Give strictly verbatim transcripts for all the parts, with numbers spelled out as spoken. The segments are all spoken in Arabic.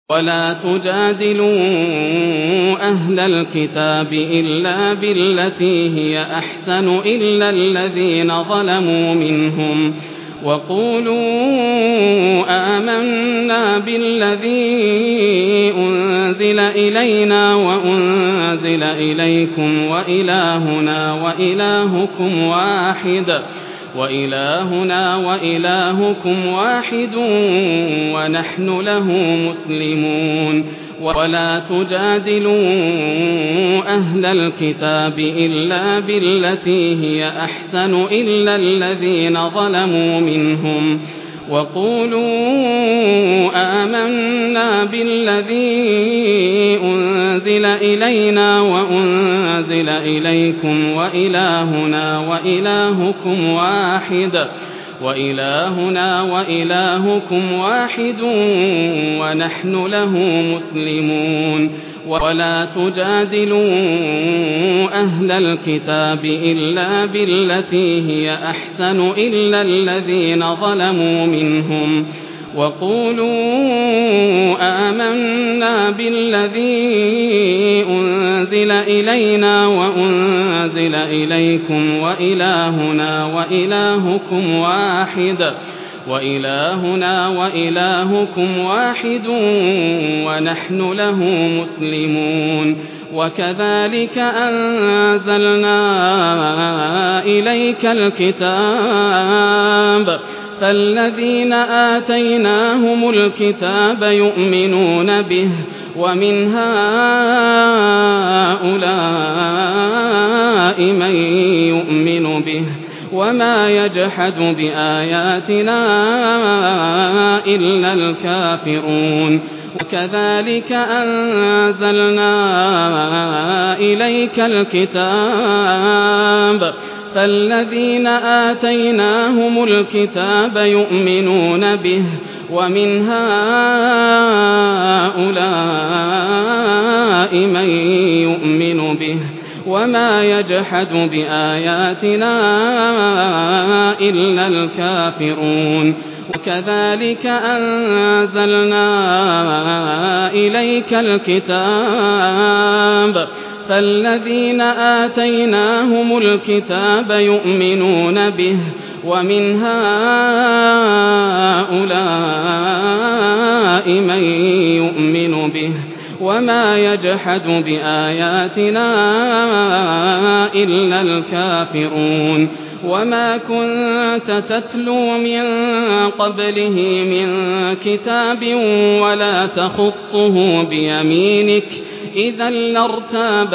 ولا تجادلوا أهل الكتاب إلا بالتي هي أحسن إلا الذين ظلموا منهم وقولوا آمنا بالذي أنزل إلينا وأنزل إليكم وإلهنا وإلهكم واحد وإلهنا وإلهكم واحد ونحن له مسلمون ولا تجادلوا أهل الكتاب إلا بالتي هي أحسن إلا الذين ظلموا منهم وقولوا آمنا بالذي أنزل إلينا وأنزل إليكم وإلهنا وإلهكم واحد وإلهنا وإلهكم واحد ونحن له مسلمون ولا تجادلوا أهل الكتاب إلا بالتي هي أحسن إلا الذين ظلموا منهم وقولوا آمنا بالذي أنزل إلينا وأنزل إليكم وإلهنا وإلهكم واحد وإلهنا وإلهكم واحد ونحن له مسلمون وكذلك أنزلنا إليك الكتاب فالذين آتيناهم الكتاب يؤمنون به ومن هؤلاء من يؤمن به وما يجحد بآياتنا إلا الكافرون وكذلك أنزلنا إليك الكتاب فالذين آتيناهم الكتاب يؤمنون به ومن هؤلاء من يؤمن به وما يجحد بآياتنا إلا الكافرون وكذلك أنزلنا إليك الكتاب فالذين آتيناهم الكتاب يؤمنون به ومن هؤلاء من يؤمن به وما يجحد بآياتنا إلا الكافرون وما كنت تتلو من قبله من كتاب ولا تخطه بيمينك إذا لارتاب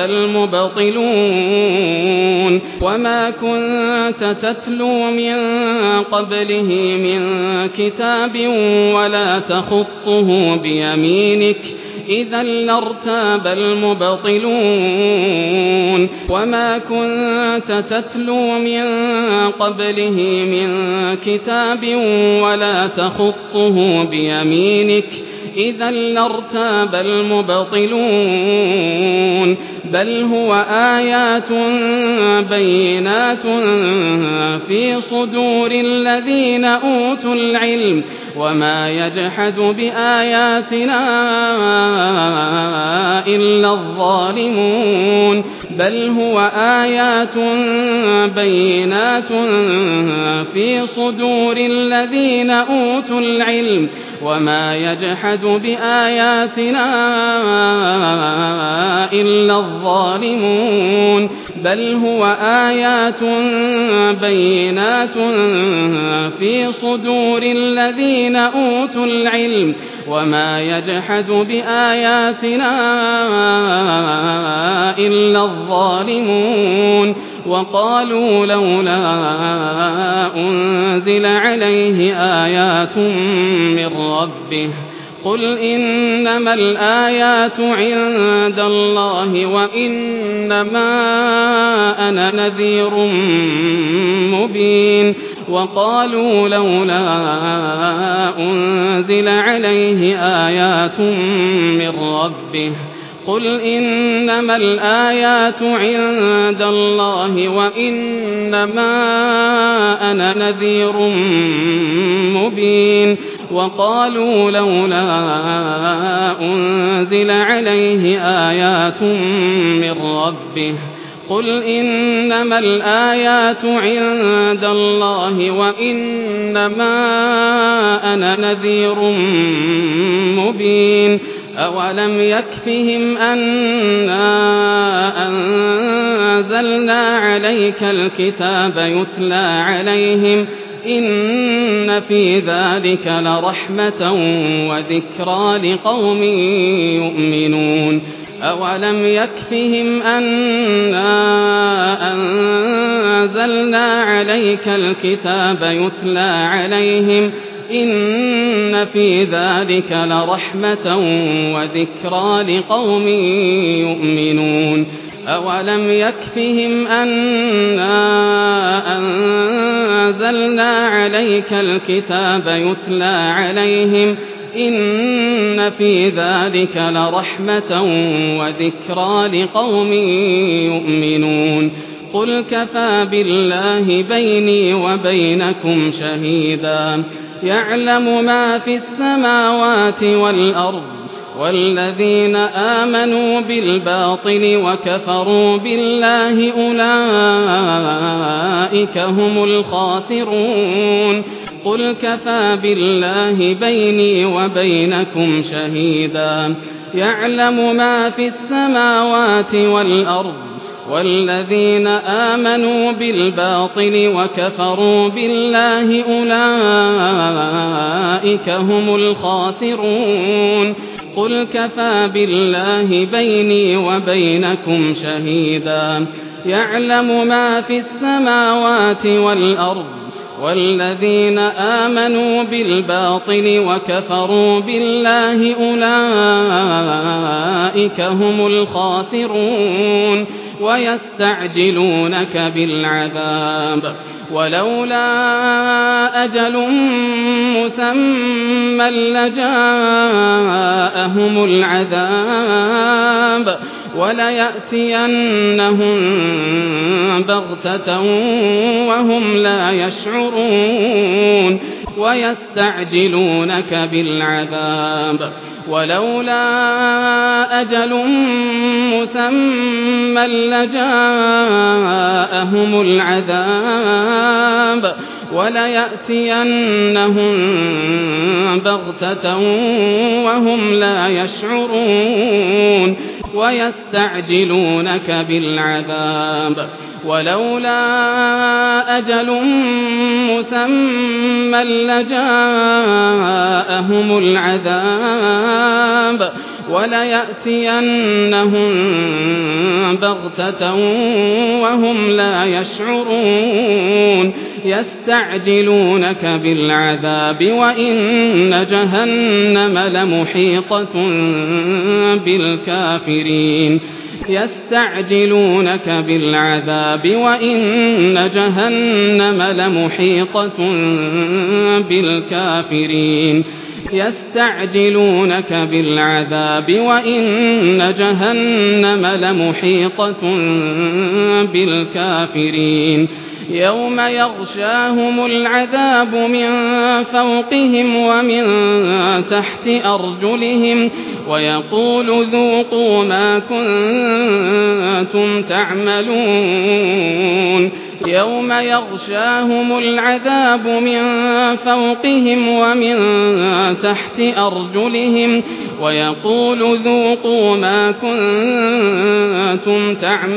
المبطلون وما كنت تتلو من قبله من كتاب ولا تخطه بيمينك إذا لارتاب المبطلون وما كنت تتلو من قبله من كتاب ولا تخطه بيمينك إذا لارتاب المبطلون بل هو آيات بينات في صدور الذين أوتوا العلم وما يجحد بآياتنا إلا الظالمون بل هو آيات بينات في صدور الذين أوتوا العلم وما يجحد بآياتنا إلا الظالمون بل هو آيات بينات في صدور الذين أوتوا العلم وما يجحد بآياتنا إلا الظالمون وقالوا لولا أنزل عليه آيات من ربه قل إنما الآيات عند الله وإنما أنا نذير مبين وقالوا لولا أنزل عليه آيات من ربه قل إنما الآيات عند الله وإنما أنا نذير مبين وقالوا لولا أنزل عليه آيات من ربه قل إنما الآيات عند الله وإنما أنا نذير مبين أولم يكفهم أنا أنزلنا عليك الكتاب يتلى عليهم إن في ذلك لرحمة وذكرى لقوم يؤمنون أولم يكفهم أنا أنزلنا عليك الكتاب يتلى عليهم إن في ذلك لرحمة وذكرى لقوم يؤمنون أولم يكفهم أنا أنزلنا عليك الكتاب يتلى عليهم إن في ذلك لرحمة وذكرى لقوم يؤمنون قل كفى بالله بيني وبينكم شهيدا يعلم ما في السماوات والأرض والذين آمنوا بالباطل وكفروا بالله أولئك هم الخاسرون قل كفى بالله بيني وبينكم شهيدا يعلم ما في السماوات والأرض والذين آمنوا بالباطل وكفروا بالله أولئك هم الخاسرون قل كفى بالله بيني وبينكم شهيدا يعلم ما في السماوات والأرض والذين آمنوا بالباطل وكفروا بالله أولئك هم الخاسرون ويستعجلونك بالعذاب ولولا أجل مسمى لجاءهم العذاب وليأتينهم بغتة وهم لا يشعرون ويستعجلونك بالعذاب ولولا أجل مسمى لجاءهم العذاب وليأتينهم بغتة وهم لا يشعرون ويستعجلونك بالعذاب ولولا أجل مسمى لجاءهم العذاب وليأتينهم بغتة وهم لا يشعرون يستعجلونك بالعذاب وإن جهنم لمحيطة بالكافرين يستعجلونك بالعذاب وإن جهنم لمحيطة بالكافرين يستعجلونك بالعذاب وإن جهنم لمحيطة بالكافرين يوم يغشاهم العذاب من فوقهم ومن تحت أرجلهم ويقول ذوقوا ما كنتم تعملون يوم يغشاهم العذاب من فوقهم ومن تحت أرجلهم ويقول ذوقوا ما كنتم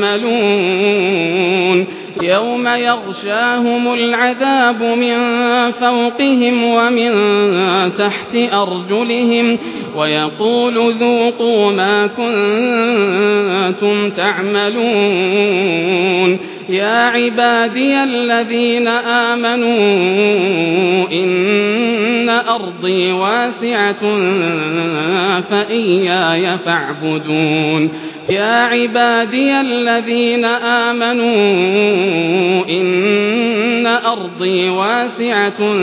تعملون يوم يغشاهم العذاب من فوقهم ومن تحت أرجلهم ويقول ذوقوا ما كنتم تعملون يا عبادي الذين آمنوا إن أرضي واسعة فإياي فاعبدون يا عبادي الذين آمنوا إن أرضي واسعة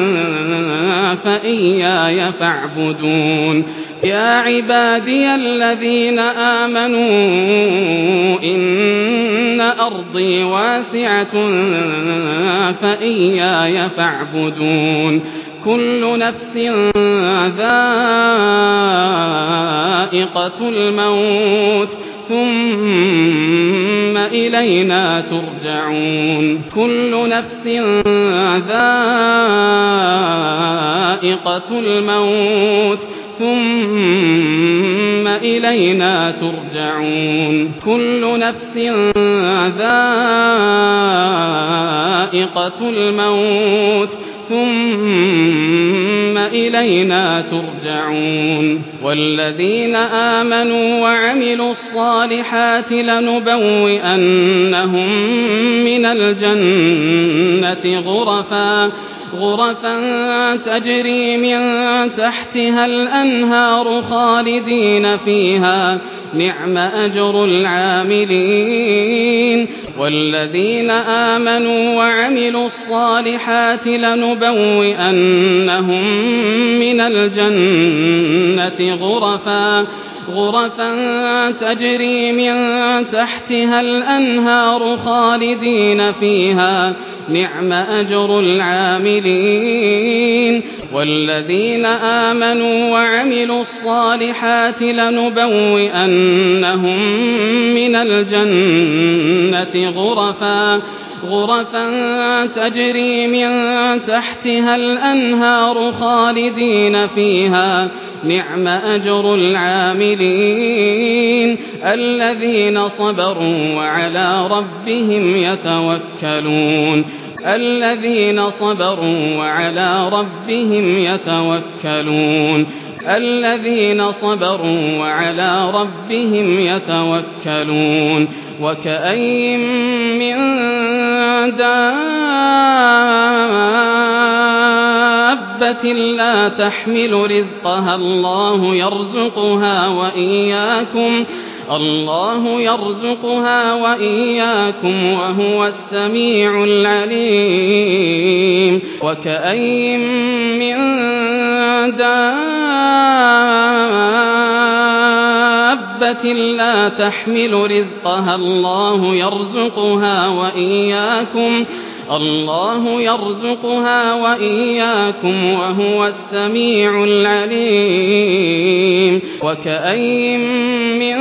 فإياي فاعبدون يا عبادي الذين آمنوا إن أرضي واسعة فإياي فاعبدون كل نفس ذائقة الموت ثم إلينا ترجعون كل نفس ذائقة الموت ثم إلينا ترجعون كل نفس ذائقة الموت ثم إلينا ترجعون والذين آمنوا وعملوا الصالحات لنبوئنهم من الجنة غرفا غرفا تجري من تحتها الأنهار خالدين فيها نعم أجر العاملين والذين آمنوا وعملوا الصالحات لنبوئنهم من الجنة غرفا غرفا تجري من تحتها الأنهار خالدين فيها نعم أجر العاملين والذين آمنوا وعملوا الصالحات لنبوئنهم من الجنة غرفا غرفا تجري من تحتها الأنهار خالدين فيها نعم أجر العاملين الذين صبروا وعلى ربهم يتوكلون الذين صبروا وعلى ربهم يتوكلون الذين صبروا وعلى ربهم يتوكلون وكأين من دابة لا تحمل رزقها الله يرزقها وإياكم الله يرزقها وإياكم وهو السميع العليم وكأين من دابة لا تحمل رزقها الله يرزقها وإياكم الله يرزقها وإياكم وهو السميع العليم وكأين من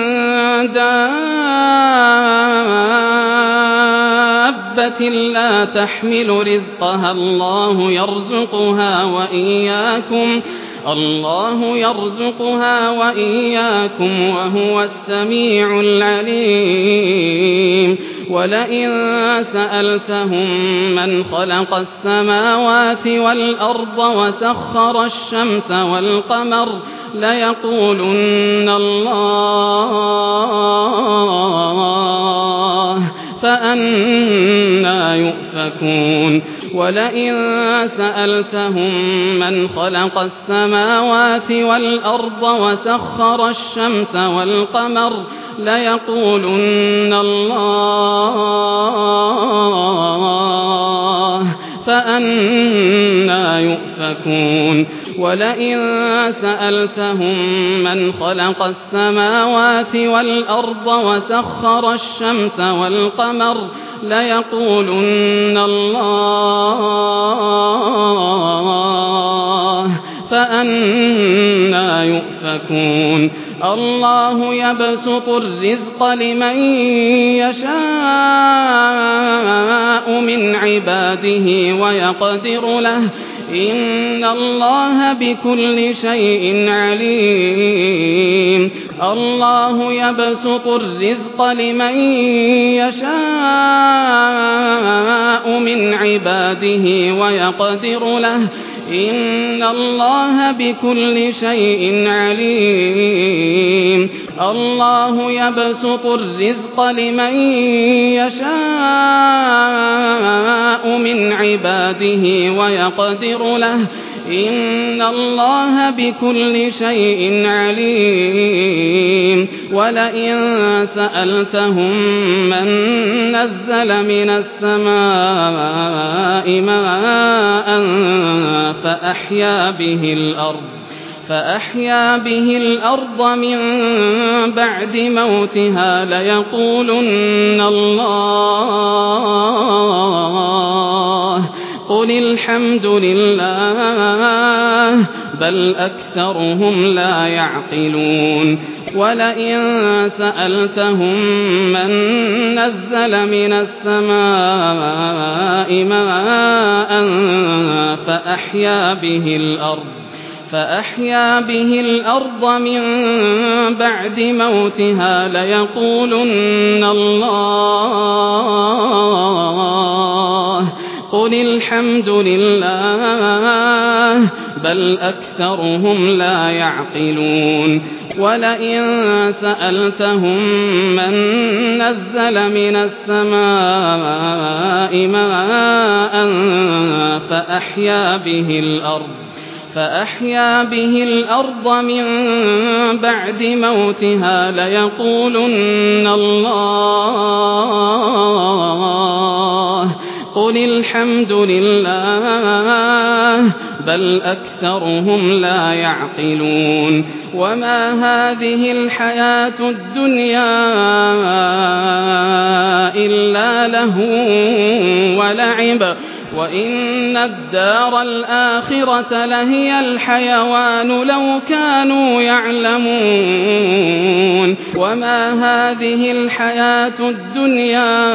دابة لا تحمل رزقها الله يرزقها وإياكم الله يرزقها وإياكم وهو السميع العليم ولئن سألتهم من خلق السماوات والأرض وسخر الشمس والقمر ليقولن الله فأنى يؤفكون ولئن سألتهم من خلق السماوات والأرض وسخر الشمس والقمر ليقولن الله فأنى يؤفكون ولئن سألتهم من خلق السماوات والأرض وسخر الشمس والقمر ليقولن الله فأنى يؤفكون الله يبسط الرزق لمن يشاء من عباده ويقدر له إن الله بكل شيء عليم الله يبسط الرزق لمن يشاء من عباده ويقدر له إن الله بكل شيء عليم الله يبسط الرزق لمن يشاء من عباده ويقدر له إن الله بكل شيء عليم ولئن سألتهم من نزل من السماء ماء فأحيا به الأرض فأحيا به الأرض من بعد موتها ليقولن الله قل الحمد لله بل أكثرهم لا يعقلون ولئن سألتهم من نزل من السماء ماء فأحيا به الأرض فأحيا به الأرض من بعد موتها ليقولن الله قل الحمد لله بل أكثرهم لا يعقلون ولئن سألتهم من نزل من السماء ماء فأحيا به الأرض فأحيا به الأرض من بعد موتها ليقولن الله قل الحمد لله بل أكثرهم لا يعقلون وما هذه الحياة الدنيا إلا لهو ولعب وإن الدار الآخرة لهي الحيوان لو كانوا يعلمون وما هذه الحياة الدنيا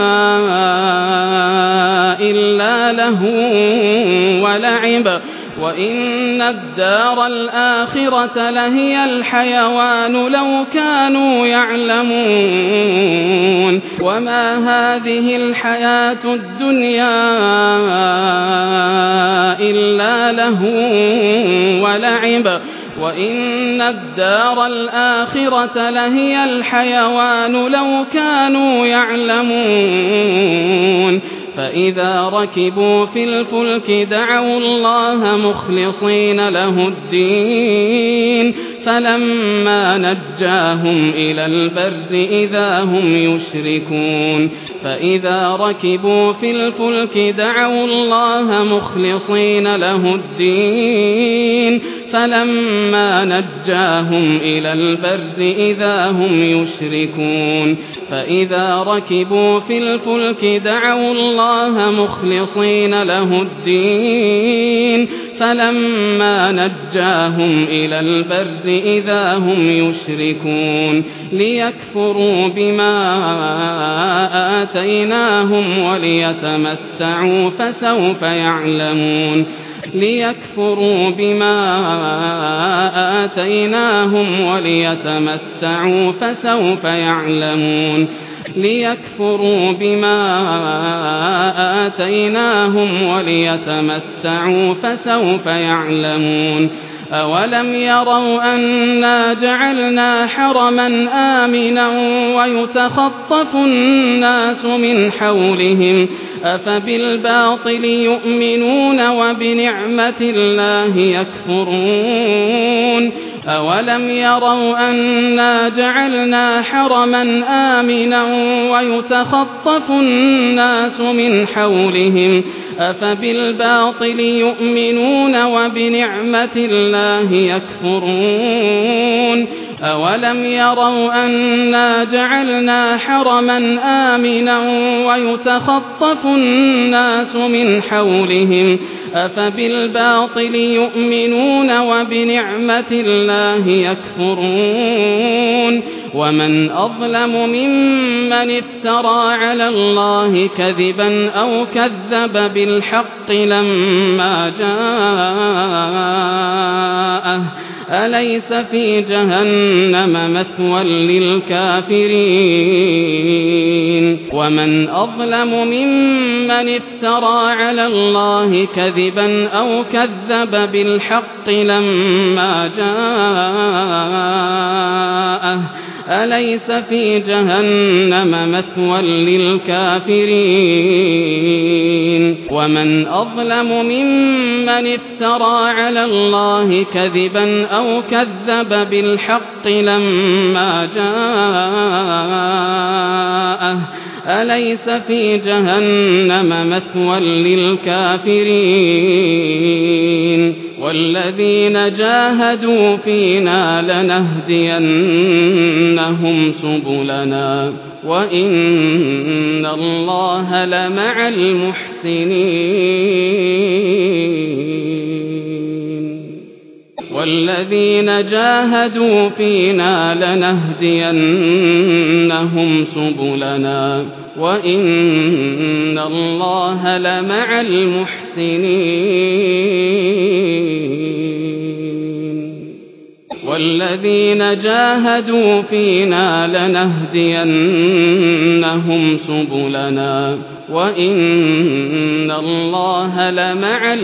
إلا لهو ولعب وإن الدار الآخرة لهي الحيوان لو كانوا يعلمون وما هذه الحياة الدنيا إلا لهو ولعب وإن الدار الآخرة لهي الحيوان لو كانوا يعلمون فإذا ركبوا في الفلك دعوا الله مخلصين له الدين فلما نجاهم إلى البر إذا هم يشركون فإذا ركبوا في الفلك دعوا الله مخلصين له الدين فلما نجاهم إلى البر إذا هم يشركون فإذا ركبوا في الفلك دعوا الله مخلصين له الدين فلما نجاهم إلى البر إذا هم يشركون ليكفروا بما آتيناهم وليتمتعوا فسوف يعلمون ليكفروا بما آتيناهم وليتمتعوا فسوف يعلمون ليكفروا بما آتيناهم وليتمتعوا فسوف يعلمون أولم يروا أنا جعلنا حرما آمنا ويتخطف الناس من حولهم أفبالباطل يؤمنون وبنعمة الله يكفرون أولم يروا أنا جعلنا حرما آمنا ويتخطف الناس من حولهم أفبالباطل يؤمنون وبنعمة الله يكفرون أولم يروا أنا جعلنا حرما آمنا ويتخطف الناس من حولهم أفبالباطل يؤمنون وبنعمة الله يكفرون ومن أظلم ممن افترى على الله كذبا أو كذب بالحق لما جاءه أليس في جهنم مثوى للكافرين ومن أظلم ممن افترى على الله كذبا أو كذب بالحق لما جاءه أليس في جهنم مثوى للكافرين ومن أظلم ممن افترى على الله كذبا أو كذب بالحق لما جاءه أليس في جهنم مثوى للكافرين والذين جاهدوا فينا لنهدينهم سبلنا وإن الله لمع المحسنين والذين جاهدوا فينا لنهدينهم سبلنا وإن الله لمع المحسنين والذين جاهدوا فينا لنهدينهم سبلنا وإن الله لمع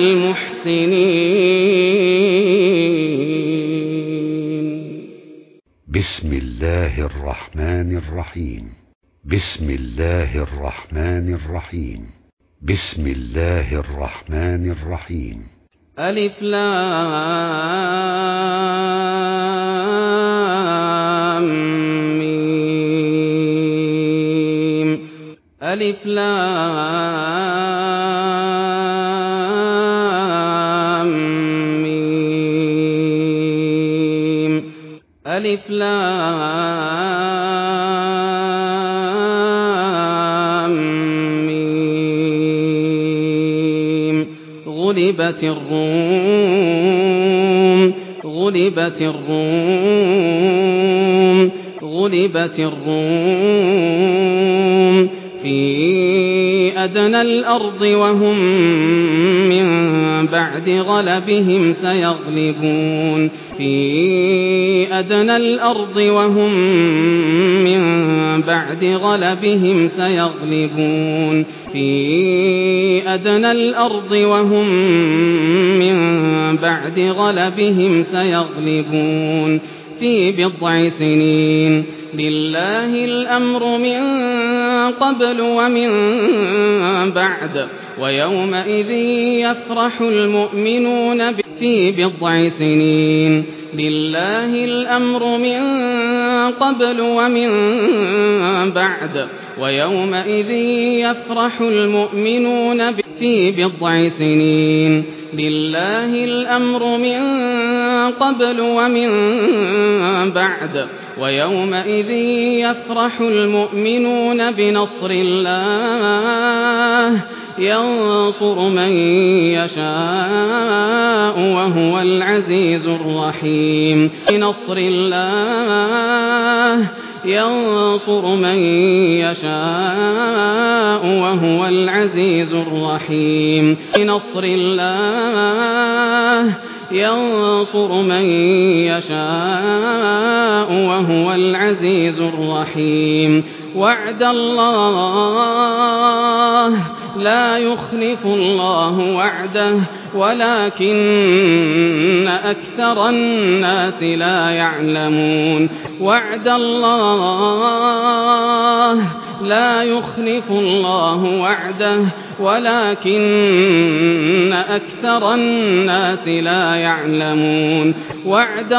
المحسنين. بسم الله الرحمن الرحيم. بسم الله الرحمن الرحيم. بسم الله الرحمن الرحيم. ألف لام ميم. ألف لام ميم. ألف لام ميم. غلبت الروم غلبت الروم غلبت الروم في أدنى الأرض وهم من بعد غلبهم سيغلبون في أدنى الأرض وهم من بعد غلبهم سيغلبون في أدنى الأرض وهم من بعد غلبهم سيغلبون في بضع سنين لله الأمر من قبل ومن بعد ويومئذ يفرح المؤمنون في بضع سنين لله الأمر من قبل ومن بعد ويومئذ يفرح المؤمنون في بضع سنين لله الأمر من قبل ومن بعد ويومئذ يفرح المؤمنون بنصر الله ينصر من يشاء وهو العزيز الرحيم بنصر الله ينصر من يشاء وهو العزيز الرحيم بنصر الله ينصر من يشاء وهو العزيز الرحيم وعد الله لا يخلف الله وعده ولكن أكثر الناس لا يعلمون وعد الله لا يخلف الله وعده ولكن أكثر الناس لا يعلمون وعد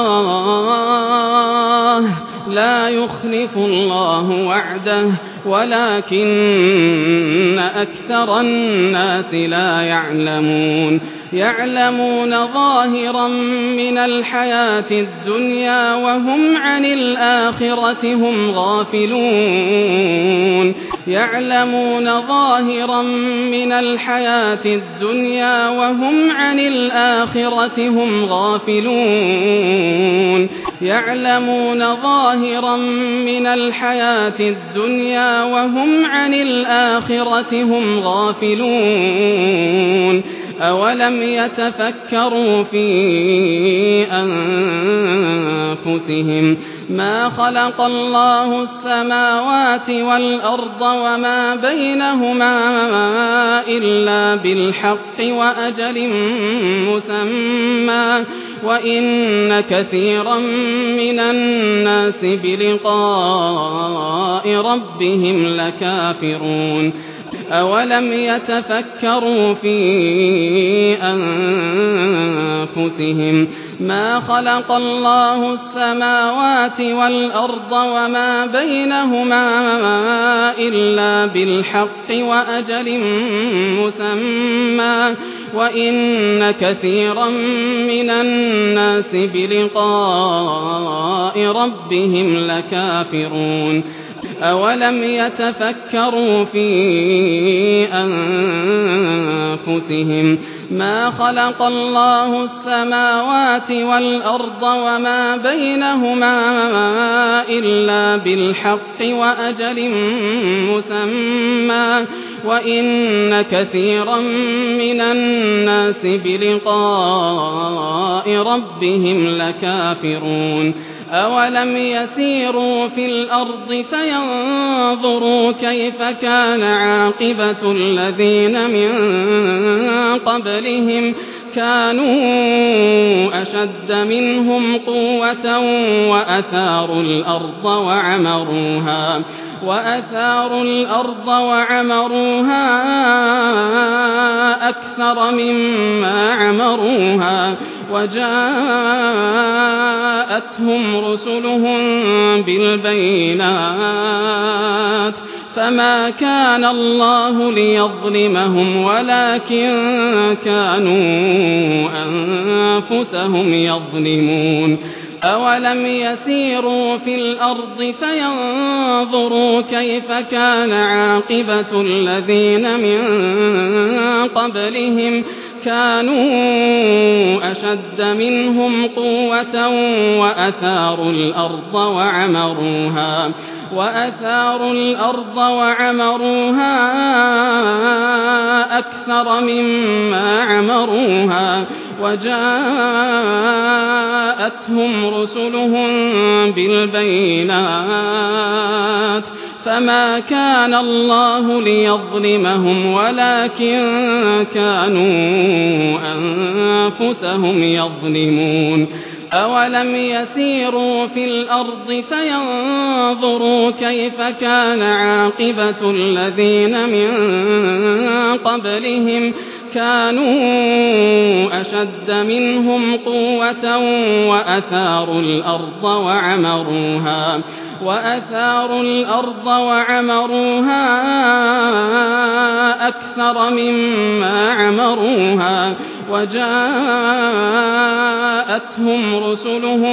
الله لا يخلف الله وعده ولكن أكثر الناس لا يعلمون يعلمون ظاهرا من الحياة الدنيا وهم عن الآخرة هم غافلون يعلمون ظاهرا من الحياة الدنيا وهم عن الآخرة هم غافلون يعلمون ظاهرا من الحياة الدنيا وهم عن الآخرة هم غافلون أولم يتفكروا في أنفسهم ما خلق الله السماوات والأرض وما بينهما إلا بالحق وأجل مسمى وإن كثيرا من الناس بلقاء ربهم لكافرون أولم يتفكروا في أنفسهم ما خلق الله السماوات والأرض وما بينهما إلا بالحق وأجل مسمى وإن كثيرا من الناس بلقاء ربهم لكافرون أولم يتفكروا في أنفسهم ما خلق الله السماوات والأرض وما بينهما إلا بالحق وأجل مسمى وإن كثيرا من الناس بلقاء ربهم لكافرون أولم يسيروا في الأرض فينظروا كيف كان عاقبة الذين من قبلهم كانوا أشد منهم قوة وأثاروا الأرض وعمروها وأثاروا الأرض وعمروها أكثر مما عمروها وجاءتهم رسلهم بالبينات فما كان الله ليظلمهم ولكن كانوا أنفسهم يظلمون أولم يسيروا في الأرض فينظروا كيف كان عاقبة الذين من قبلهم كانوا أشد منهم قوة وأثاروا الأرض وعمروها وأثاروا الأرض وعمروها أكثر مما عمروها وجاءتهم رسلهم بالبينات فما كان الله ليظلمهم ولكن كانوا أنفسهم يظلمون أولم يسيروا في الأرض فينظروا كيف كان عاقبة الذين من قبلهم كانوا أشد منهم قوة وأثاروا الأرض وعمروها وأثاروا الأرض وعمروها أكثر مما عمروها وجاءتهم رسلهم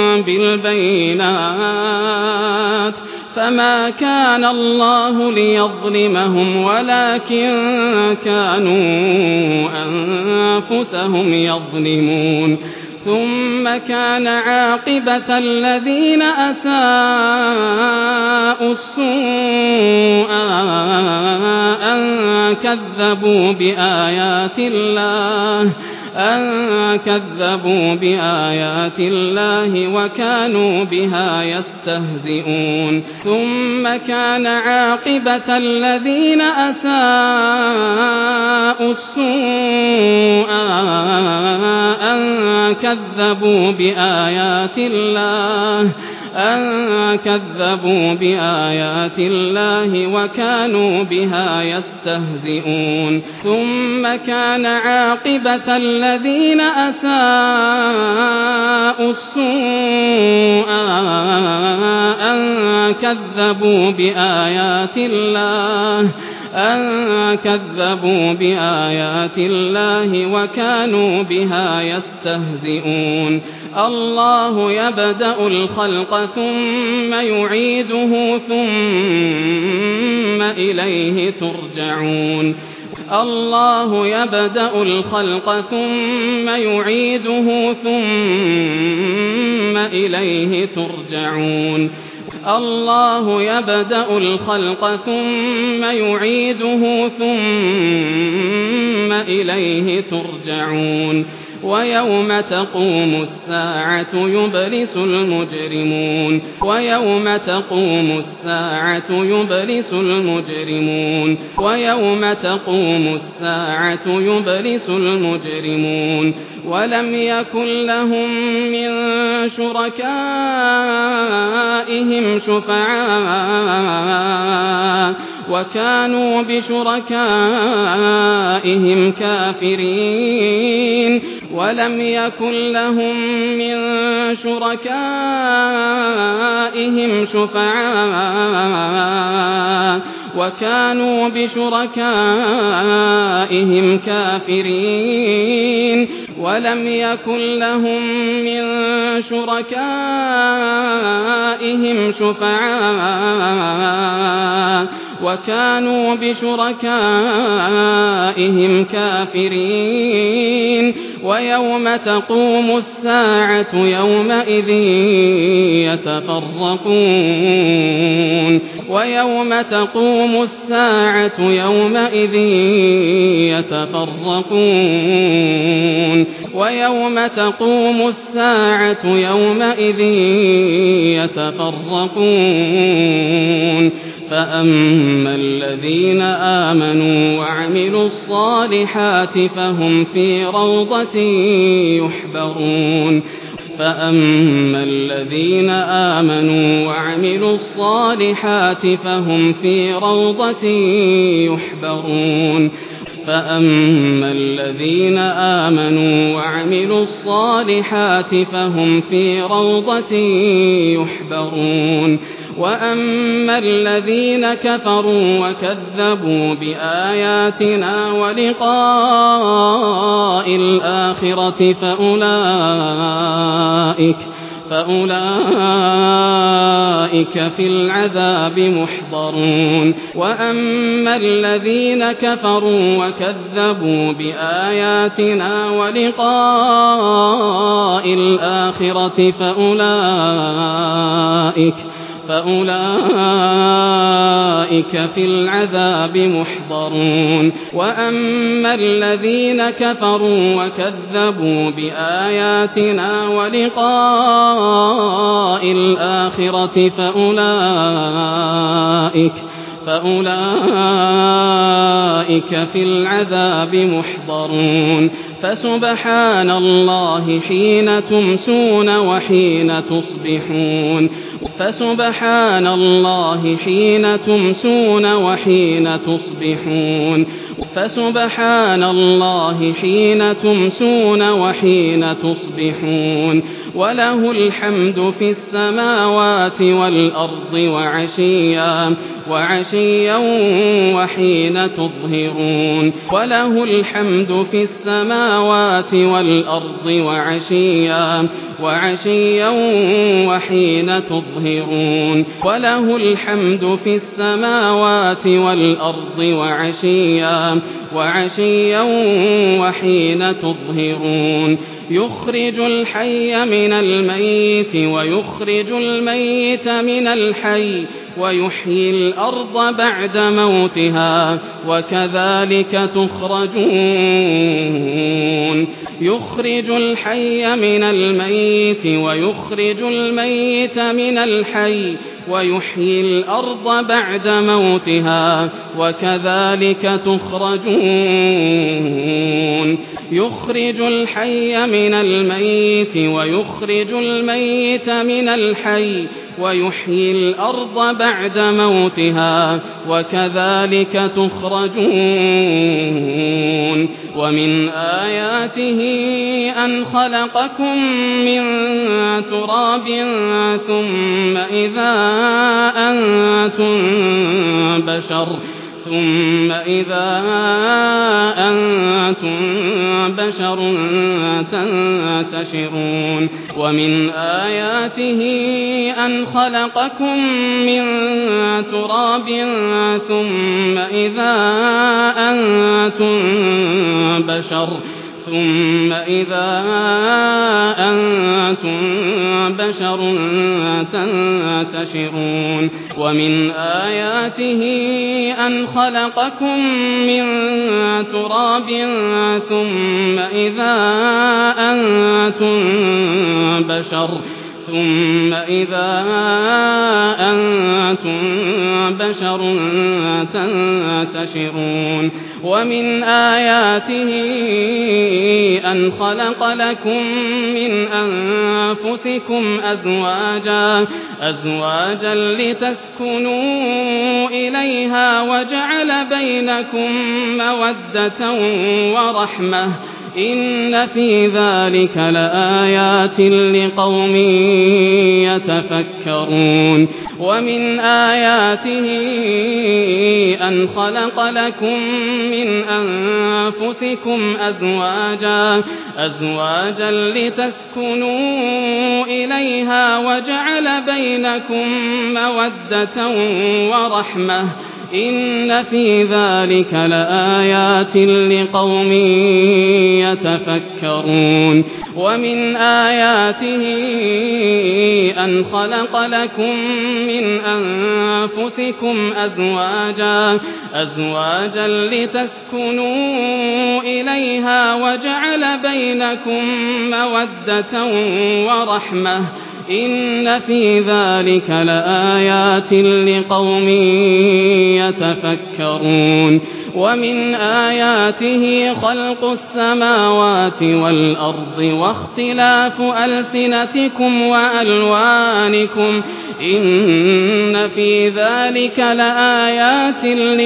بالبينات فما كان الله ليظلمهم ولكن كانوا أنفسهم يظلمون ثم كان عاقبة الذين أساءوا السوء أن كذبوا بآيات الله أن كذبوا بآيات الله وكانوا بها يستهزئون ثم كان عاقبة الذين أساءوا السوء أن كذبوا بآيات الله أن كذبوا بآيات الله وكانوا بها يستهزئون ثم كان عاقبة الذين أساءوا السوء أن كذبوا بآيات الله أن كذبوا بآيات الله وكانوا بها يستهزئون الله يبدأ الخلق ثم يعيده ثم إليه ترجعون الله يبدأ الخلق ثم يعيده ثم إليه ترجعون الله يبدأ الخلق ثم يعيده ثم إليه ترجعون ويوم تقوم الساعة يبلس المجرمون ويوم تقوم الساعة يبلس المجرمون ويوم تقوم الساعة يبلس المجرمون ولم يكن لهم من شركائهم شفعاء وكانوا بشركائهم كافرين ولم يكن لهم من شركائهم شفعاء وكانوا بشركائهم كافرين ولم يكن لهم من شركائهم شفعاء وكانوا بشركائهم كافرين ويوم تقوم الساعة يومئذ يتفرقون ويوم تقوم الساعة يومئذ يتفرقون ويوم تقوم الساعة يومئذ يتفرقون فأما الذين آمنوا وعملوا الصالحات فهم في روضة يحبرون فأما الذين آمنوا وعملوا الصالحات فهم في روضة يحبرون فأما الذين آمنوا وعملوا الصالحات فهم في روضة يحبرون وأما الذين كفروا وكذبوا بآياتنا ولقاء الآخرة فأولئك فأولئك في العذاب محضرون وأما الذين كفروا وكذبوا بآياتنا ولقاء الآخرة فأولئك فأولئك في العذاب محضرون وأما الذين كفروا وكذبوا بآياتنا ولقاء الآخرة فأولئك فأولئك في العذاب محضرون فسبحان الله حين تمسون وحين تصبحون فسبحان الله حين تمسون وحين تصبحون فسبحان الله حين تمسون وحين تصبحون وله الحمد في السماوات والأرض وعشيا وعشيا وحين تظهرون وله الحمد في السماوات والأرض وعشيا وعشيا وحين تظهرون وله الحمد في السماوات والأرض وعشيا وعشيا وحين تظهرون يخرج الحي من الميت ويخرج الميت من الحي ويحيي الأرض بعد موتها وكذلك تخرجون يخرج الحي من الميت ويخرج الميت من الحي ويحيي الأرض بعد موتها وكذلك تخرجون يخرج الحي من الميت ويخرج الميت من الحي ويحيي الأرض بعد موتها وكذلك تخرجون ومن آياته أن خلقكم من تراب ثم إذا أنتم بشر ثم إذا أنتم بشر تنتشرون ومن آياته أن خلقكم من تراب ثم إذا أنتم بشر ثم إذا أنتم بشر تنتشرون ومن آياته أن خلقكم من تراب ثم إذا أنتم بشر ثم إذا أنتم بشر تنتشرون ومن آياته أن خلق لكم من أنفسكم أزواجا أزواجا لتسكنوا إليها وجعل بينكم مودة ورحمة إن في ذلك لآيات لقوم يتفكرون ومن آياته أن خلق لكم من أنفسكم أزواجا أزواجا لتسكنوا إليها وجعل بينكم مودة ورحمة إن في ذلك لآيات لقوم يتفكرون ومن آياته أن خلق لكم من أنفسكم أزواجا أزواجا لتسكنوا إليها وجعل بينكم مودة ورحمة إن في ذلك لآيات لقوم يتفكرون ومن آياته خلق السماوات والأرض واختلاف ألسنتكم وألوانكم إن في ذلك لآيات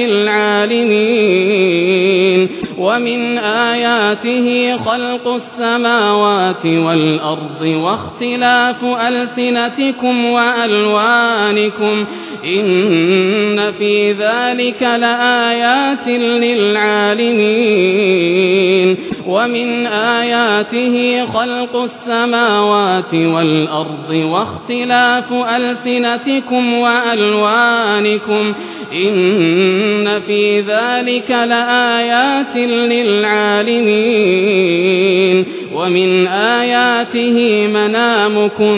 للعالمين ومن آياته خلق السماوات والأرض واختلاف ألسنتكم وألوانكم إن في ذلك لآيات للعالمين ومن آياته خلق السماوات والأرض واختلاف ألسنتكم وألوانكم إن في ذلك لآيات للعالمين ومن آياته منامكم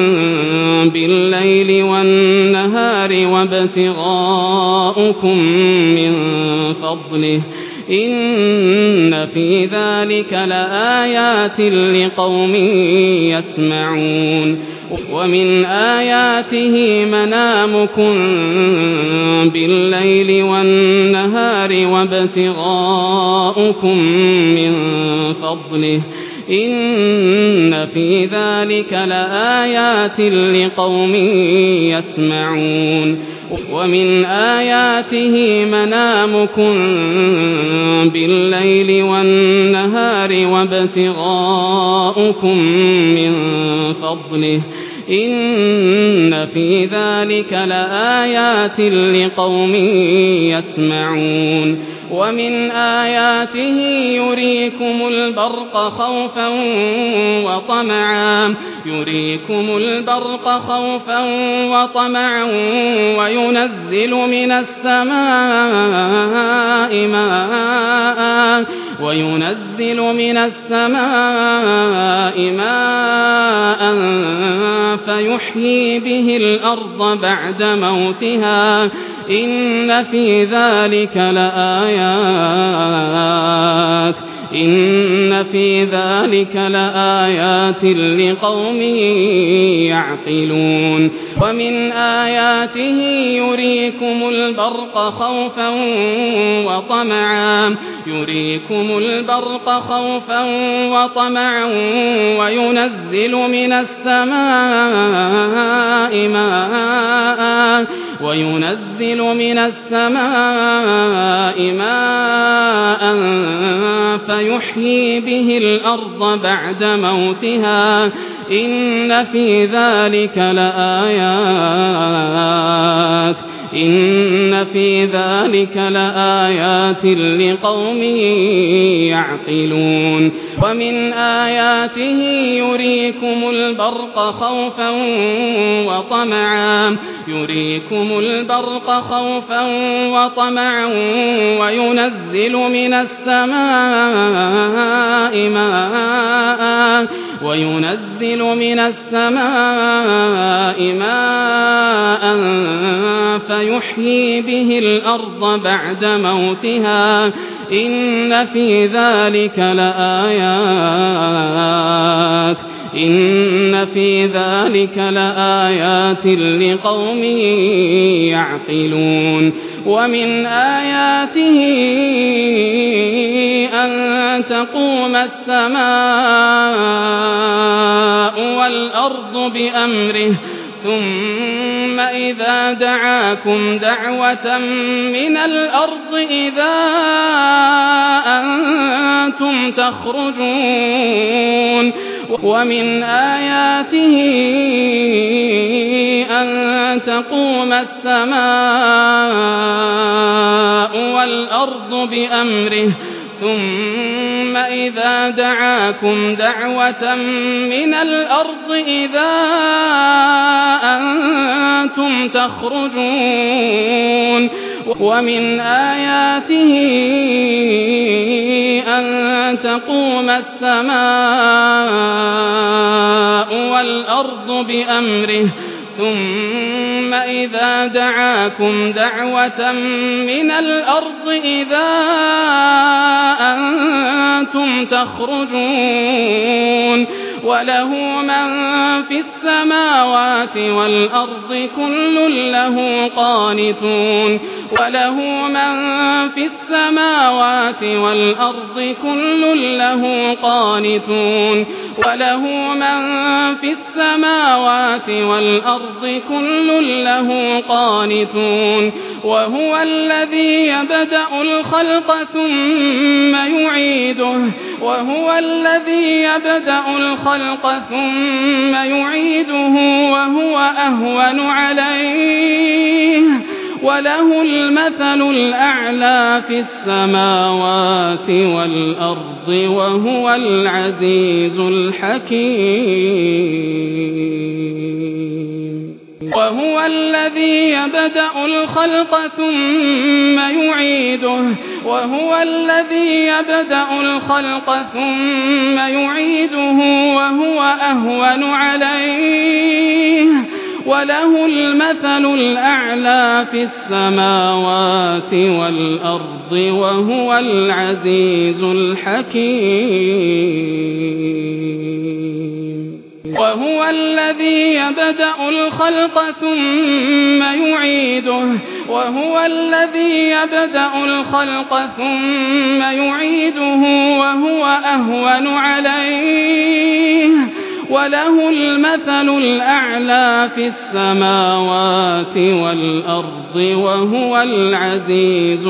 بالليل والنهار وابتغاؤكم من فضله إن في ذلك لآيات لقوم يسمعون ومن آياته منامكم بالليل والنهار وابتغاؤكم من فضله إن في ذلك لآيات لقوم يسمعون ومن آياته منامكم بالليل والنهار وابتغاؤكم من فضله إن في ذلك لآيات لقوم يسمعون ومن آياته يريكم البرق خوفا وطمعا يريكم البرق خوفا وطمعا وينزل من السماء ماء وينزل من السماء ماء فيحيي به الأرض بعد موتها إن في ذلك لآيات إن في ذلك لآيات لقوم يعقلون ومن آياته يريكم البرق خوفا وطمعا يريكم البرق خوفا وطمعا وينزل من السماء ماء وينزل من السماء ماء فيحيي به الأرض بعد موتها إن في ذلك لآيات إن في ذلك لآيات لقوم يعقلون ومن آياته يريكم البرق خوفا وطمعا يريكم البرق خوفا وطمعا وينزل من السماء ماء وينزل من السماء ماء فيحيي به الأرض بعد موتها إن في ذلك لآيات إن في ذلك لآيات لقوم يعقلون ومن آياته أن تقوم السماء والأرض بأمره ثم إذا دعاكم دعوة من الأرض إذا أنتم تخرجون ومن آياته أن تقوم السماء والأرض بأمره ثم إذا دعاكم دعوة من الأرض إذا أنتم تخرجون ومن آياته أن تقوم السماء والأرض بأمره ثم إذا دعاكم دعوة من الأرض إذا أنتم تخرجون وله من في السماوات والأرض كل له قانتون وله من في السماوات والأرض كل له قانتون وله من في السماوات والأرض كل له قانتون وهو الذي يبدأ الخلق ثم يعيده وهو الذي يبدأ الخلق ثم يعيده وهو أهون عليه وله المثل الأعلى في السماوات والأرض وهو العزيز الحكيم وهو الذي يبدأ الخلق ثم يعيده وهو الذي يبدأ الخلق ثم يعيده وهو أهون عليه وله المثل الأعلى في السماوات والأرض وهو العزيز الحكيم وهو الذي يبدأ الخلق ثم يعيده وهو الذي يبدأ الخلق ثم يعيده وهو أهون عليه وله المثل الأعلى في السماوات والأرض وهو العزيز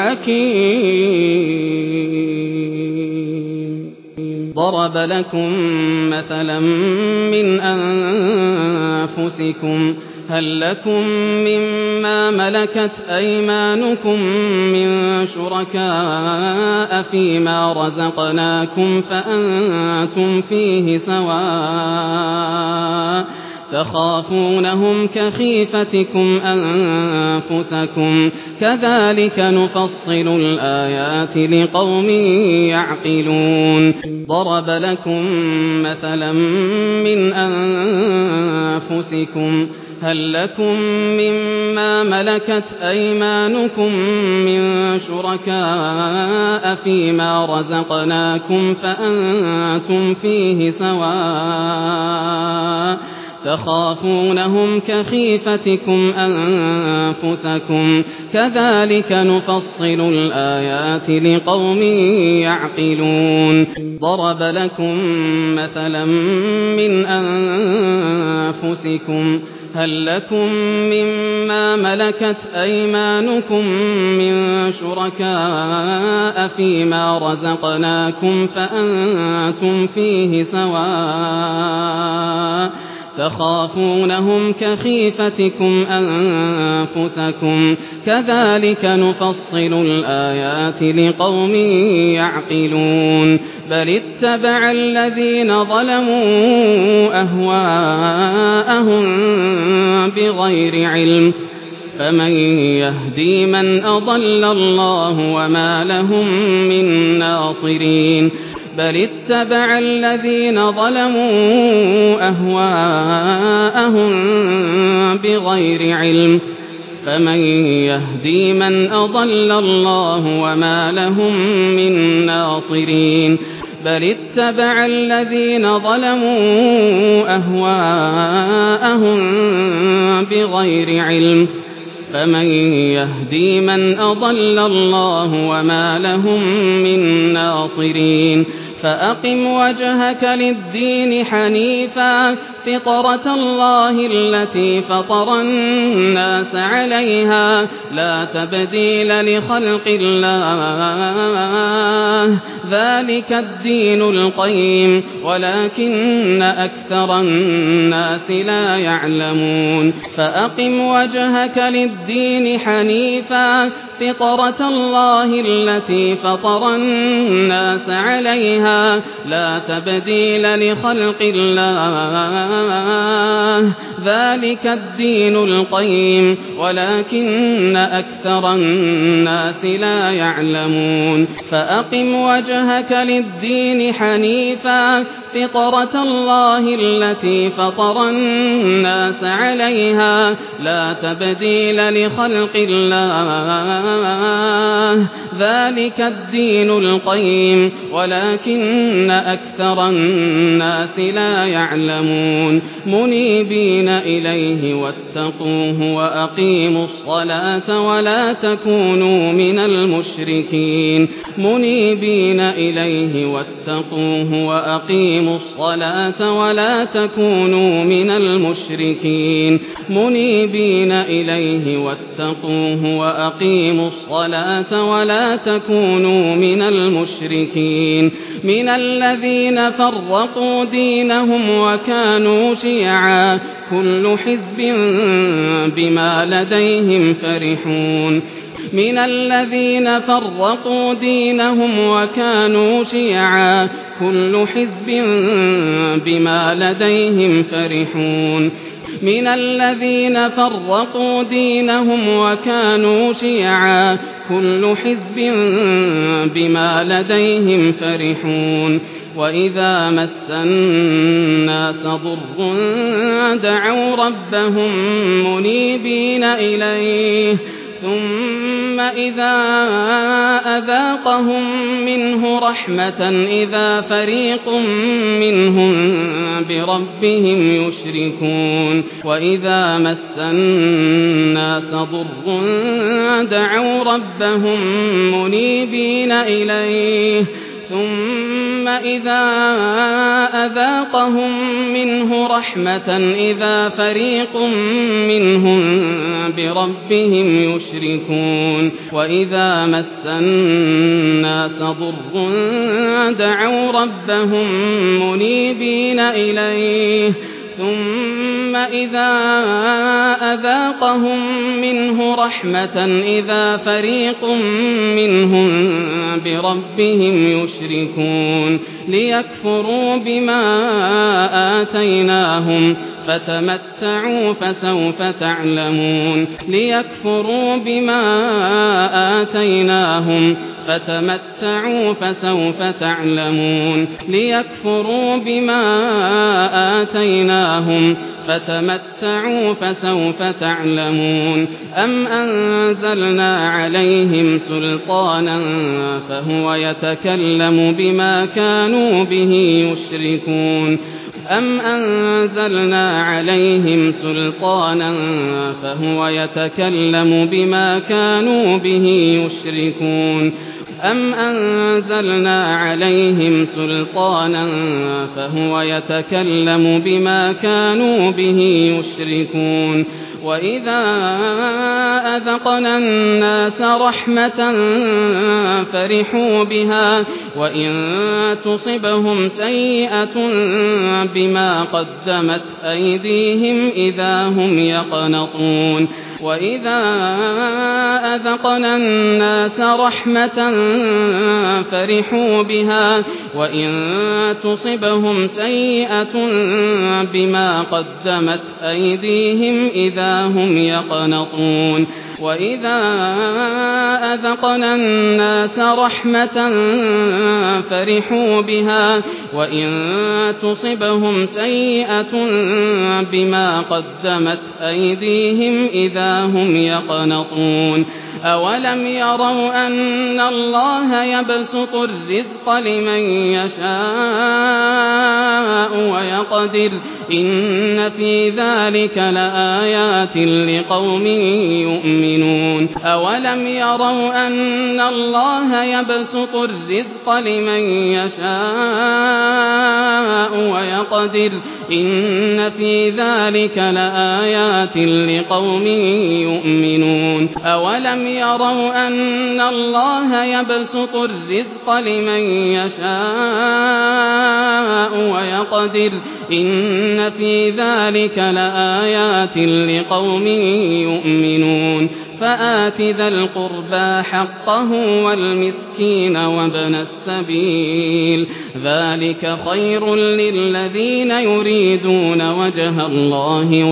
الحكيم ضرب لكم مثلا من أنفسكم هل لكم مما ملكت أيمانكم من شركاء فيما رزقناكم فأنتم فيه سواء تخافونهم كخيفتكم أنفسكم كذلك نفصل الآيات لقوم يعقلون ضرب لكم مثلا من أنفسكم هل لكم مما ملكت أيمانكم من شركاء فيما رزقناكم فأنتم فيه سواء تخافونهم كخيفتكم أنفسكم كذلك نفصل الآيات لقوم يعقلون ضرب لكم مثلا من أنفسكم هل لكم مما ملكت أيمانكم من شركاء فيما رزقناكم فأنتم فيه سواء تخافونهم كخيفتكم أنفسكم كذلك نفصل الآيات لقوم يعقلون بل اتبع الذين ظلموا أهواءهم بغير علم فمن يهدي من أضل الله وما لهم من ناصرين بل اتبع الذين ظلموا أهواءهم بغير علم فمن يهدي من أضل الله وما لهم من ناصرين بل اتبع الذين ظلموا أهواءهم بغير علم فمن يهدي من أضل الله وما لهم من ناصرين فأقم وجهك للدين حنيفا فطرة الله التي فطر الناس عليها لا تبديل لخلق الله ذلك الدين القيم ولكن أكثر الناس لا يعلمون فأقم وجهك للدين حنيفا فطرة الله التي فطر الناس عليها لا تبديل لخلق الله ذلك الدين القيم ولكن أكثر الناس لا يعلمون فأقم وجهك للدين حنيفا فطرة الله التي فطر الناس عليها لا تبديل لخلق الله ذلك الدين القيم ولكن أكثر الناس لا يعلمون منيبين إليه واتقوه وأقيموا الصلاة ولا تكونوا من المشركين منيبين إليه واتقوه وأقيموا الصلاة ولا تكونوا من المشركين منيبين إليه واتقوه وأقيموا الصلاة ولا تكونوا من المشركين من الذين فرقوا دينهم وكانوا شيعا كل حزب بما لديهم فرحون من الذين فرقوا دينهم وكانوا شيعا كل حزب بما لديهم فرحون من الذين فرقوا دينهم وكانوا شيعا كل حزب بما لديهم فرحون وإذا مس الناس ضر دعوا ربهم منيبين إليه ثم إذا أذاقهم منه رحمة إذا فريق منهم بربهم يشركون وإذا مس الناس ضر دعوا ربهم منيبين إليه ثم إذا أذاقهم منه رحمة إذا فريق منهم بربهم يشركون وإذا مس الناس ضر دعوا ربهم منيبين إليه ثم إذا أذاقهم منه رحمة إذا فريق منهم بربهم يشركون ليكفروا بما آتيناهم فتمتعوا فسوف تعلمون ليكفروا بما آتيناهم فتمتعوا فسوف تعلمون ليكفروا بما آتيناهم فتمتعوا فسوف تعلمون أم أنزلنا عليهم سلطانا فهو يتكلم بما كانوا به يشركون أم أنزلنا عليهم سلطانا فهو يتكلم بما كانوا به يشركون أم أنزلنا عليهم سلطانا فهو يتكلم بما كانوا به يشركون وإذا أذقنا الناس رحمة فرحوا بها وإن تصبهم سيئة بما قدمت أيديهم إذا هم يقنطون وإذا أذقنا الناس رحمة فرحوا بها وإن تصبهم سيئة بما قدمت أيديهم إذا هم يقنطون وإذا أذقنا الناس رحمة فرحوا بها وإن تصبهم سيئة بما قدمت أيديهم إذا هم يقنطون أولم يروا أن الله يبسط الرزق لمن يشاء ويقدر إن في ذلك لآيات لقوم يؤمنون أولم يروا أن الله يبسط الرزق لمن يشاء ويقدر إن في ذلك لآيات لقوم يؤمنون أولم يروا أن الله يبسط الرزق لمن يشاء ويقدر إن في ذلك لآيات لقوم يؤمنون فآت ذا القربى حقه والمسكين وابن السبيل ذلك خير للذين يريدون وجه الله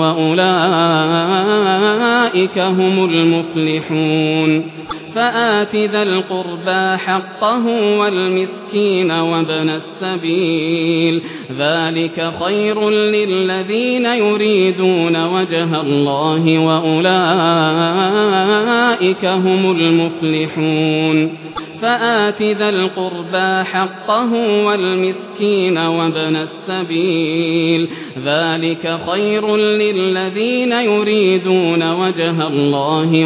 وأولئك هم المفلحون فآت ذا القربى حقه والمسكين وابن السبيل ذلك خير للذين يريدون وجه الله وأولئك هم المفلحون فآت ذا القربى حقه والمسكين وابن السبيل ذلك خير للذين يريدون وجه الله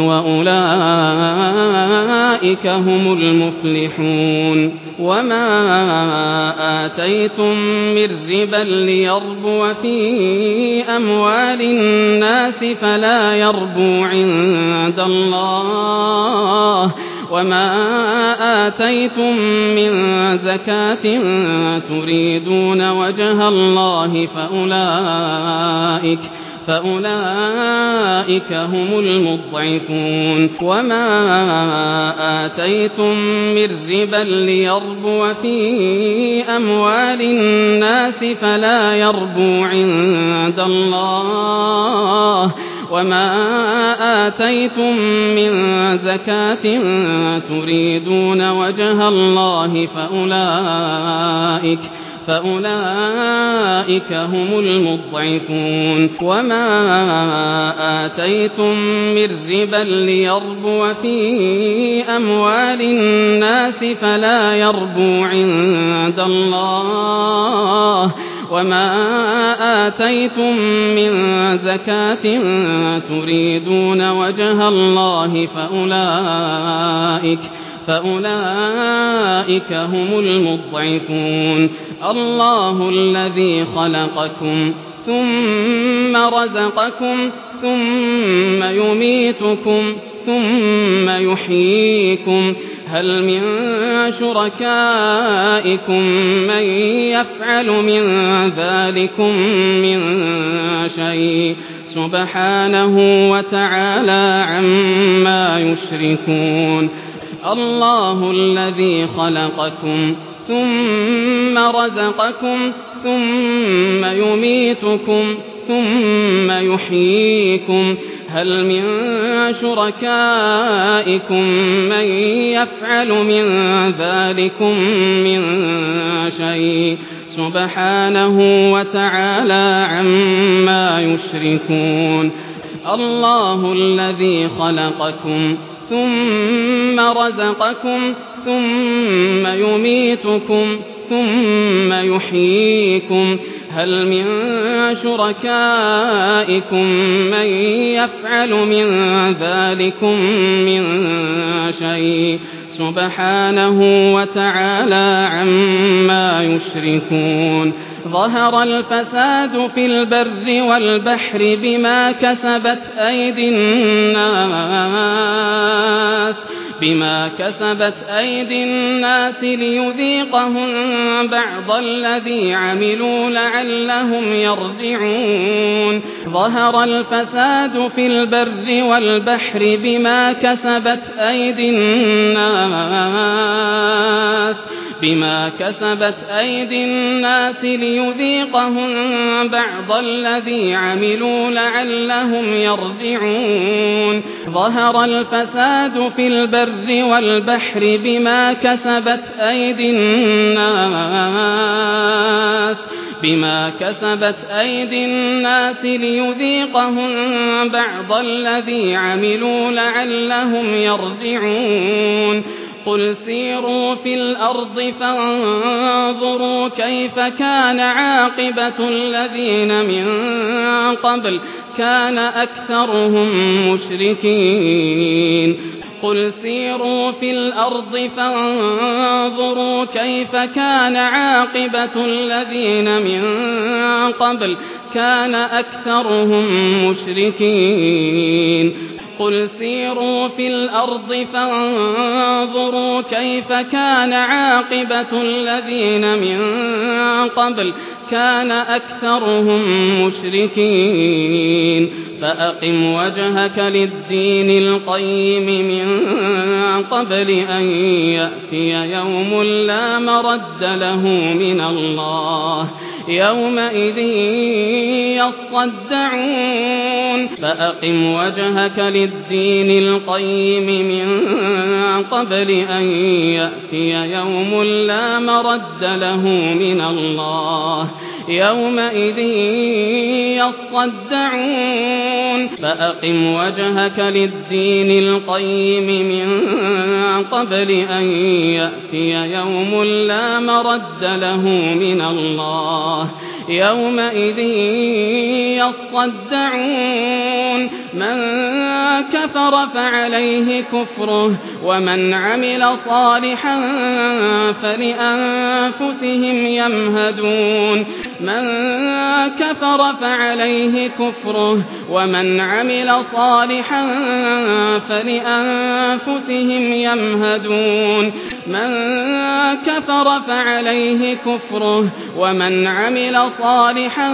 وأولئك هم المفلحون وما آتيتم من ربا ليربو في أموال الناس فلا يربو عند الله وما آتيتم من زكاة تريدون وجه الله فأولئك فأولئك هم المضعفون وما آتيتم من ربا ليربو في أموال الناس فلا يربو عند الله وما آتيتم من زكاة تريدون وجه الله فأولئك فأولئك هم المضعفون وما آتيتم من ربا ليربو في أموال الناس فلا يربو عند الله وما آتيتم من زكاة تريدون وجه الله فأولئك فأولئك هم المضعفون الله الذي خلقكم ثم رزقكم ثم يميتكم ثم يحييكم هل من شركائكم من يفعل من ذلكم من شيء سبحانه وتعالى عما يشركون الله الذي خلقكم ثم رزقكم ثم يميتكم ثم يحييكم هل من شركائكم من يفعل من ذلكم من شيء سبحانه وتعالى عما يشركون الله الذي خلقكم ثم رزقكم ثم يميتكم ثم يحييكم هل من شركائكم من يفعل من ذلكم من شيء سبحانه وتعالى عما يشركون ظهر الفساد في البر والبحر بما كسبت أيدي الناس بما كسبت أيدي الناس ليذيقهم بعض الذي عملوا لعلهم يرجعون ظهر الفساد في البر والبحر بما كسبت أيدي الناس بما كسبت أيدي الناس ليذيقهم بعض الذي عملوا لعلهم يرجعون ظهر الفساد في البر والبحر بما كسبت أيدي الناس بما كسبت أيدي الناس ليذيقهم بعض الذي عملوا لعلهم يرجعون قل سيروا في الأرض فانظروا كيف كان عاقبة الذين من قبل كان أكثرهم مشركين قل سيروا في الأرض فانظروا كيف كان عاقبة الذين من قبل كان أكثرهم مشركين قل سيروا في الأرض فانظروا كيف كان عاقبة الذين من قبل كان أكثرهم مشركين فأقم وجهك للدين القيم من قبل أن يأتي يوم لا مرد له من الله يومئذ يصدعون فأقم وجهك للدين القيم من قبل أن يأتي يوم لا مرد له من الله يومئذ يصدعون فأقم وجهك للدين القيم من قبل أن يأتي يوم لا مرد له من الله يومئذ يصدعون من كفر فعليه كفره ومن عمل صالحا فلأنفسهم يمهدون من كفر فعليه كفره ومن عمل صالحا فلأنفسهم يمهدون من كفر فعليه كفره ومن عمل صالحا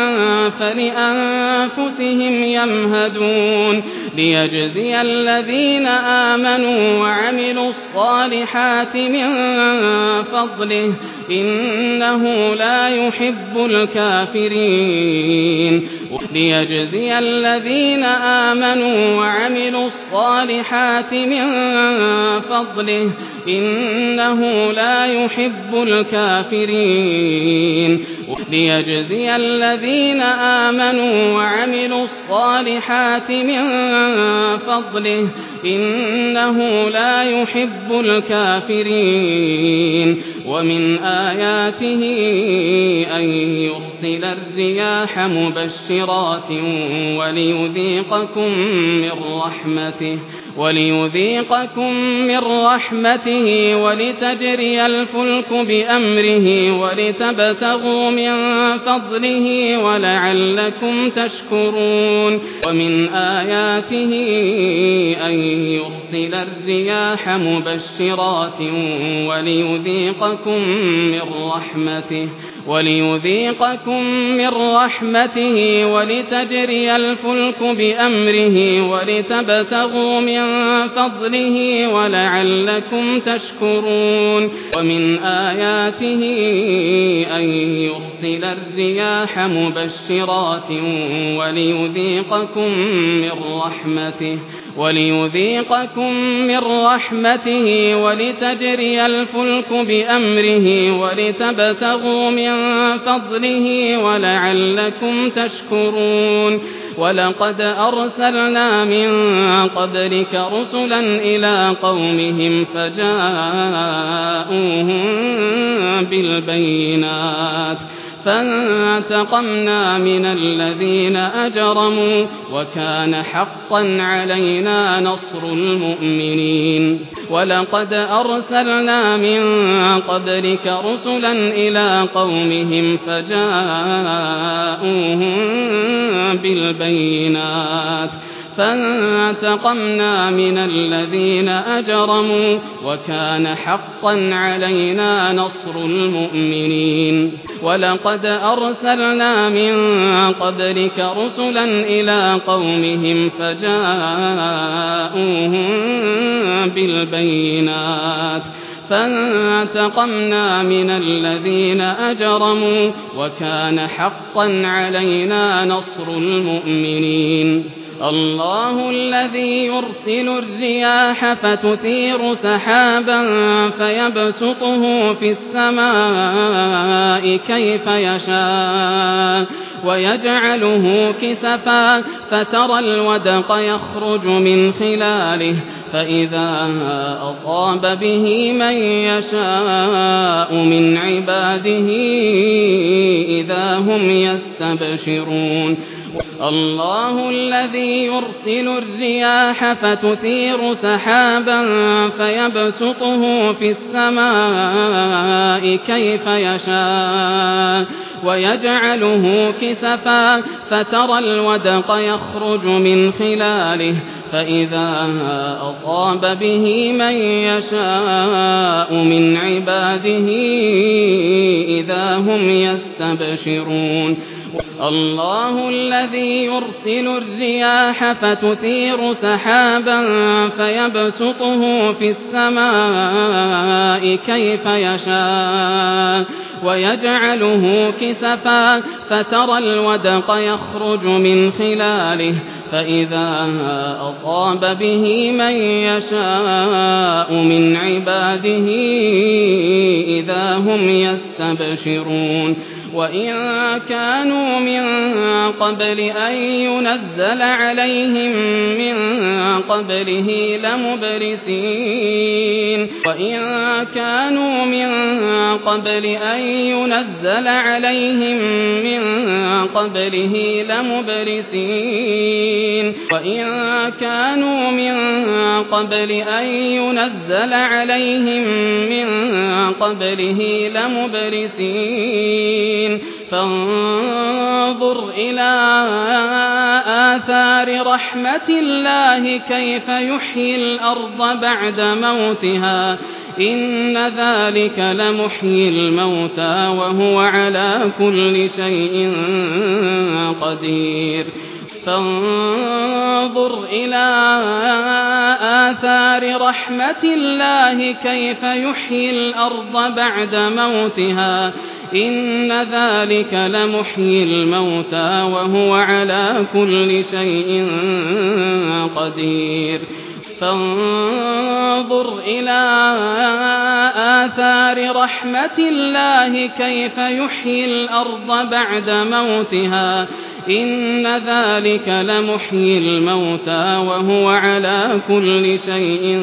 فلأنفسهم يمهدون ليجزي الذين آمنوا وعملوا الصالحات من فضله إنه لا يحب الكافرين ليجزي الذين آمنوا وعملوا الصالحات من فضله إنه لا يحب الكافرين ليجزي الذين آمنوا وعملوا الصالحات من فضله إنه لا يحب الكافرين ومن آياته أن يرسل الرياح مبشرات وليذيقكم من رحمته وليذيقكم من رحمته ولتجري الفلك بأمره ولتبتغوا من فضله ولعلكم تشكرون ومن آياته أن يرسل الرياح مبشرات وليذيقكم من رحمته وليذيقكم من رحمته ولتجري الفلك بأمره ولتبتغوا من فضله ولعلكم تشكرون ومن آياته أن يرسل الرياح مبشرات وليذيقكم من رحمته وليذيقكم من رحمته ولتجري الفلك بأمره ولتبتغوا من فضله ولعلكم تشكرون ولقد أرسلنا من قبلك رسلا إلى قومهم فجاءوهم بالبينات فانتقمنا من الذين أجرموا وكان حقا علينا نصر المؤمنين ولقد أرسلنا من قبلك رسلا إلى قومهم فجاءوهم بالبينات فانتقمنا من الذين أجرموا وكان حقا علينا نصر المؤمنين ولقد أرسلنا من قبلك رسلا إلى قومهم فجاءوهم بالبينات فانتقمنا من الذين أجرموا وكان حقا علينا نصر المؤمنين الله الذي يرسل الرياح فتثير سحابا فيبسطه في السماء كيف يشاء ويجعله كسفا فترى الودق يخرج من خلاله فإذا أصاب به من يشاء من عباده إذا هم يستبشرون الله الذي يرسل الرياح فتثير سحابا فيبسطه في السماء كيف يشاء ويجعله كسفا فترى الودق يخرج من خلاله فإذا أصاب به من يشاء من عباده إذا هم يستبشرون الله الذي يرسل الرياح فتثير سحابا فيبسطه في السماء كيف يشاء ويجعله كسفا فترى الودق يخرج من خلاله فإذا أصاب به من يشاء من عباده إذا هم يستبشرون وإن كانوا من قبل أن ينزل عليهم من قبله لمبلسين وإن كانوا من قبل أن ينزل عليهم من قبله لمبلسين وإن كانوا من قبل أن ينزل عليهم من قبله لمبلسين فانظر إلى آثار رحمة الله كيف يحيي الأرض بعد موتها إن ذلك لمحيي الموتى وهو على كل شيء قدير فانظر إلى آثار رحمة الله كيف يحيي الأرض بعد موتها إن ذلك لمحيي الموتى وهو على كل شيء قدير فانظر إلى آثار رحمة الله كيف يحيي الأرض بعد موتها إن ذلك لمحيي الموتى وهو على كل شيء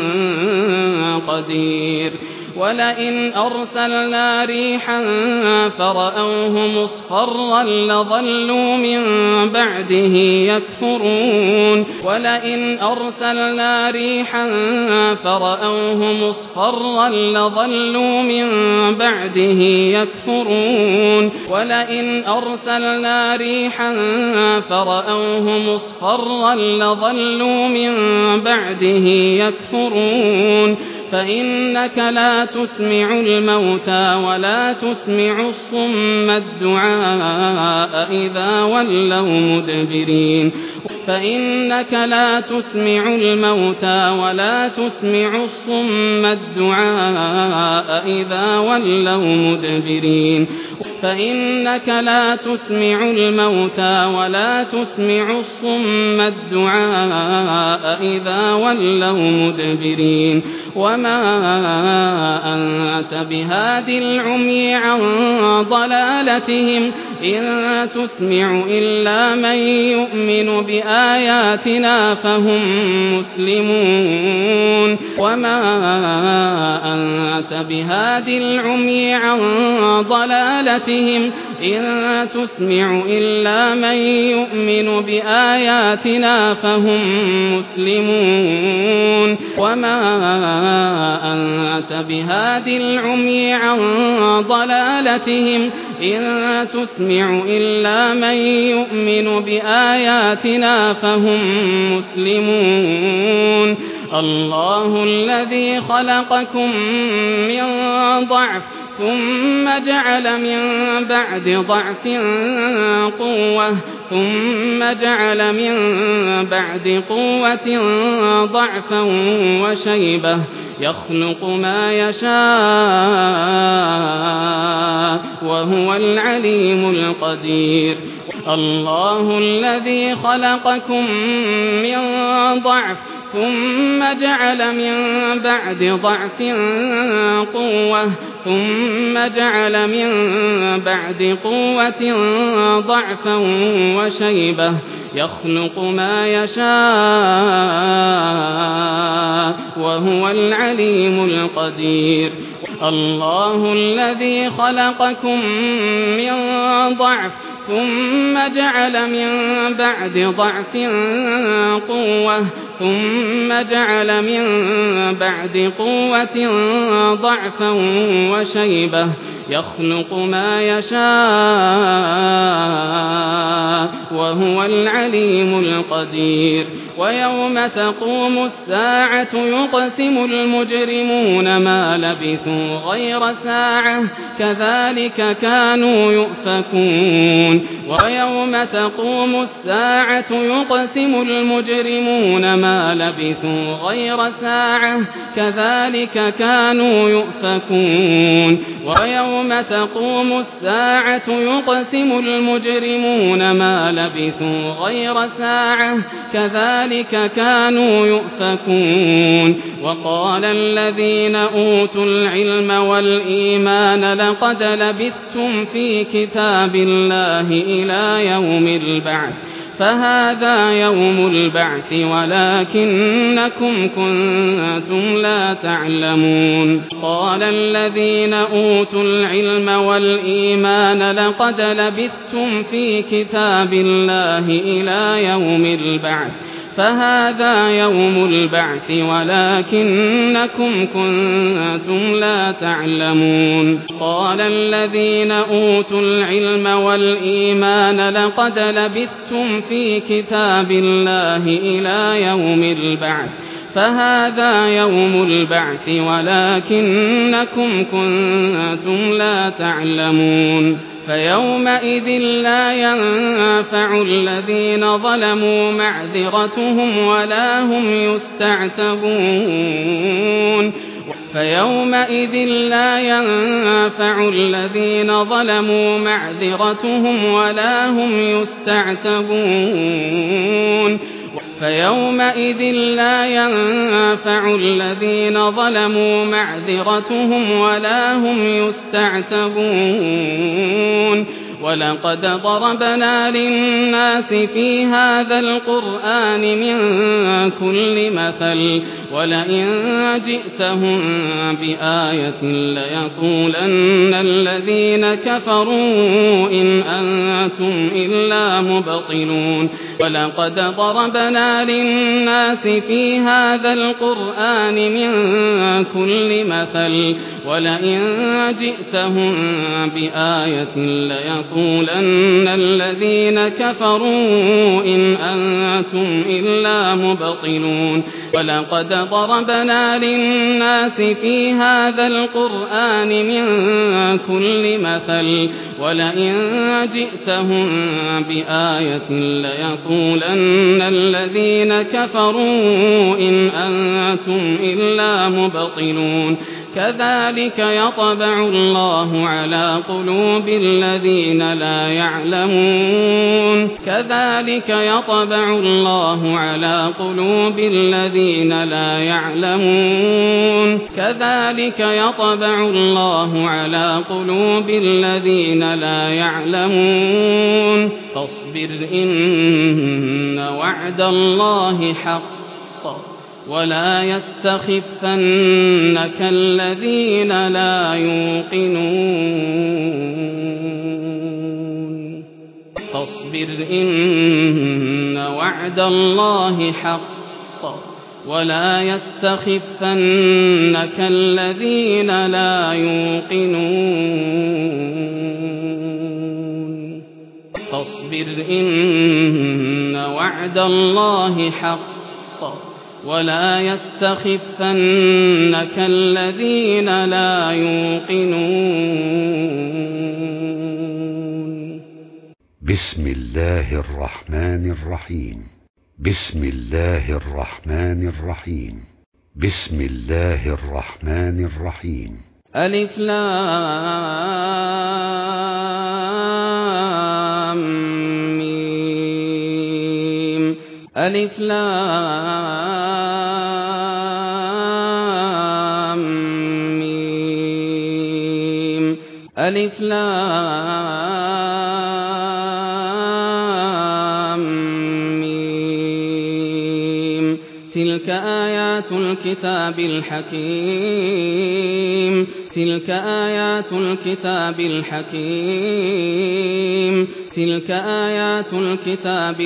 قدير ولئن أرسلنا ريحا فرأوه مصفرا لظلوا من بعده يكفرون ولئن أرسلنا ريحا فرأوه مصفرا لظلوا من بعده يكفرون ولئن أرسلنا ريحا فرأوه مصفرا لظلوا من بعده يكفرون فإنك لا تسمع الموتى ولا تسمع الصم الدعاء إذا ولوا مدبرين فإنك لا تسمع الموتى ولا تسمع الصم الدعاء إذا ولوا مدبرين فإنك لا تسمع الموتى ولا تسمع الصم الدعاء إذا ولوا مدبرين وما أنت بهاد العمي عن ضلالتهم إن تسمع إلا من يؤمن بآياتنا فهم مسلمون وما أنت بهاد العمي عن ضلالتهم إن تسمع إلا من يؤمن بآياتنا فهم مسلمون وما أنت بهاد العمي عن ضلالتهم إن تسمع إلا من يؤمن بآياتنا فهم مسلمون الله الذي خلقكم من ضعف ثم جعل من بعد ضعف قوة ثم جعل من بعد قوة ضعفا وشيبة يخلق ما يشاء وهو العليم القدير الله الذي خلقكم من ضعف ثم جعل من بعد ضعف قوة ثم جعل من بعد قوة ضعفا وشيبة يخلق ما يشاء وهو العليم القدير الله الذي خلقكم من ضعف ثم جعل من بعد ضعف قوة ثم جعل من بعد قوة ضعفا وشيبة يخلق ما يشاء وهو العليم القدير ويوم تقوم الساعة يقسم المجرمون ما لبثوا غير ساعة كذلك كانوا يؤفكون ويوم تقوم الساعة يقسم المجرمون ما لبثوا غير ساعة كذلك كانوا يؤفكون ويوم تقوم الساعة يقسم المجرمون ما لبثوا غير ساعة كذلك كانوا يؤفكون وقال الذين أوتوا العلم والإيمان لقد لبثتم في كتاب الله إلى يوم البعث فهذا يوم البعث ولكنكم كنتم لا تعلمون قال الذين أوتوا العلم والإيمان لقد لبثتم في كتاب الله إلى يوم البعث فهذا يوم البعث ولكنكم كنتم لا تعلمون قال الذين أوتوا العلم والإيمان لقد لبثتم في كتاب الله إلى يوم البعث فهذا يوم البعث ولكنكم كنتم لا تعلمون فيومئذ لا ينفع الذين ظلموا معذرتهم ولا هم يستعتبون فيومئذ لا ينفع الذين ظلموا معذرتهم ولا هم يستعتبون فيومئذ لا ينفع الذين ظلموا معذرتهم ولا هم يستعتبون ولقد ضربنا للناس في هذا القرآن من كل مثل ولئن جئتهم بآية ليقولن الذين كفروا إن أنتم إلا مبطلون ولقد ضربنا للناس في هذا القرآن من كل مثل ولئن جئتهم بآية ليقولن الذين كفروا إن أنتم إلا مبطلون ولقد ضربنا للناس في هذا القرآن من كل مثل ولئن جئتهم بآية ليقولن الذين كفروا إن أنتم إلا مبطلون كذلك يطبع الله على قلوب الذين لا يعلمون كذلك يطبع الله على قلوب الذين لا يعلمون كذلك يطبع الله على قلوب الذين لا يعلمون فاصبر إن وعد الله حق ولا يستخفنك الذين لا يوقنون فاصبر إن وعد الله حق ولا يستخفنك الذين لا يوقنون فاصبر إن وعد الله حق ولا يستخفنك الذين لا يوقنون بسم الله الرحمن الرحيم بسم الله الرحمن الرحيم بسم الله الرحمن الرحيم ألف لام ميم ألف لام ألف لام ميم تلك آيات الكتاب الحكيم تلك آيات الكتاب الحكيم تلك آيات الكتاب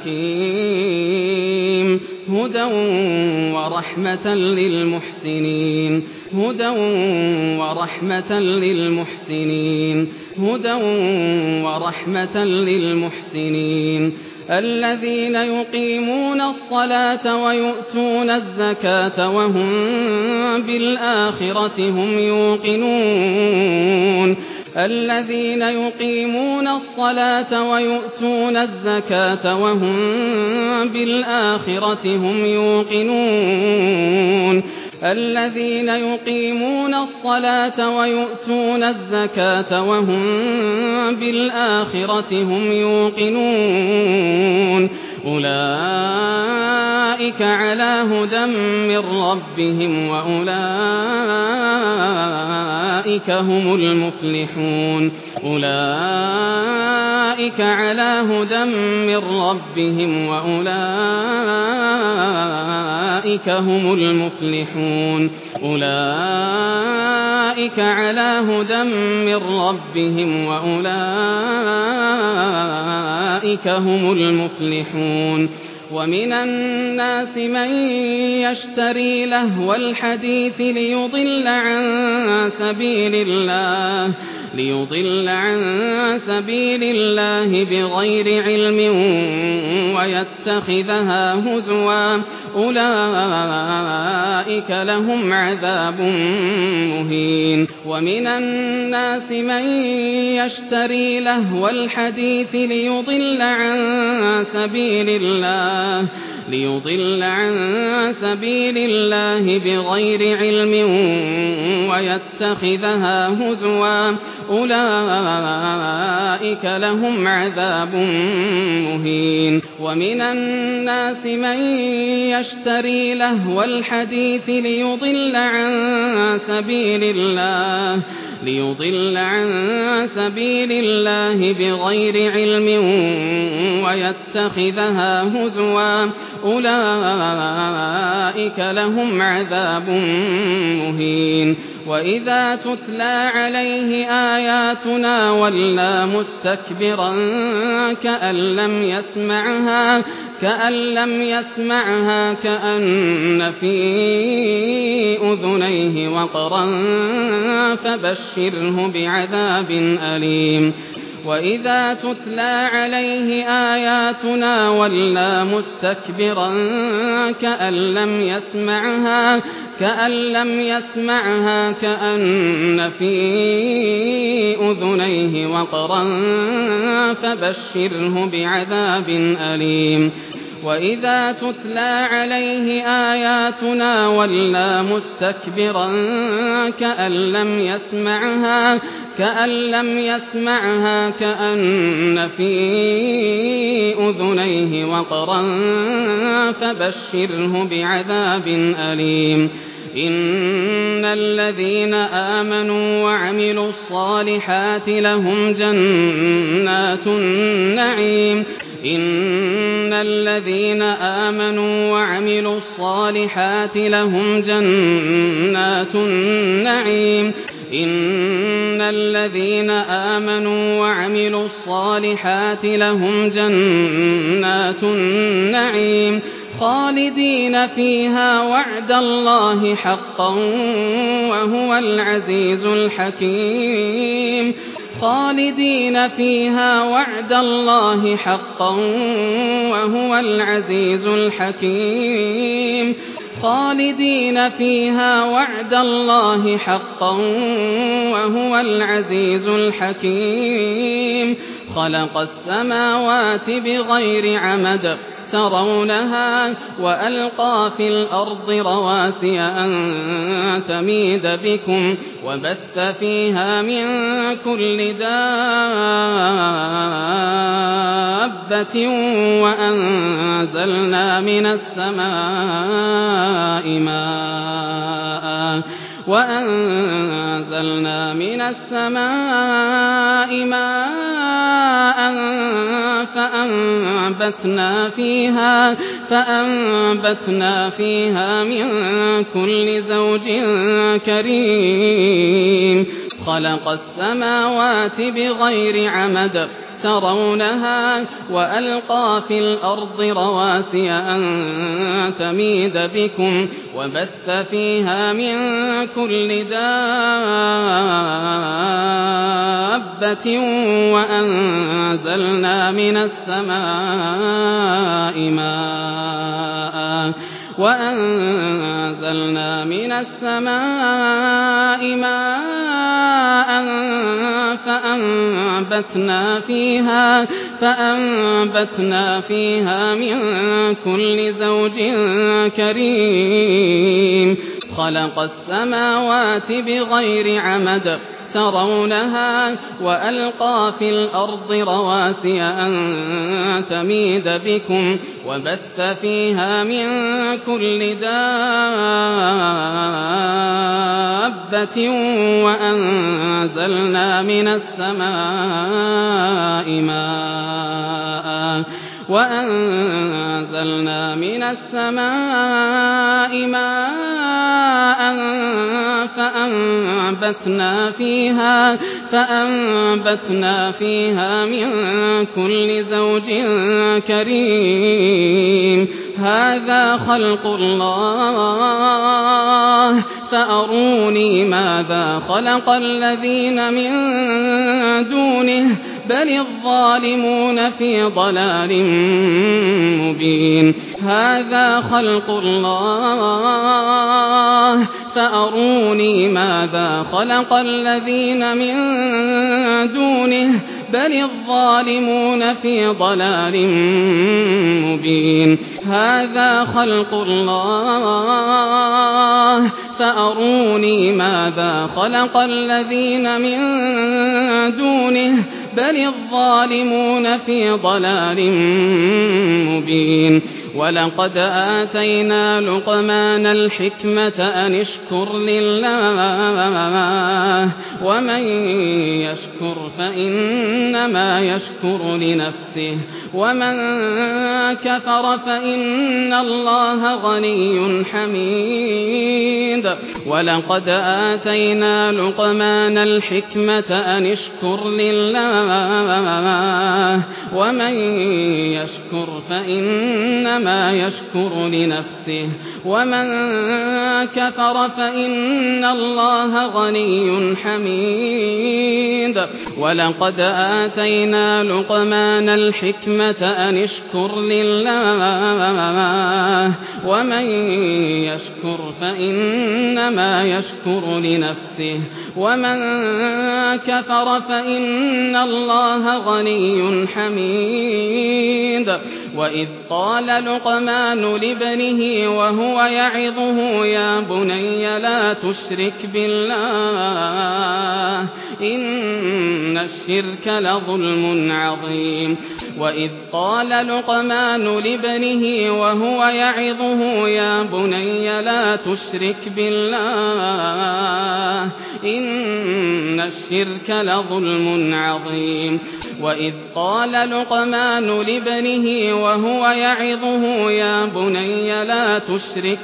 الحكيم هدى ورحمة للمحسنين هدى ورحمة للمحسنين هدى ورحمة للمحسنين الذين يقيمون الصلاة ويؤتون الزكاة وهم بالآخرة هم يوقنون الذين يقيمون الصلاة ويؤتون الزكاة وهم بالآخرة هم يوقنون الذين يقيمون الصلاة ويؤتون الزكاة وهم بالآخرة هم يوقنون أولئك على هدى من ربهم وأولئك هم المفلحون أولئك على هدى من ربهم وأولئك هم المفلحون أولئك على هدى من ربهم وأولئك هم المفلحون ومن الناس من يشتري لهو الحديث ليضل عن سبيل الله ليضل عن سبيل الله بغير علم ويتخذها هزوا أولئك لهم عذاب مهين ومن الناس من يشتري لهو الحديث ليضل عن سبيل الله ليضل عن سبيل الله بغير علم ويتخذها هزوا أولئك لهم عذاب مهين ومن الناس من يشتري لهو الحديث ليضل عن سبيل الله ليضل عن سبيل الله بغير علم ويتخذها هزوا أولئك لهم عذاب مهين وإذا تتلى عليه آياتنا ولى مستكبرا كأن لم يسمعها كأن لم يسمعها كأن في أذنيه وقرا فبشره بعذاب أليم وإذا تتلى عليه آياتنا ولى مستكبرا كأن لم يسمعها كأن لم يسمعها كأن في أذنيه وقرا فبشره بعذاب أليم وإذا تتلى عليه آياتنا ولى مستكبرا كأن لم يسمعها كأن لم يسمعها كأن في أذنيه وقرا فبشره بعذاب أليم إن الذين آمنوا وعملوا الصالحات لهم جنات النعيم إن الذين آمنوا وعملوا الصالحات لهم جنات النعيم إن الذين آمنوا وعملوا الصالحات لهم جنات النعيم خالدين فيها وعد الله حقا وهو العزيز الحكيم خالدين فيها وعد الله حقا وهو العزيز الحكيم خالدين فيها وعد الله حقا وهو العزيز الحكيم خلق السماوات بغير عمد ترونها وألقى في الأرض رواسي أن تميد بكم وبث فيها من كل دابة وأنزلنا من السماء ماء وأنزلنا من السماء ماء فأنبتنا فيها فأنبتنا فيها من كل زوج كريم خلق السماوات بغير عمد ترونها وألقى في الأرض رواسي أن تميد بكم وبث فيها من كل دابة وأنزلنا من السماء ماء وأنزلنا من السماء ماء فأنبتنا فيها فأنبتنا فيها من كل زوج كريم خلق السماوات بغير عمد ترونها وألقى في الأرض رواسي أن تميد بكم وبث فيها من كل دابة وأنزلنا من السماء ماء وأنزلنا من السماء ماء فأنبتنا فيها فأنبتنا فيها من كل زوج كريم هذا خلق الله فأروني ماذا خلق الذين من دونه بل الظالمون في ضلال مبين هذا خلق الله فأروني ماذا خلق الذين من دونه بل الظالمون في ضلال مبين هذا خلق الله فأروني ماذا خلق الذين من دونه بل الظالمون في ضلال مبين ولقد آتينا لقمان الحكمة أن اشكر لله ومن يشكر فإنما يشكر لنفسه ومن كفر فإن الله غني حميد ولقد آتينا لقمان الحكمة أن اشكر لله ومن يشكر فإنما يشكر لنفسه ومن كفر فإن الله غني حميد ولقد آتينا لقمان الحكمة أن اشكر لله ومن يشكر فإنما يشكر لنفسه ومن كفر فإن الله غني حميد وإذ قال لقمان لابنه وهو يعظه يا بني لا تشرك بالله إن الشرك لظلم عظيم وإذ قال لقمان لابنه وهو يعظه يا بني لا تشرك بالله إن الشرك لظلم عظيم وإذ قال لقمان لابنه وهو يعظه يا بني لا تشرك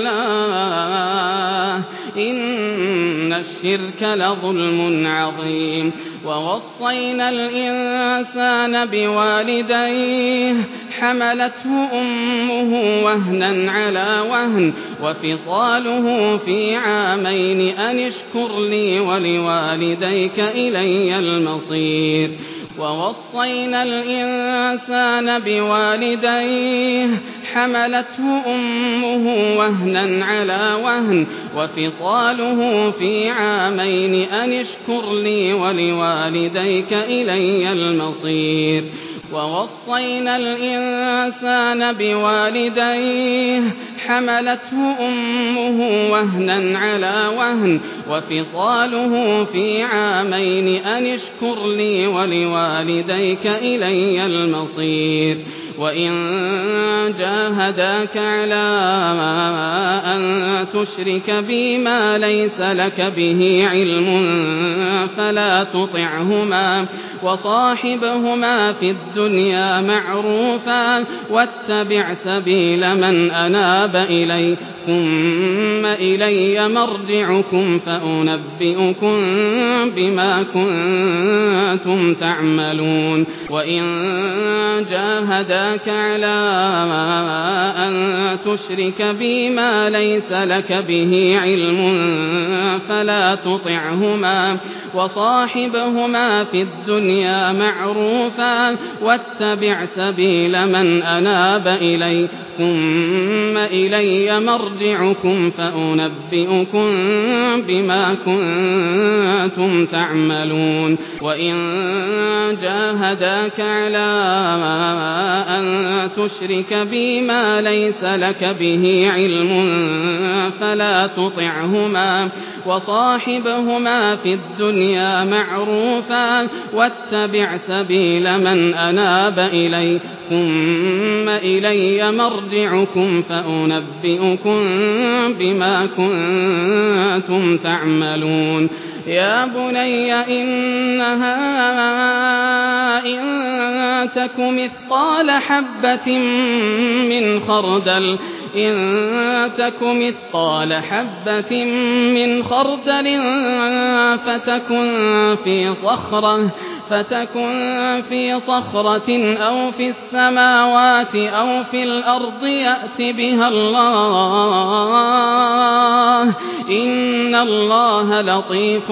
بالله إن الشرك لظلم عظيم ووصينا الإنسان بوالديه حملته أمه وهنا على وهن وفصاله في عامين أن اشكر لي ولوالديك إلي المصير ووصينا الإنسان بوالديه حملته أمه وهنا على وهن وفصاله في عامين أن اشكر لي ولوالديك إلي المصير ووصينا الإنسان بوالديه حملته أمه وهنا على وهن وفصاله في عامين أن اشكر لي ولوالديك إلي المصير وإن جاهداك على أن تشرك بي ما ليس لك به علم فلا تطعهما وصاحبهما في الدنيا معروفا واتبع سبيل من أناب إلي ثم إلي مرجعكم فأنبئكم بما كنتم تعملون وإن جاهداك على أن تشرك بي ما ليس لك به علم فلا تطعهما وصاحبهما في الدنيا معروفا واتبع سبيل من أناب إلي ثم إلي مرجعكم فأنبئكم بما كنتم تعملون وإن جاهداك على أن تشرك بي ما ليس لك به علم فلا تطعهما وصاحبهما في الدنيا معروفا واتبع سبيل من أناب إلي ثم إلي مرجعكم فأنبئكم بما كنتم تعملون يا بني إنها إن تك مثقال حبة من خردل إن تك مثقال حبة من خردل فتكن في صخرة فتكن في صخرة أو في السماوات أو في الأرض يأت بها الله إن الله لطيف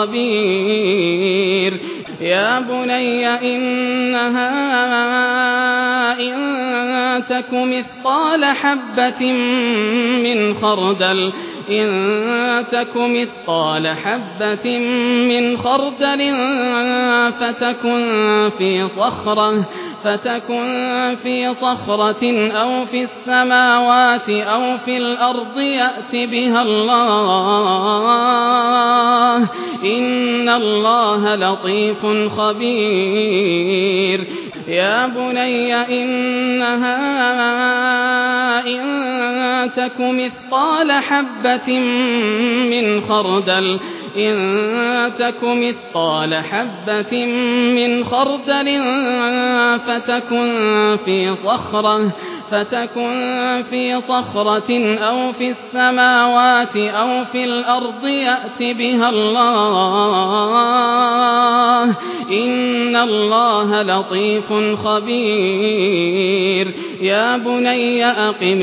خبير يا بني إنها إن تك مثقال حبة من خردل إن تك مثقال حبة من خردل فتكن في صخرة فتكن في صخرة أو في السماوات أو في الأرض يأت بها الله إن الله لطيف خبير يا بني إنها إن تك مثقال حبة من خردل إن تك مثقال حبة من خردل فتكن في صخرة فتكن في صخرة أو في السماوات أو في الأرض يأت بها الله إن الله لطيف خبير يا بني أقم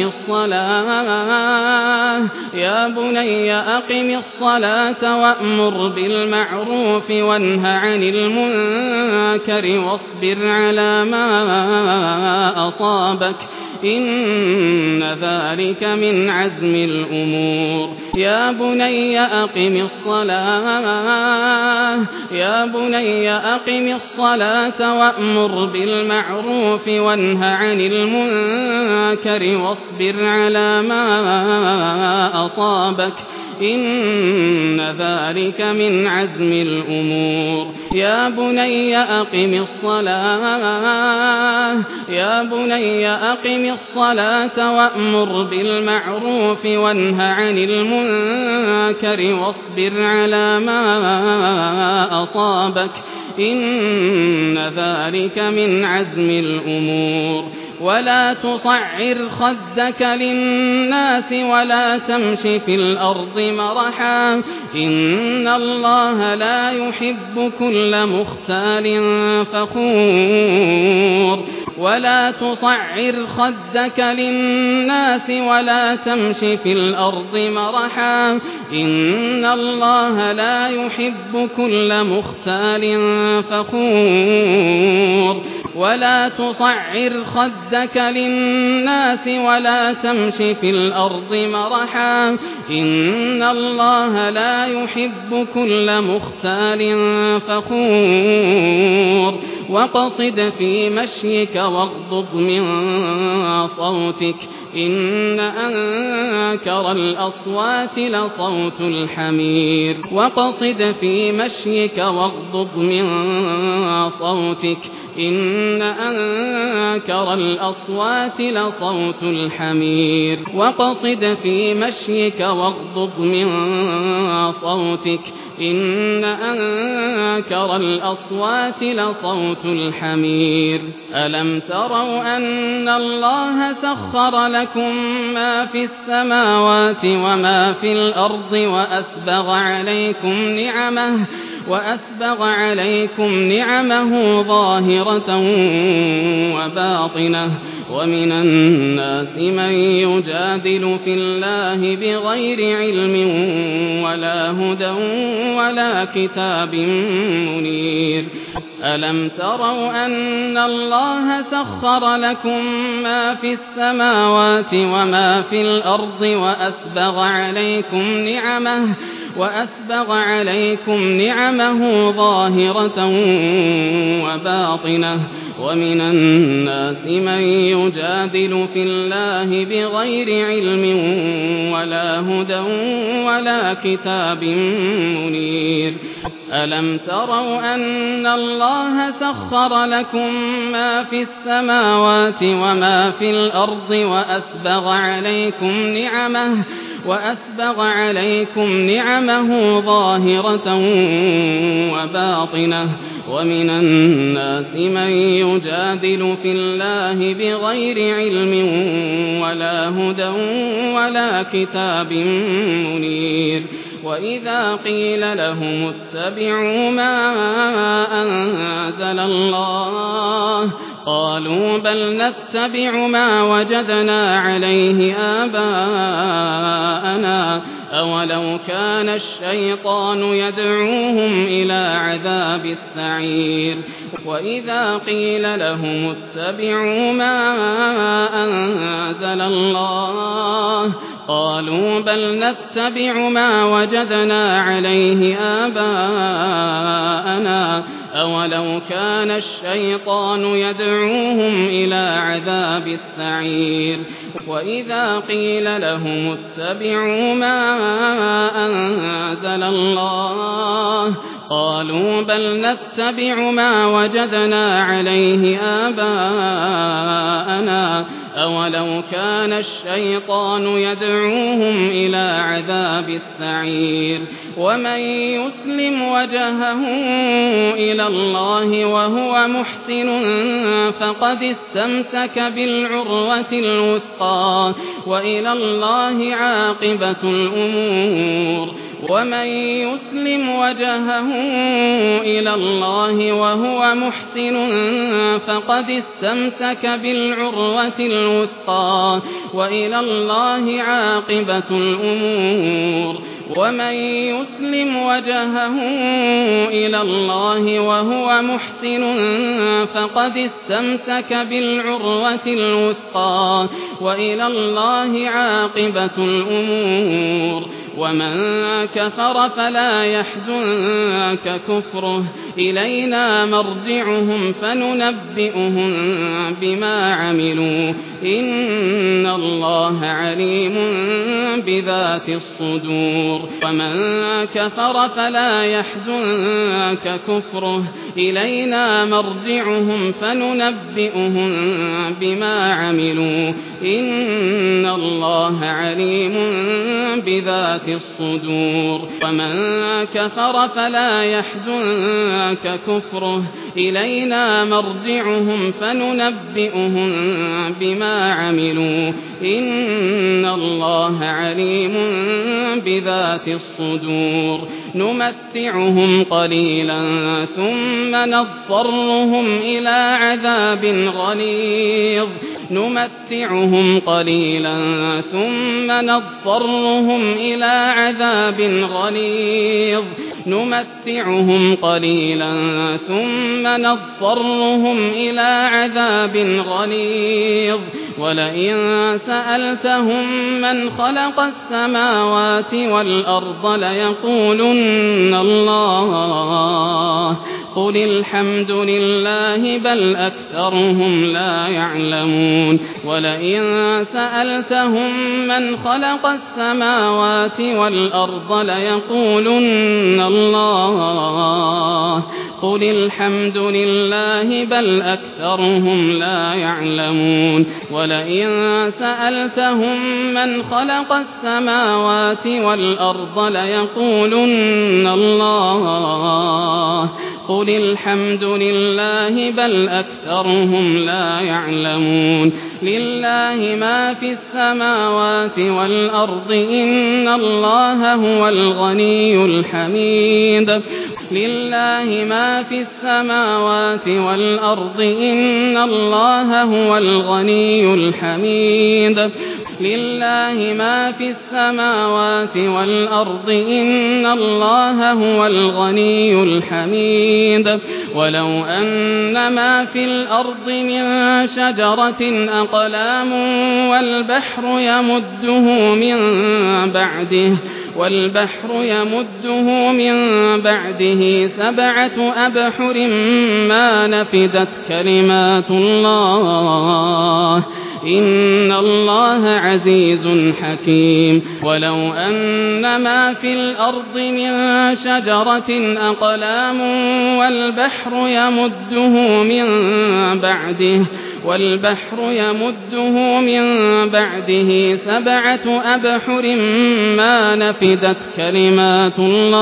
الصلاة يا بني أقم الصلاة وأمر بالمعروف وانه عن المنكر واصبر على ما أصابك إن ذلك من عزم الأمور يا بني أقم الصلاة يا بني أقم الصلاة وأمر بالمعروف وانه عن المنكر واصبر على ما أصابك إن ذلك من عزم الأمور يا بني أقم الصلاة يا بني أقم الصلاة وأمر بالمعروف وانه عن المنكر واصبر على ما أصابك إن ذلك من عزم الأمور ولا تصعر خدك للناس ولا تمش في الأرض مرحا إن الله لا يحب كل مختال فخور ولا تصعر خدك للناس ولا تمش في الأرض مرحا إن الله لا يحب كل مختال فخور ولا تصعر خدك للناس ولا تمش في الأرض مرحا إن الله لا يحب كل مختال فخور وقصد في مشيك واغضض من صوتك إن أنكر الأصوات لصوت الحمير واقصد في مشيك واغضض من صوتك إن أنكر الأصوات لصوت الحمير واقصد في مشيك واغضض من صوتك إن أنكر الأصوات لصوت الحمير ألم تروا أن الله سخر لكم ما في السماوات وما في الأرض وأسبغ عليكم نعمه وأسبغ عليكم نعمه ظاهرة وباطنة ومن الناس من يجادل في الله بغير علم ولا هدى ولا كتاب منير ألم تروا أن الله سخر لكم ما في السماوات وما في الأرض وأسبغ عليكم نعمه وأسبغ عليكم نعمه ظاهرة وباطنة ومن الناس من يجادل في الله بغير علم ولا هدى ولا كتاب منير ألم تروا أن الله سخر لكم ما في السماوات وما في الأرض وأسبغ عليكم نعمه وأسبغ عليكم نعمه ظاهرة وباطنة ومن الناس من يجادل في الله بغير علم ولا هدى ولا كتاب منير وإذا قيل لهم اتبعوا ما أنزل الله قالوا بل نتبع ما وجدنا عليه آباءنا أولو كان الشيطان يدعوهم إلى عذاب السعير وإذا قيل لهم اتبعوا ما أنزل الله قالوا بل نتبع ما وجدنا عليه آباءنا أولو كان الشيطان يدعوهم إلى عذاب السعير وإذا قيل لهم اتبعوا ما أنزل الله قالوا بل نتبع ما وجدنا عليه آباءنا أولو كان الشيطان يدعوهم إلى عذاب السعير ومن يسلم وجهه إلى الله وهو محسن فقد استمسك بالعروة الوثقى وإلى الله عاقبة الأمور ومن يسلم وجهه إلى الله وهو محسن فقد استمسك بالعروة الوثقى وإلى الله عاقبة الأمور ومن يسلم وجهه إلى الله وهو محسن فقد استمسك بالعروة الوثقى وإلى الله عاقبة الأمور ومن كفر فلا يحزنك كفره إلينا مرجعهم فننبئهم بما عملوا إن الله عليم بذات الصدور ومن كفر فلا يحزنك كفره إلينا مرجعهم فننبئهم بما عملوا إن الله عليم بذات الصدور ومن كفر فلا يحزنك كفره إلينا مرجعهم فننبئهم بما عملوا إن الله عليم بذات الصدور نمتعهم قليلا ثم نضطرهم إلى عذاب غليظ نمتعهم قليلا ثم نضطرهم إلى عذاب غليظ نمتعهم قليلا ثم نضطرهم إلى عذاب غليظ ولئن سألتهم من خلق السماوات والأرض ليقولن الله قل الحمد لله بل أكثرهم لا يعلمون ولئن سألتهم من خلق السماوات والأرض ليقولن الله قل الحمد لله بل أكثرهم لا يعلمون ولئن سألتهم من خلق السماوات والأرض ليقولن الله قل الحمد لله بل أكثرهم لا يعلمون لله ما في السماوات والأرض إن الله هو الغني الحميد لله ما في السماوات والأرض إن الله هو الغني الحميد لله ما في السماوات والأرض إن الله هو الغني الحميد ولو أن ما في الأرض من شجرة أقلام والبحر يمده من بعده والبحر يمده من بعده سبعة أبحر ما نفدت كلمات الله إن الله عزيز حكيم ولو أن ما في الأرض من شجرة أقلام والبحر يمده من بعده والبحر يمده من بعده سبعة أبحر ما نفدت كلمات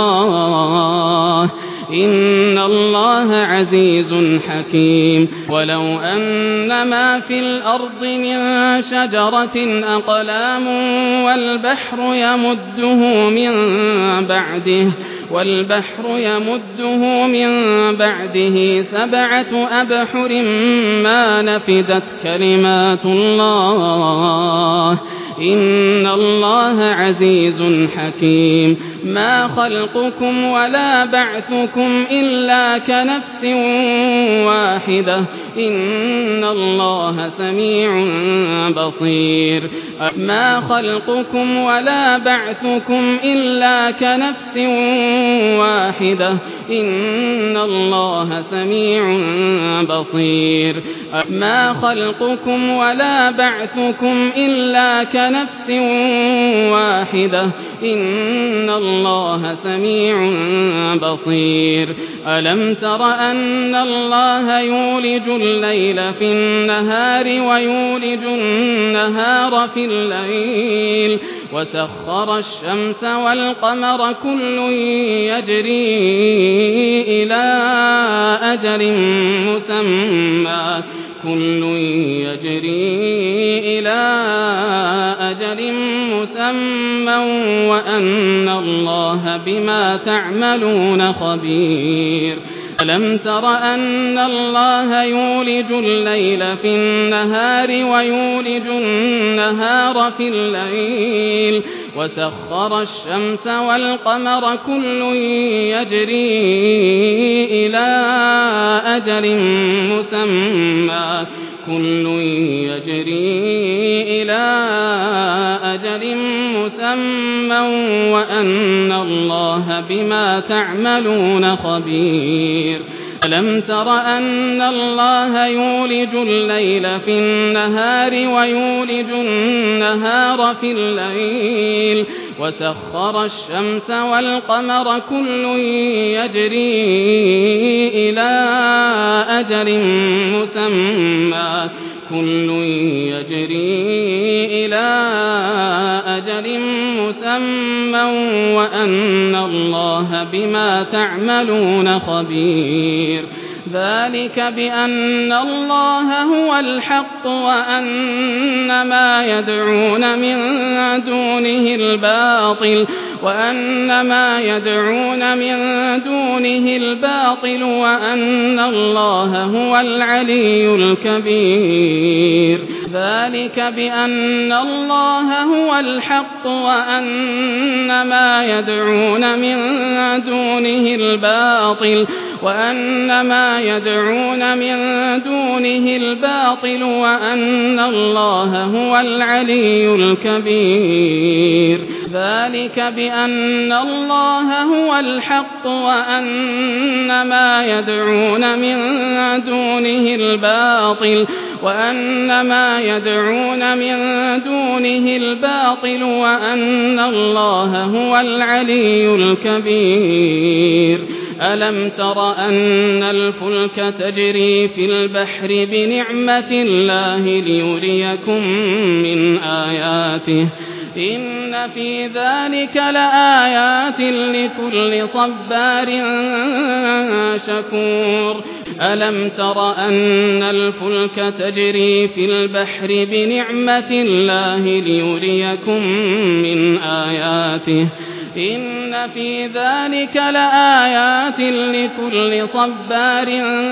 الله إن الله عزيز حكيم ولو أن ما في الأرض من شجرة أقلام والبحر يمده من بعده والبحر يمده من بعده سبعة أبحر ما نفدت كلمات الله إن الله عزيز حكيم ما خلقكم ولا بعثكم إلا كنفس واحدة إن الله سميع بصير ما خلقكم ولا بعثكم إلا كنفس واحدة إن الله سميع بصير ما خلقكم ولا بعثكم إلا كنفس واحدة إن الله سميع بصير ألم تر أن الله يولج الليل في النهار ويولج النهار في الليل وسخر الشمس والقمر كل يجري إلى أجل مسمى كل يجري إلى أجل مسمى وأن الله بما تعملون خبير ألم تر أن الله يولج الليل في النهار ويولج النهار في الليل وسخر الشمس والقمر كل يجري إلى أجل مسمى كل يجري إلى أجل مسمى وأن الله بما تعملون خبير ألم تر أن الله يولج الليل في النهار ويولج النهار في الليل وسخر الشمس والقمر كل يجري إلى أجل مسمى كل يجري إلى أجل مسمى وأن الله بما تعملون خبير ذلك بأن الله هو الحق وأن ما يدعون من دونه الباطل وأن ما يدعون من دونه الباطل وأن الله هو العلي الكبير ذلك بأن الله هو الحق وأن ما يدعون من دونه الباطل وأن ما يدعون من دونه الباطل وأن الله هو العلي الكبير ذلك بأن الله هو الحق وأن ما يدعون من دونه الباطل وأن ما يدعون من دونه الباطل وأن الله هو العلي الكبير. ألم تر أن الفلك تجري في البحر بنعمة الله ليريكم من آياته إن في ذلك لآيات لكل صبار شكور. ألم تر أن الفلك تجري في البحر بنعمة الله ليريكم من آياته إن في ذلك لآيات لكل صبار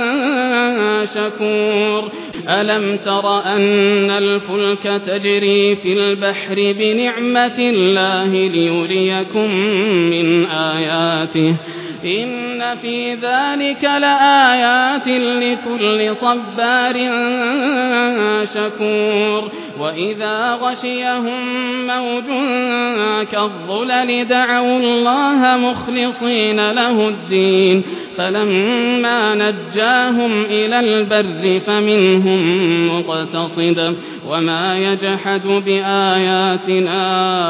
شكور. ألم تر أن الفلك تجري في البحر بنعمة الله ليريكم من آياته إن في ذلك لآيات لكل صبار شكور. وإذا غشيهم موج كالظلل دعوا الله مخلصين له الدين فلما نجاهم إلى البر فمنهم مقتصد وما يجحد بآياتنا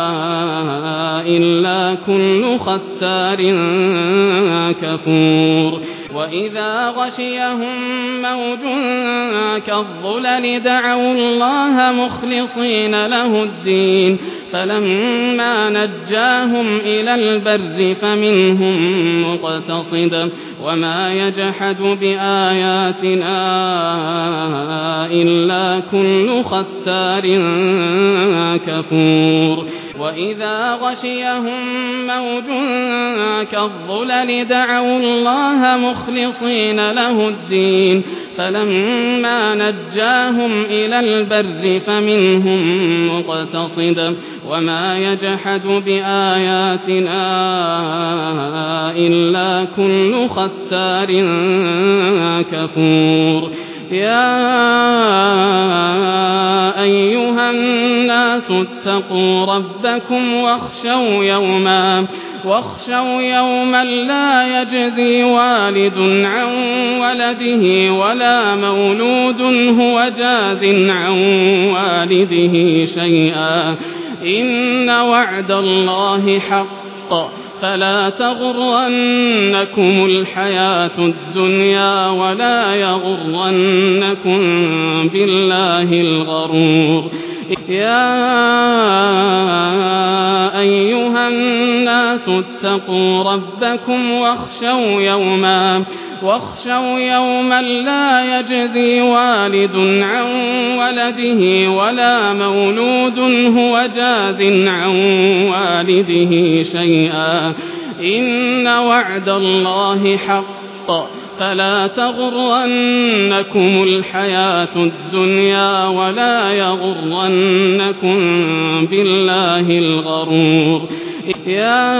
إلا كل ختار كفور. وإذا غشيهم موج كالظلل دعوا الله مخلصين له الدين فلما نجاهم إلى البر فمنهم مقتصد وما يجحد بآياتنا إلا كل ختار كفور. وإذا غشيهم موج كالظلل دعوا الله مخلصين له الدين فلما نجاهم إلى البر فمنهم مقتصد وما يجحد بآياتنا إلا كل ختار كفور. يا أيها الناس اتقوا ربكم واخشوا يوما واخشوا يوما لا يجزي والد عن ولده ولا مولود هو جاز عن والده شيئا إن وعد الله حق فلا تغرنكم الحياة الدنيا ولا يغرنكم بالله الغرور. يا أيها الناس اتقوا ربكم واخشوا يوما واخشوا يوما لا يجزي والد عن ولده ولا مولود هو جاز عن والده شيئا إن وعد الله حق فلا تغرنكم الحياة الدنيا ولا يغرنكم بالله الغرور. يا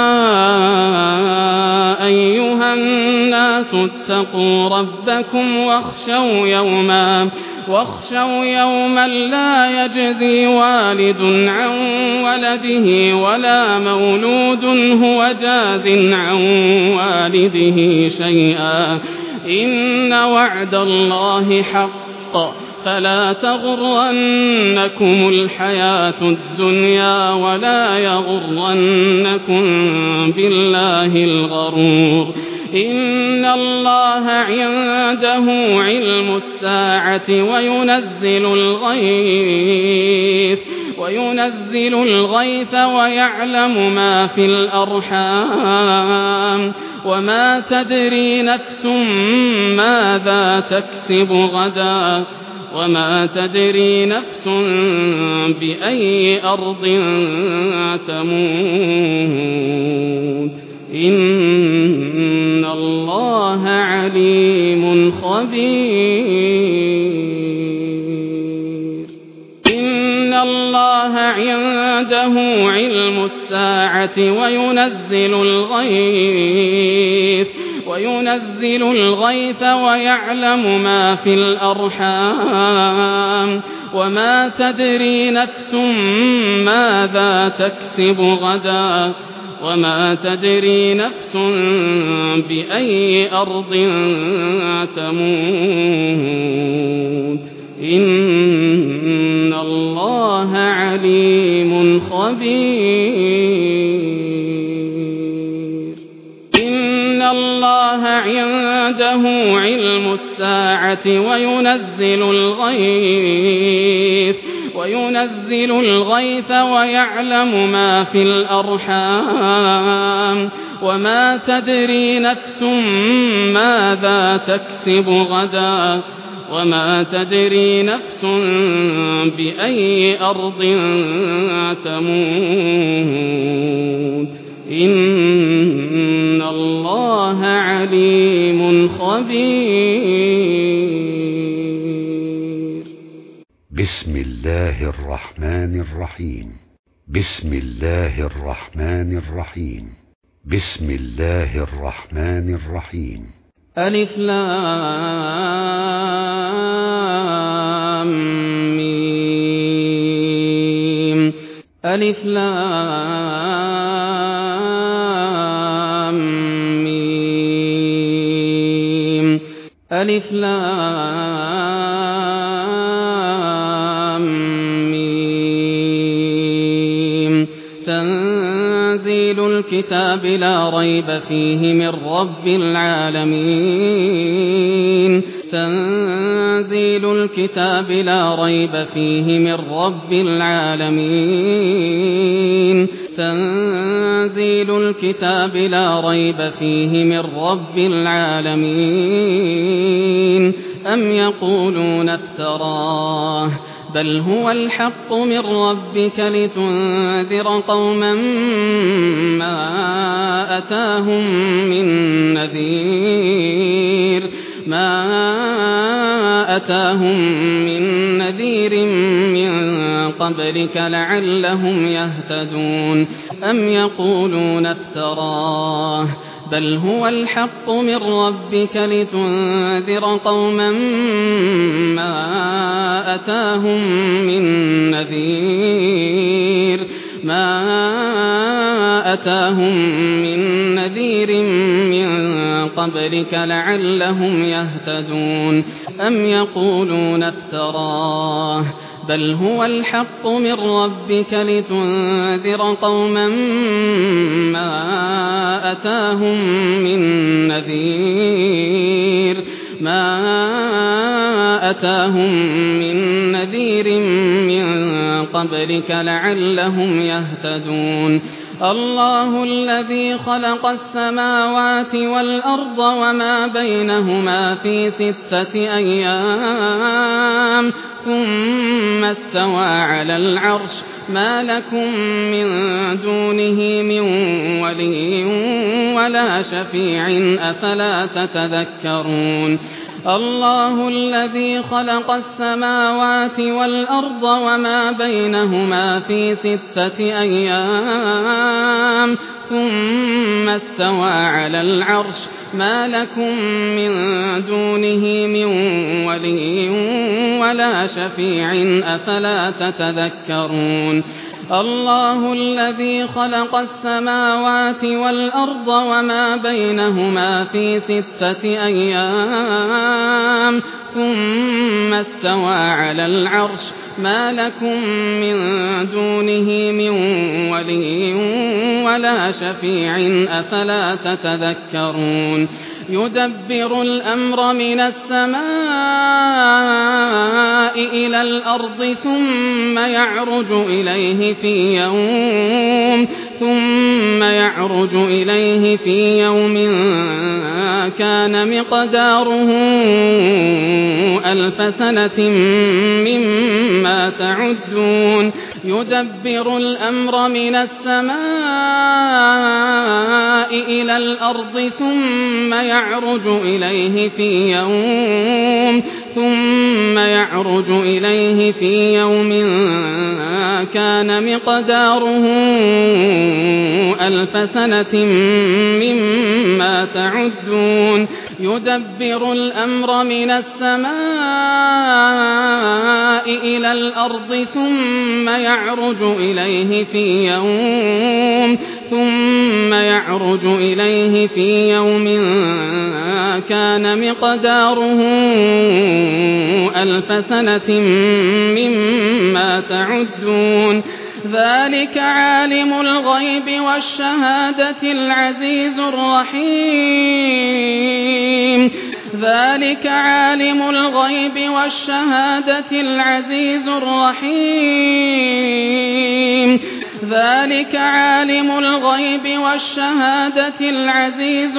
أيها الناس اتقوا ربكم واخشوا يوما واخشوا يوما لا يجزي والد عن ولده ولا مولود هو جاز عن والده شيئا إن وعد الله حق فلا تغرنكم الحياة الدنيا ولا يغرنكم بالله الغرور. إن الله عنده علم الساعة وينزل الغيث وينزل الغيث ويعلم ما في الأرحام وما تدري نفس ماذا تكسب غدا وما تدري نفس بأي أرض تموت إن الله عليم خبير. إن الله عنده علم الساعة وينزل الغيث وينزل الغيث ويعلم ما في الأرحام وما تدري نفس ماذا تكسب غدا وما تدري نفس بأي أرض تموت إن الله عليم خبير إن الله عنده علم الساعة وينزل الغيث وينزل الغيث ويعلم ما في الأرحام وما تدري نفس ماذا تكسب غدا وما تدري نفس بأي أرض تموت إن الله عليم خبير. بسم الله الرحمن الرحيم. بسم الله الرحمن الرحيم. بسم الله الرحمن الرحيم. ألف لام ميم ألف لام ميم ألف لام ميم تنزيل الكتاب لا ريب فيه من رب العالمين تنزيل الكتاب لا ريب فيه من رب العالمين تنزيل الكتاب لا ريب فيه من رب العالمين أم يقولون افتراه بل هو الحق من ربك لتنذر قوما ما أتاهم من نذير ما أتاهم من نذير من قبلك لعلهم يهتدون أم يقولون افتراه بل هو الحق من ربك لتنذر قوما ما أتاهم من نذير ما أتاهم من نذير من قبلك لعلهم يهتدون أم يقولون افتراه بل هو الحق من ربك لتنذر قوما ما أتاهم من نذير ما أتاهم من نذير من قبلك لعلهم يهتدون الله الذي خلق السماوات والأرض وما بينهما في ستة أيام ثم استوى على العرش ما لكم من دونه من ولي ولا شفيع أفلا تتذكرون الله الذي خلق السماوات والأرض وما بينهما في ستة أيام ثم استوى على العرش ما لكم من دونه من ولي ولا شفيع أفلا تتذكرون الله الذي خلق السماوات والأرض وما بينهما في ستة أيام ثم استوى على العرش ما لكم من دونه من ولي ولا شفيع أفلا تتذكرون يدبر الأمر من السماء إلى الأرض ثم يعرج إليه في يوم ثم يعرج إليه في يوم كان مقداره ألف سنة مما تعدون يدبر الأمر من السماء إلى الأرض ثم يعرج إليه في يوم ثم يعرج إليه في يوم كان مقداره ألف سنة مما تعدون يدبر الأمر من السماء إلى الأرض ثم يعرج إليه في يوم ثم يعرج إليه في يوم كان مقداره ألف سنة مما تعدون ذلك عالم الغيب والشهادة العزيز الرحيم ذلك عالم الغيب والشهادة العزيز الرحيم ذلك عالم الغيب والشهادة العزيز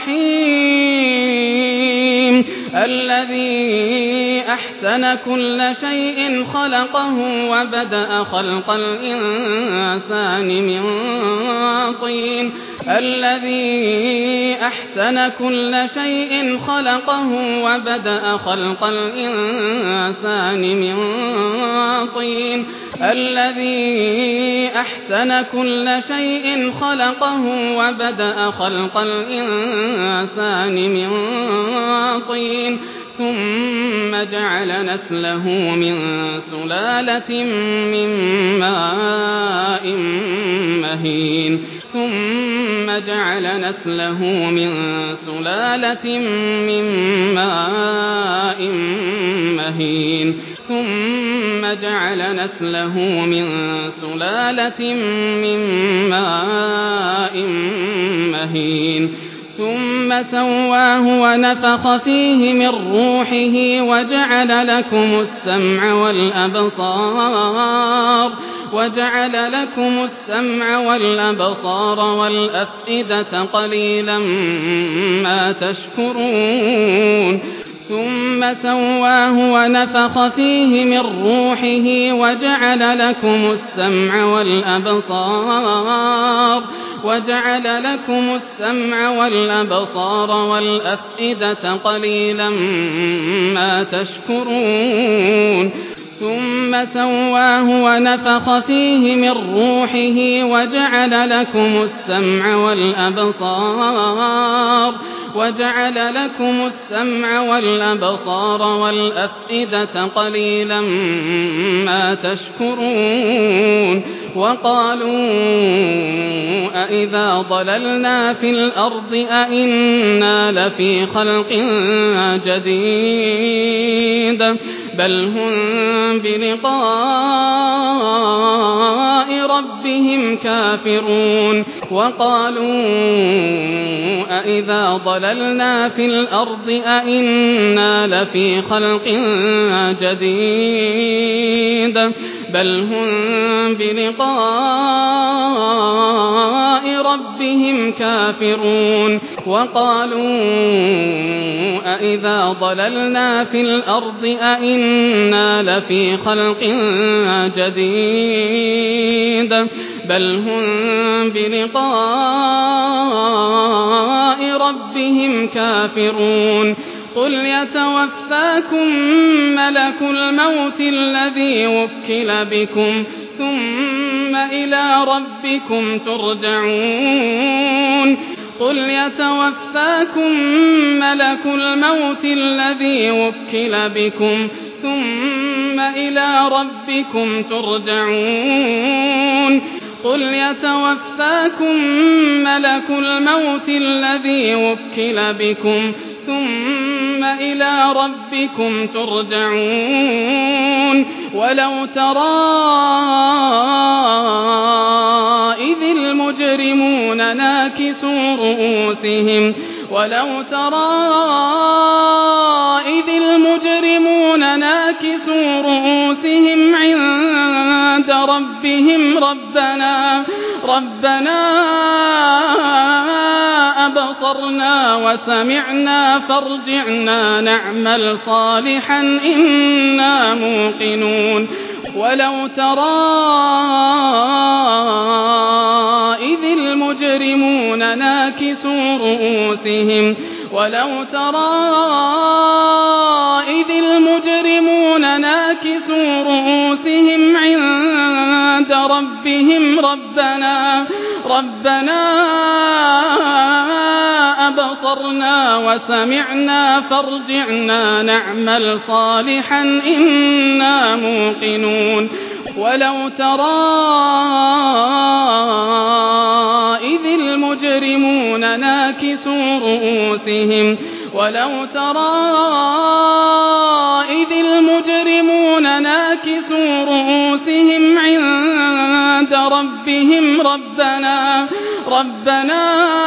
الرحيم الذي أحسن كل شيء خلقه وبدأ خلق الإنسان من طين الذي أحسن كل شيء خلقه وبدأ خلق الإنسان من طين الذي أحسن كل شيء خلقه وبدأ خلق الإنسان من طين ثم جعل نسله من سلالة من ماء مهين ثم جعل نسله من سلالة من ماء مهين ثم جعل نسله من سلالة من ماء مهين ثم سواه ونفخ فيه من روحه وجعل لكم السمع والأبصار وجعل لكم السمع والأبصار والأفئدة قليلا ما تشكرون ثم سواه ونفخ فيه من روحه وجعل لكم السمع والأبصار وجعل لكم السمع والأبصار والأفئدة قليلا ما تشكرون ثم سواه ونفخ فيه من روحه وجعل لكم السمع والأبصار وجعل لكم السمع والأبصار والأفئدة قليلا ما تشكرون وقالوا أإذا ضللنا في الأرض أإنا لفي خلق جديد بل هم بلقاء ربهم كافرون وقالوا أإذا ضللنا في الأرض أإنا لفي خلق جديد بل هم بلقاء ربهم كافرون وقالوا أإذا ضللنا في الأرض أإنا لفي خلق جديد بل هم بلقاء ربهم كافرون قل يتوفاكم ملك الموت الذي وكل بكم ثم إلى ربكم ترجعون قل يتوفاكم ملك الموت الذي وكل بكم ثم إلى ربكم ترجعون قل يتوفاكم ملك الموت الذي وكل بكم ثم إلى ربكم ترجعون ولو ترى إذ المجرمون ناكسوا رؤوسهم ولو ترى إذ المجرمون ناكسوا رؤوسهم عند ربهم ربنا ربنا أبصرنا وسمعنا فارجعنا نعمل صالحا إنا موقنون ولو ترى إذ المجرمون ناكسوا رؤوسهم ولو ترى إذ المجرمون ناكسوا رؤوسهم عند ربهم ربنا ربنا أبصرنا أبصرنا وسمعنا فارجعنا نعمل صالحا إنا موقنون ولو ترى إذ المجرمون ناكسوا رؤوسهم ولو ترى إذ المجرمون ناكسوا رؤوسهم عند ربهم ربنا ربنا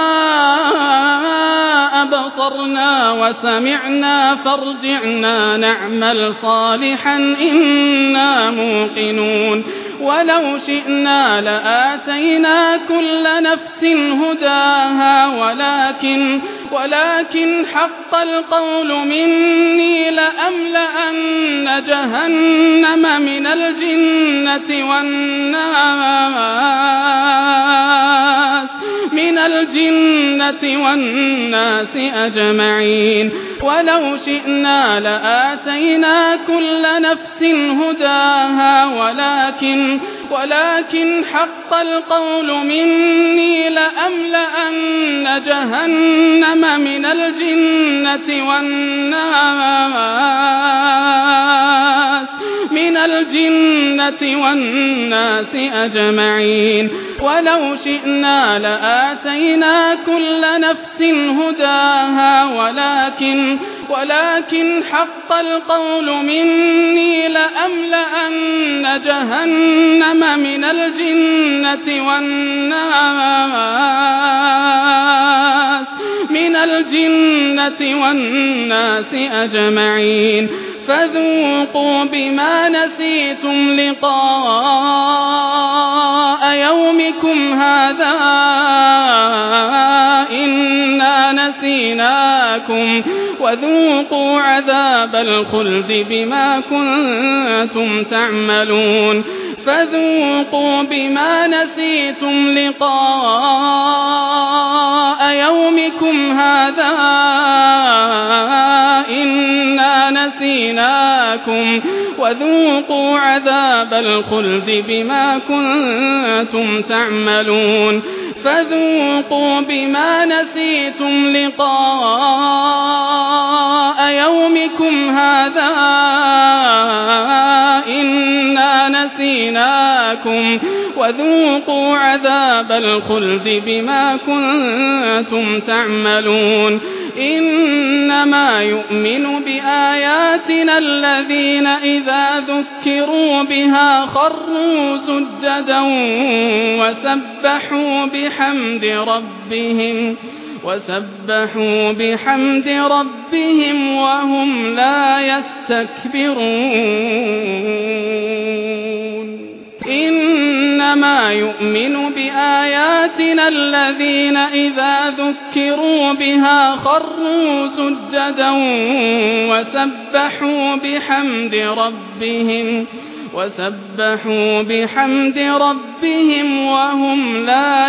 أبصرنا وسمعنا فارجعنا نعمل صالحا إنا موقنون ولو شئنا لآتينا كل نفس هداها ولكن ولكن حق القول مني لأملأن جهنم من الجنة والناس من الجنة والناس أجمعين ولو شئنا لآتينا كل نفس هداها ولكن ولكن حق القول مني لأملأن جهنم من الجنة والناس من الجنة والناس أجمعين ولو شئنا لآتينا كل نفس هداها ولكن ولكن حق القول مني لأملأن جهنم من الجنة والناس من الجنة والناس أجمعين فذوقوا بما نسيتم لقاء يومكم هذا إنا نسيناكم وذوقوا عذاب الخلد بما كنتم تعملون فذوقوا بما نسيتم لقاء يومكم هذا إنا نسيناكم وذوقوا عذاب الخلد بما كنتم تعملون فذوقوا بما نسيتم لقاء يومكم هذا إنا نسيناكم وذوقوا عذاب الخلد بما كنتم تعملون إنما يؤمن بآياتنا الذين إذا ذكروا بها خروا سجدا وسبحوا بحمد ربهم وسبحوا بحمد ربهم وهم لا يستكبرون إنما يؤمن بآياتنا الذين إذا ذكروا بها خروا سجدا وسبحوا بحمد ربهم وسبحوا بحمد ربهم وهم لا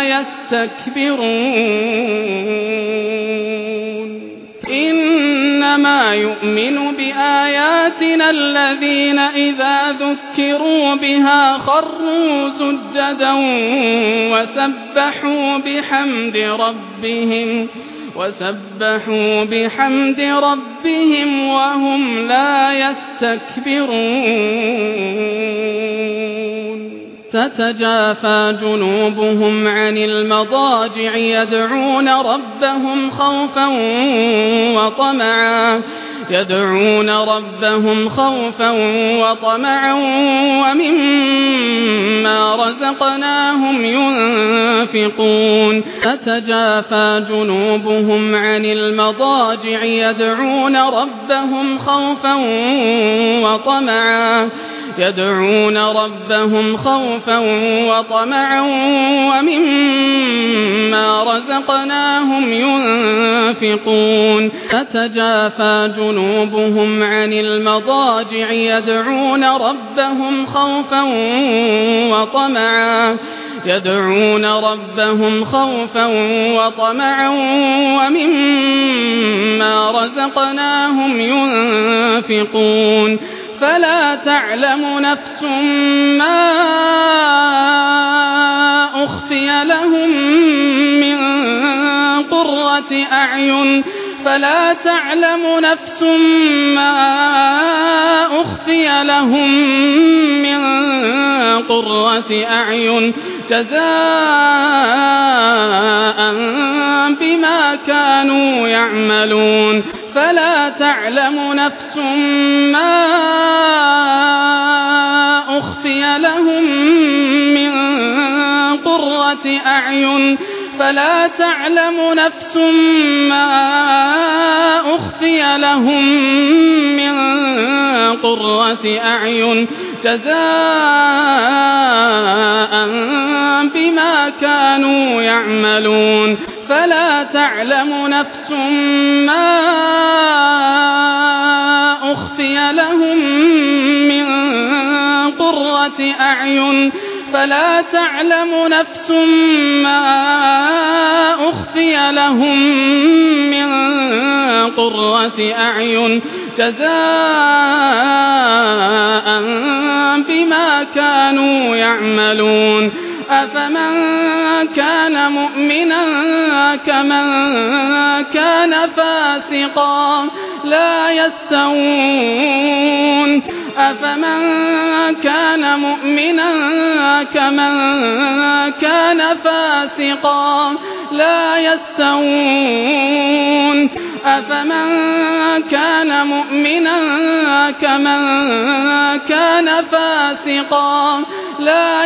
يستكبرون إنما يؤمن بآياتنا الذين إذا ذكروا بها خروا سجدا وسبحوا بحمد ربهم وسبحوا بحمد ربهم وهم لا يستكبرون تتجافى جنوبهم عن المضاجع يدعون ربهم خوفا وطمعا يدعون ربهم خوفا وطمعا ومما رزقناهم ينفقون تتجافى جنوبهم عن المضاجع يدعون ربهم خوفا وطمعا يدعون ربهم خوفا وطمعا ومما رزقناهم ينفقون تتجافى جنوبهم عن المضاجع يدعون ربهم خوفا وطمعا يدعون ربهم خوفا وطمعا ومما رزقناهم ينفقون فلا تعلم نفس ما أخفي لهم من قرة قرة أعين فلا تعلم نفس ما أخفي لهم من قرة أعين جزاء بما كانوا يعملون فلا تعلم نفس ما أخفي لهم من قرة أعين فلا تعلم نفس ما أخفي لهم من قرة أعين جزاء بما كانوا يعملون فلا تعلم نفس ما أخفي لهم من قرة أعين فلا تعلم نفس ما أخفي لهم من قرة أعين جزاء بما كانوا يعملون أفمن كان مؤمنا كمن كان فاسقا لا يستوون أفمن كان مؤمنا كمن كان فاسقا لا يستوون أفمن كان مؤمنا كمن كان فاسقا لا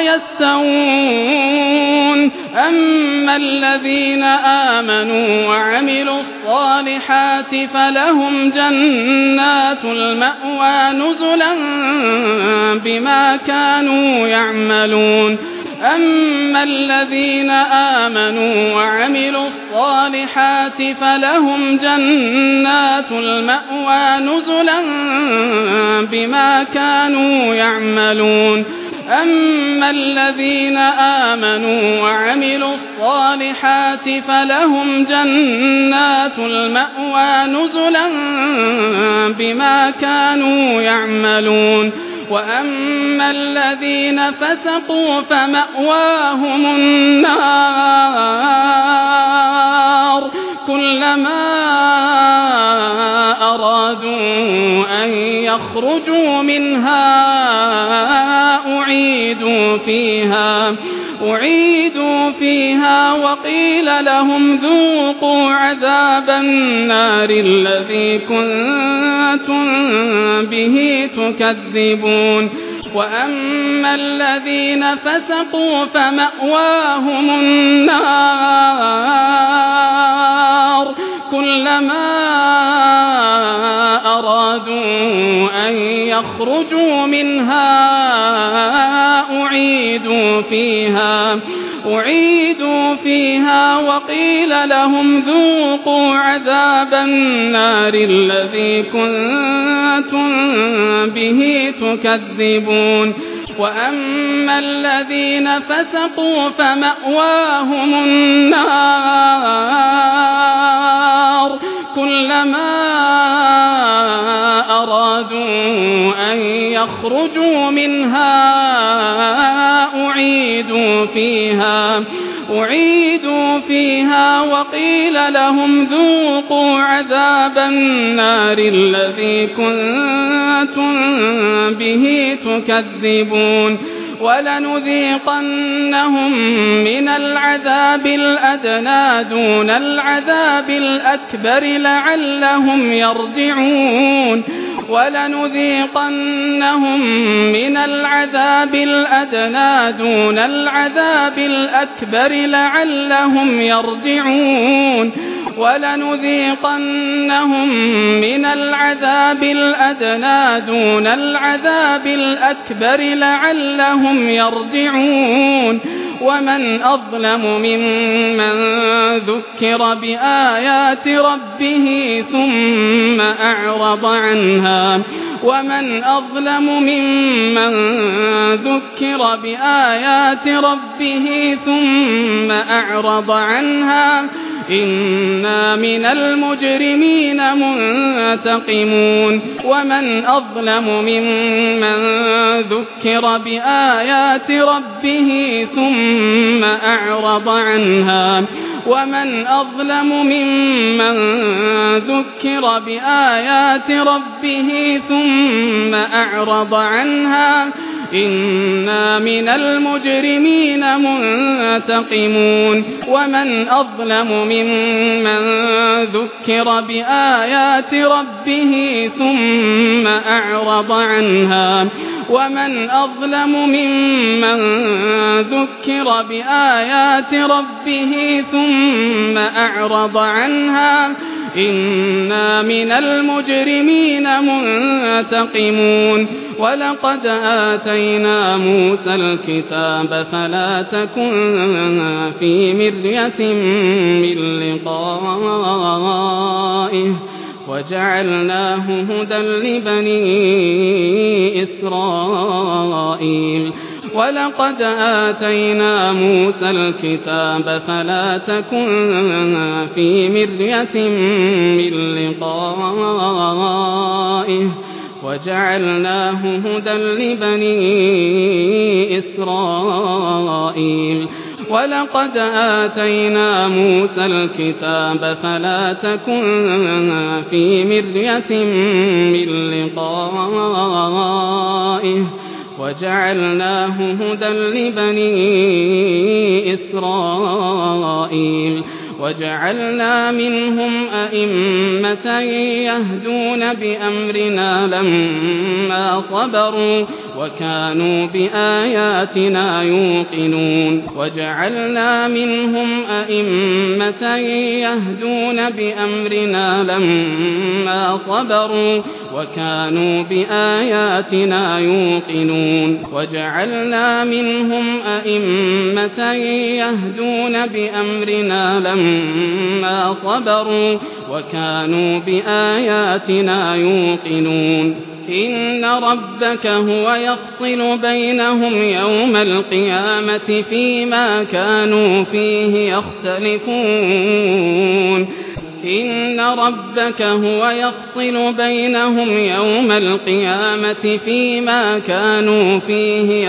يستوون أما الذين آمنوا وعملوا الصالحات فلهم جنات المأوى نزلا بما كانوا يعملون أما الذين آمنوا وعملوا الصالحات فلهم جنات المأوى نزلا بما كانوا يعملون أما الذين آمنوا وعملوا الصالحات فلهم جنات المأوى نزلا بما كانوا يعملون وأما الذين فسقوا فمأواهم النار كلما أرادوا أن يخرجوا منها أعيدوا فيها أعيدوا فيها وقيل لهم ذوقوا عذاب النار الذي كنتم به تكذبون وأما الذين فسقوا فمأواهم النار كلما أرادوا أن يخرجوا منها أعيدوا فيها أعيدوا فيها وقيل لهم ذوقوا عذاب النار الذي كنتم به تكذبون وأما الذين فسقوا فمأواهم النار كلما أرادوا أن يخرجوا منها أعيدوا فيها أعيدوا فيها وقيل لهم ذوقوا عذاب النار الذي كنتم به تكذبون ولنذيقنهم من العذاب الأدنى دون العذاب الأكبر لعلهم يرجعون ولنذيقنهم من العذاب الأدنى دون العذاب الأكبر لعلهم يرجعون ولنذيقنهم من العذاب الأدنى دون العذاب الأكبر لعلهم يرجعون ومن أظلم ممن ذكر بآيات ربه ثم أعرض عنها ومن أظلم ممن ذكر بآيات ربه ثم أعرض عنها إنا من المجرمين منتقمون ومن أظلم ممن ذكر بآيات ربه ثم أعرض عنها ومن أظلم ممن ذكر بآيات ربه ثم أعرض عنها إنا من المجرمين منتقمون ومن أظلم ممن ذكر بآيات ربه ثم أعرض عنها ومن أظلم ممن ذكر بآيات ربه ثم أعرض عنها إنا من المجرمين منتقمون ولقد آتينا موسى الكتاب فلا تكن في مرية من لقائه وجعلناه هدى لبني إسرائيل ولقد آتينا موسى الكتاب فلا تكن في مرية من لقائه وجعلناه هدى لبني إسرائيل ولقد آتينا موسى الكتاب فلا تكن في مرية من لقائه وجعلناه هدى لبني إسرائيل وجعلنا منهم أئمة يهدون بأمرنا لما صبروا وكانوا بآياتنا يوقنون وجعلنا منهم أئمة يهدون بأمرنا لما صبروا وكانوا بآياتنا يوقنون وجعلنا منهم أئمة يهدون بأمرنا لما صبروا وكانوا بآياتنا يوقنون إن ربك هو يفصل بينهم يوم القيامة فيما كانوا فيه يختلفون إن ربك هو يفصل بينهم يوم القيامة فيما كانوا فيه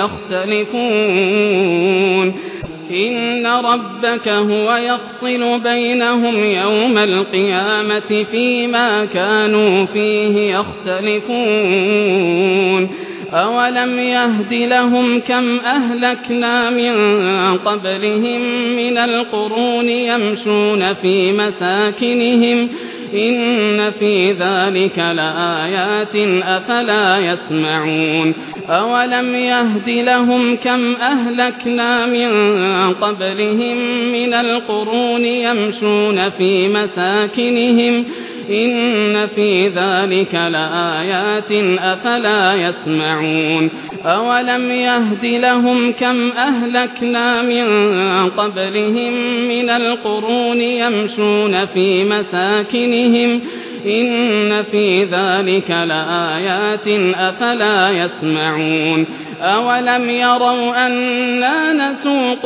يختلفون إن ربك هو يفصل بينهم يوم القيامة فيما كانوا فيه يختلفون أولم يهد لهم كم أهلكنا من قبلهم من القرون يمشون في مساكنهم إن في ذلك لآيات أفلا يسمعون أولم يهد لهم كم أهلكنا من قبلهم من القرون يمشون في مساكنهم إن في ذلك لآيات أفلا يسمعون أولم يهد لهم كم أهلكنا من قبلهم من القرون يمشون في مساكنهم إن في ذلك لآيات أفلا يسمعون أولم يروا أنا نسوق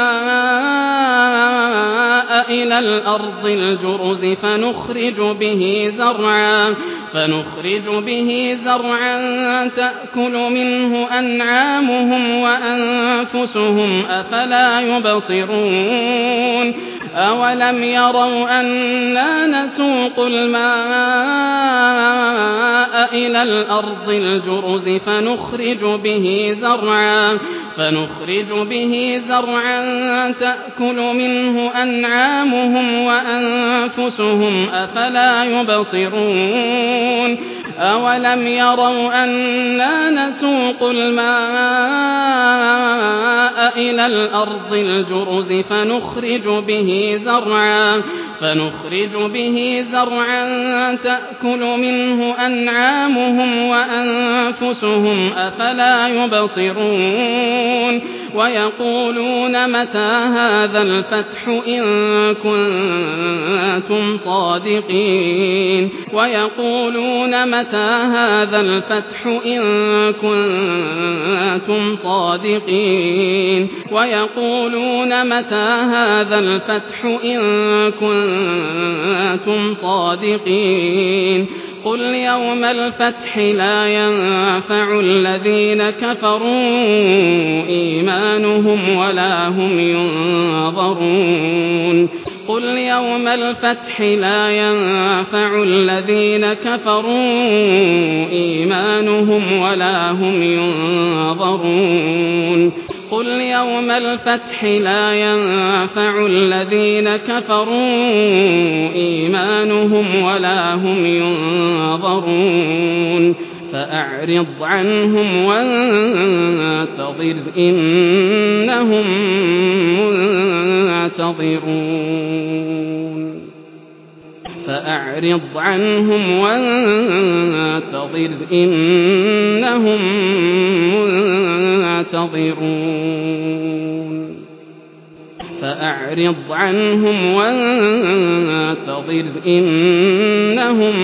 الماء إلى الأرض الجرز فنخرج به زرعا فنخرج به زرعا تأكل منه أنعامهم وأنفسهم أفلا يبصرون أولم يروا أنا نسوق الماء إلى الأرض الجرز فنخرج به زرعا فنخرج به زرعا تأكل منه أنعامهم وأنفسهم أفلا يبصرون أولم يروا أنا نسوق الماء إلى الأرض الجرز فنخرج به زرعا فنخرج به زرعا تأكل منه أنعامهم وأنفسهم أفلا يبصرون ويقولون متى هذا الفتح إن كنتم صادقين ويقولون متى هذا الفتح إن كنتم صادقين ويقولون متى هذا الفتح إن كنتم صادقين قل يوم الفتح لا ينفع الذين كفروا إيمانهم ولا هم ينظرون قل يوم الفتح لا ينفع الذين كفروا إيمانهم ولا هم ينظرون قل يوم الفتح لا ينفع الذين كفروا إيمانهم ولا هم ينظرون فأعرض عنهم وانتظر إنهم منتظرون فأعرض عنهم وانتظر إنهم منتظرون فأعرض عنهم وانتظر إنهم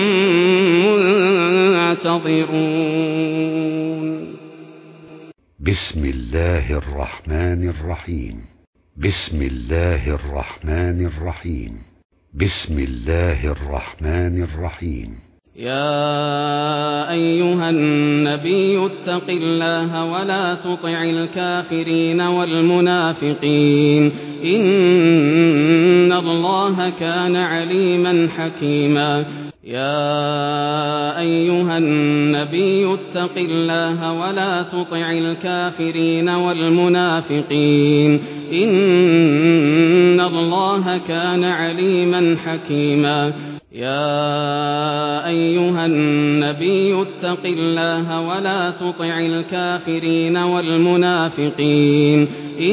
منتظرون بسم الله الرحمن الرحيم بسم الله الرحمن الرحيم بسم الله الرحمن الرحيم يا أيها النبي اتق الله ولا تطع الكافرين والمنافقين إن الله كان عليما حكيما يا أيها النبي اتق الله ولا تطع الكافرين والمنافقين إن الله كان عليما حكيما يا أيها النبي اتق الله ولا تطع الكافرين والمنافقين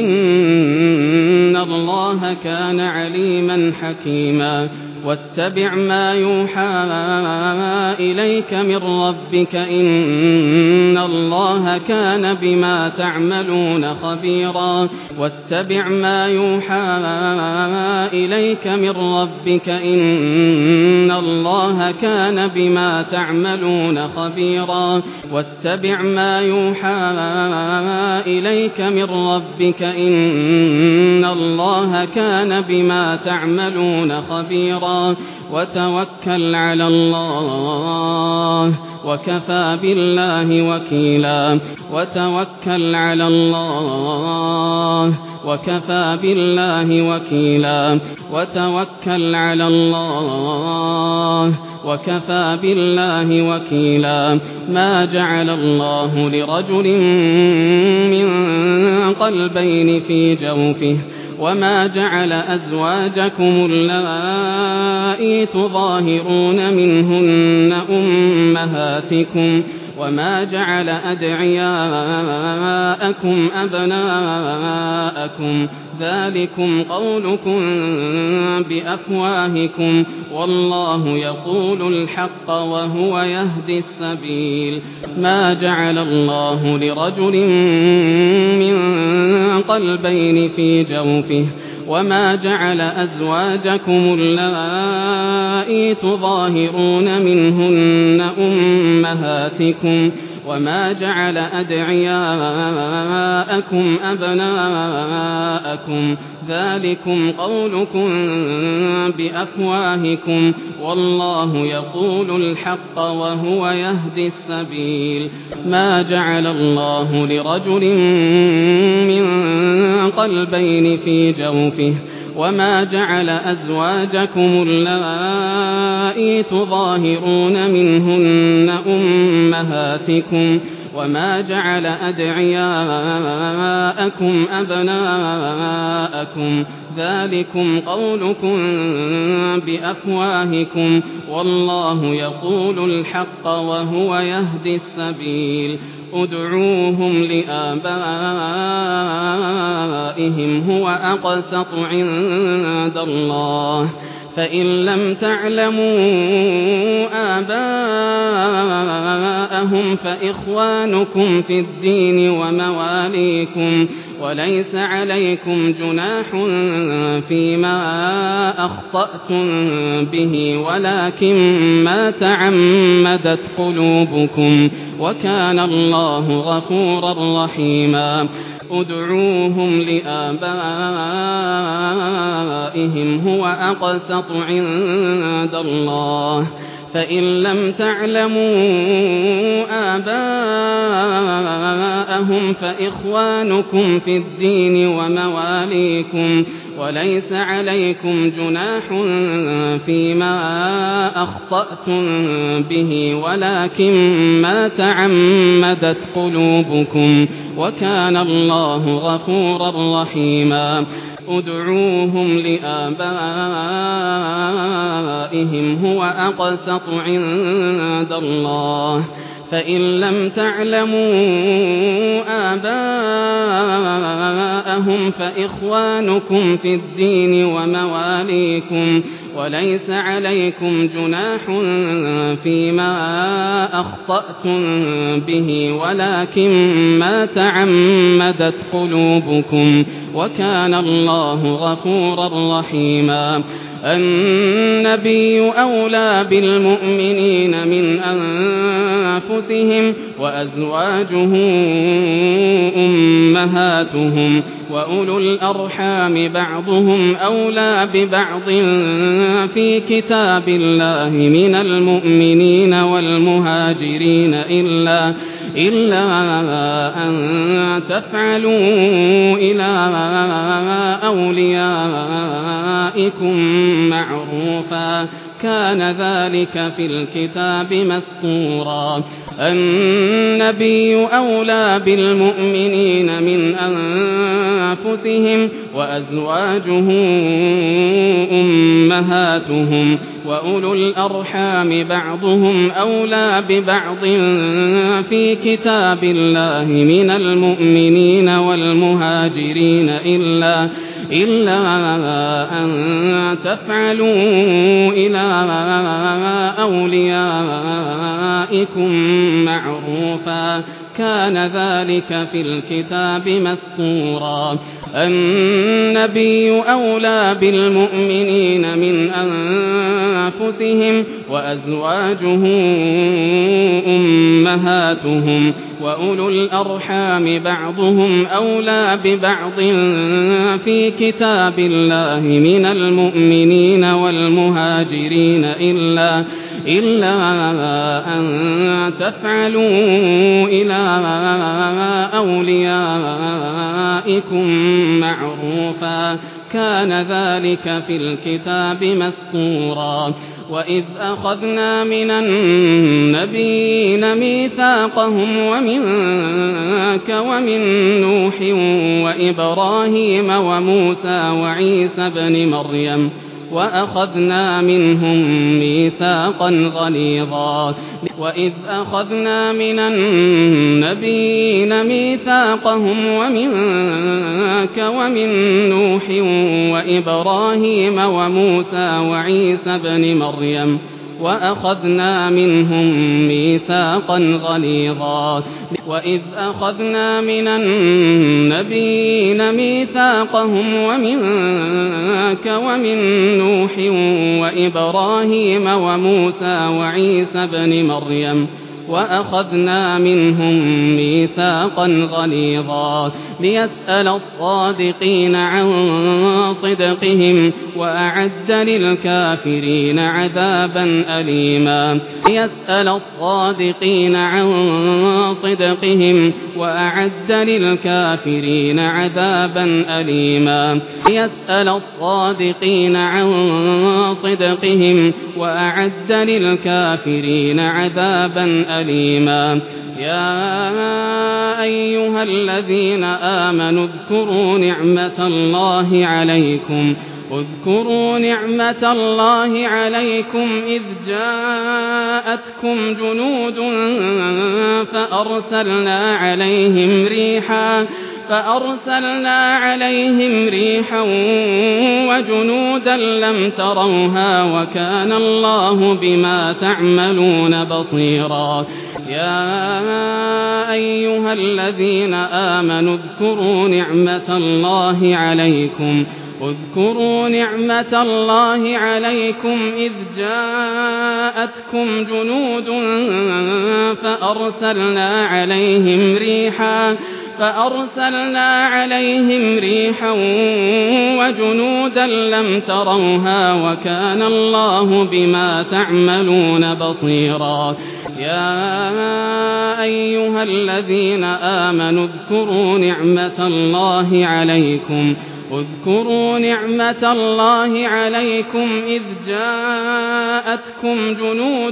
إن الله كان عليما حكيما واتبع ما يوحى إليك من ربك إن الله كان بما تعملون خبيرا واتبع ما يوحى إليك من ربك إن الله كان بما تعملون خبيرا واتبع ما يوحى إليك من ربك إن الله كان بما تعملون خبيرا وتوكل على الله وكفى بالله وكيلا وتوكل على الله وكفى بالله وكيلا وتوكل على الله وكفى بالله وكيلا ما جعل الله لرجل من قلبين في جوفه وما جعل أزواجكم اللائي تظاهرون منهن أمهاتكم وما جعل أدعياءكم أبناءكم ذلكم قولكم بأفواهكم والله يقول الحق وهو يهدي السبيل ما جعل الله لرجل من قلبين في جوفه وما جعل أزواجكم اللائي تظاهرون منهن أمهاتكم وما جعل أدعياءكم أبناءكم ذلكم قولكم بأفواهكم والله يقول الحق وهو يهدي السبيل ما جعل الله لرجل من قلبين في جوفه وما جعل أزواجكم اللائي تظاهرون منهن أمهاتكم وما جعل أدعياءكم أبناءكم ذلكم قولكم بأفواهكم والله يقول الحق وهو يهدي السبيل ادعوهم لآبائهم هو أقسط عند الله فإن لم تعلموا آباءهم فإخوانكم في الدين ومواليكم وليس عليكم جناح فيما أخطأتم به ولكن ما تعمدت قلوبكم وكان الله غفورا رحيما ادعوهم لآبائهم هو أقسط عند الله فإن لم تعلموا آباءهم فإخوانكم في الدين ومواليكم وليس عليكم جناح فيما أخطأتم به ولكن ما تعمدت قلوبكم وكان الله غفورا رحيما ادعوهم لآبائهم هو أقسط عند الله فإن لم تعلموا آباءهم فإخوانكم في الدين ومواليكم وليس عليكم جناح فيما أخطأتم به ولكن ما تعمدت قلوبكم وكان الله غفورا رحيما النبي أولى بالمؤمنين من أنفسهم وأزواجه أمهاتهم وأولو الأرحام بعضهم أولى ببعض في كتاب الله من المؤمنين والمهاجرين إلا إلا أن تفعلوا إلى أوليائكم معروفا كان ذلك في الكتاب مسطورا النبي أولى بالمؤمنين من أنفسهم وأزواجه أمهاتهم وأولو الأرحام بعضهم أولى ببعض في كتاب الله من المؤمنين والمهاجرين إلا إلا أن تفعلوا إلى أوليائكم معروفا كان ذلك في الكتاب مسطورا النبي أولى بالمؤمنين من أنفسهم وأزواجه أمهاتهم وأولو الأرحام بعضهم أولى ببعض في كتاب الله من المؤمنين والمهاجرين إلا إلا أن تفعلوا إلى أوليائكم معروفا كان ذلك في الكتاب مسطورا وإذ أخذنا من النبيين ميثاقهم ومنك ومن نوح وإبراهيم وموسى وعيسى بن مريم وأخذنا منهم ميثاقا غليظا وإذ أخذنا من النبيين ميثاقهم ومنك ومن نوح وإبراهيم وموسى وعيسى بن مريم وأخذنا منهم ميثاقا غليظا وإذ أخذنا من النبيين ميثاقهم ومنك ومن نوح وإبراهيم وموسى وعيسى بن مريم وأخذنا منهم ميثاقا غليظا ليسأل الصادقين عن صدقهم وأعد للكافرين عذابا أليما ليسأل الصادقين عن صدقهم وأعد للكافرين عذابا أليما ليسأل الصادقين عن صدقهم وأعد للكافرين عذابا أليما يا أيها الذين آمنوا اذكروا نعمة الله عليكم اذكروا نعمة الله عليكم إذ جاءتكم جنود فأرسلنا عليهم ريحا فأرسلنا عليهم ريحا وجنودا لم تروها وكان الله بما تعملون بصيرا يا أيها الذين آمنوا اذكروا نعمة الله عليكم اذكروا نعمة الله عليكم إذ جاءتكم جنود فأرسلنا عليهم ريحا فأرسلنا عليهم ريحا وجنودا لم تروها وكان الله بما تعملون بصيرا يا أيها الذين آمنوا اذكروا نعمة الله عليكم اذكروا نعمة الله عليكم إذ جاءتكم جنود